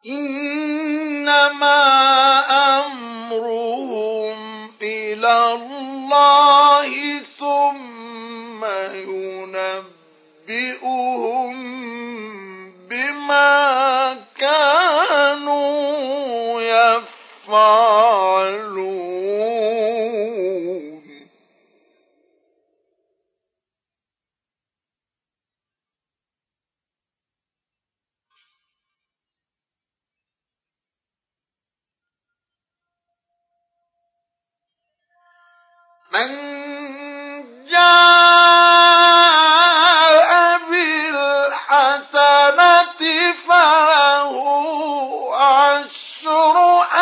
إنما أمرهم إلى الله ثم ينبئهم بما كانوا يفعلون. من جاء بالحسنة فله عشر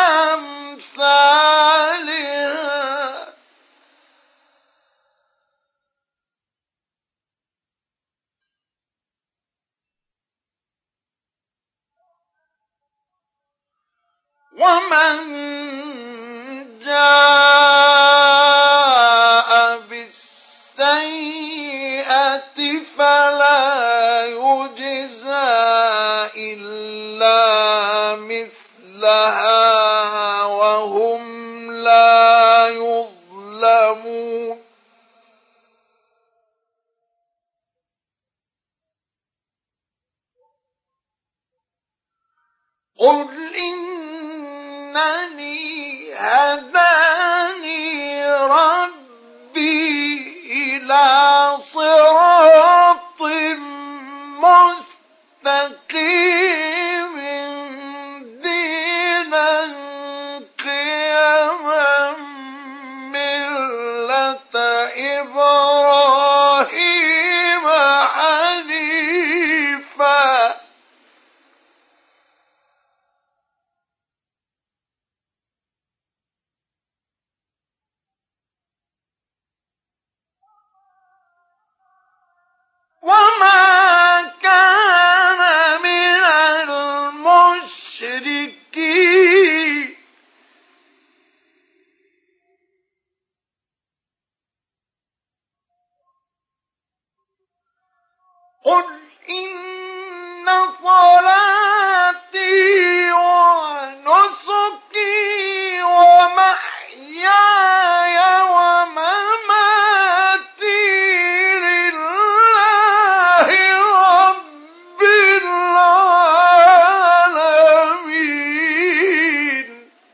أمثالها ومن جاء بالسيئة فلا يجزى إلا مثلها وهم لا يظلمون. قل إنني هداني ربي إلى صراط مستقيم دينا قيما ملة إبراهيم حنيفا وما كان من المشركين. قل إن صلاتي ونسكي ومحياي ومماتي لله رب العالمين.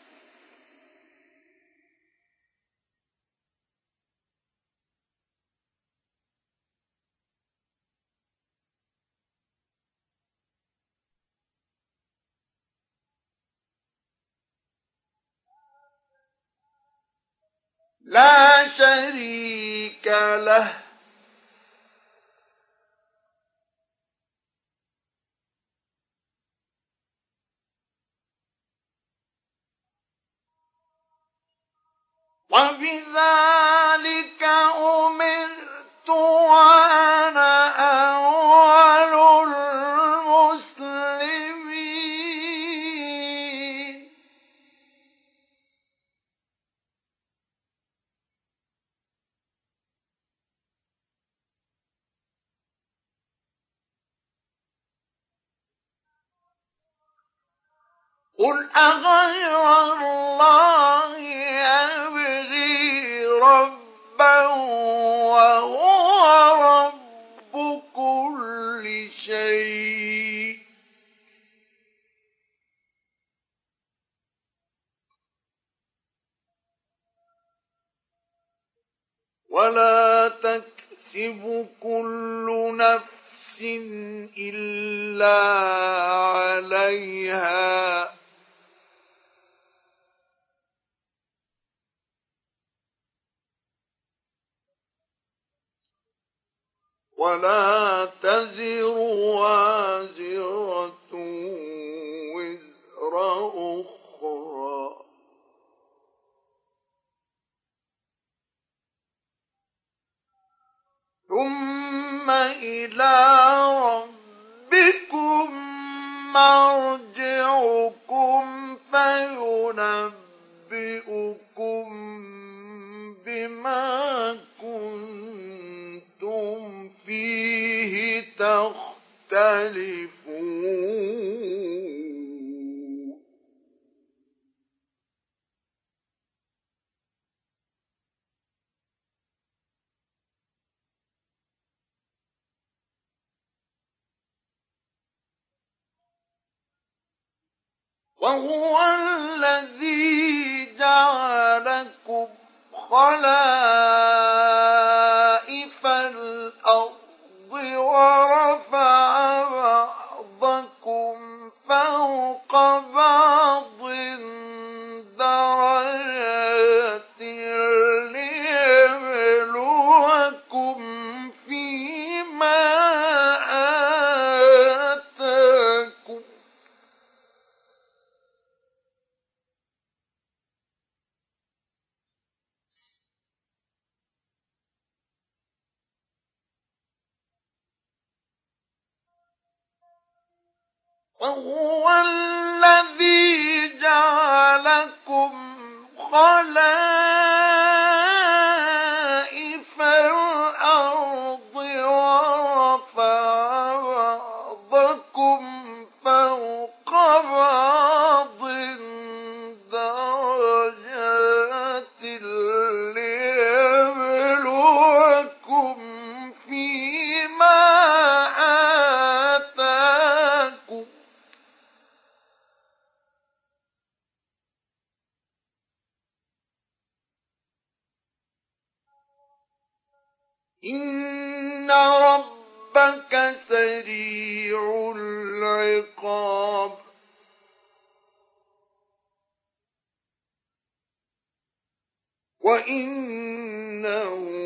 لا شريك له وبذلك أمرت وأنا أول المسلمين. قل أغير الله أبغي ربا وهو رب كل شيء ولا تكسب كل نفس إلا عليها ولا تزر وازرة وزر أخرى ثم إلى ربكم مرجعكم فينبئكم بما كنتم فيه تختلفون. وهو الذي جعلكم خلائف الأرض ورفع بعضكم فوق بعض درجات ليبلوكم فيما آتاكم وهو الذي جعلكم خلائف الأرض ورفع بعضكم فوق بعض درجات ليبلوكم فيما آتاكم إن ربك سريع العقاب وإنه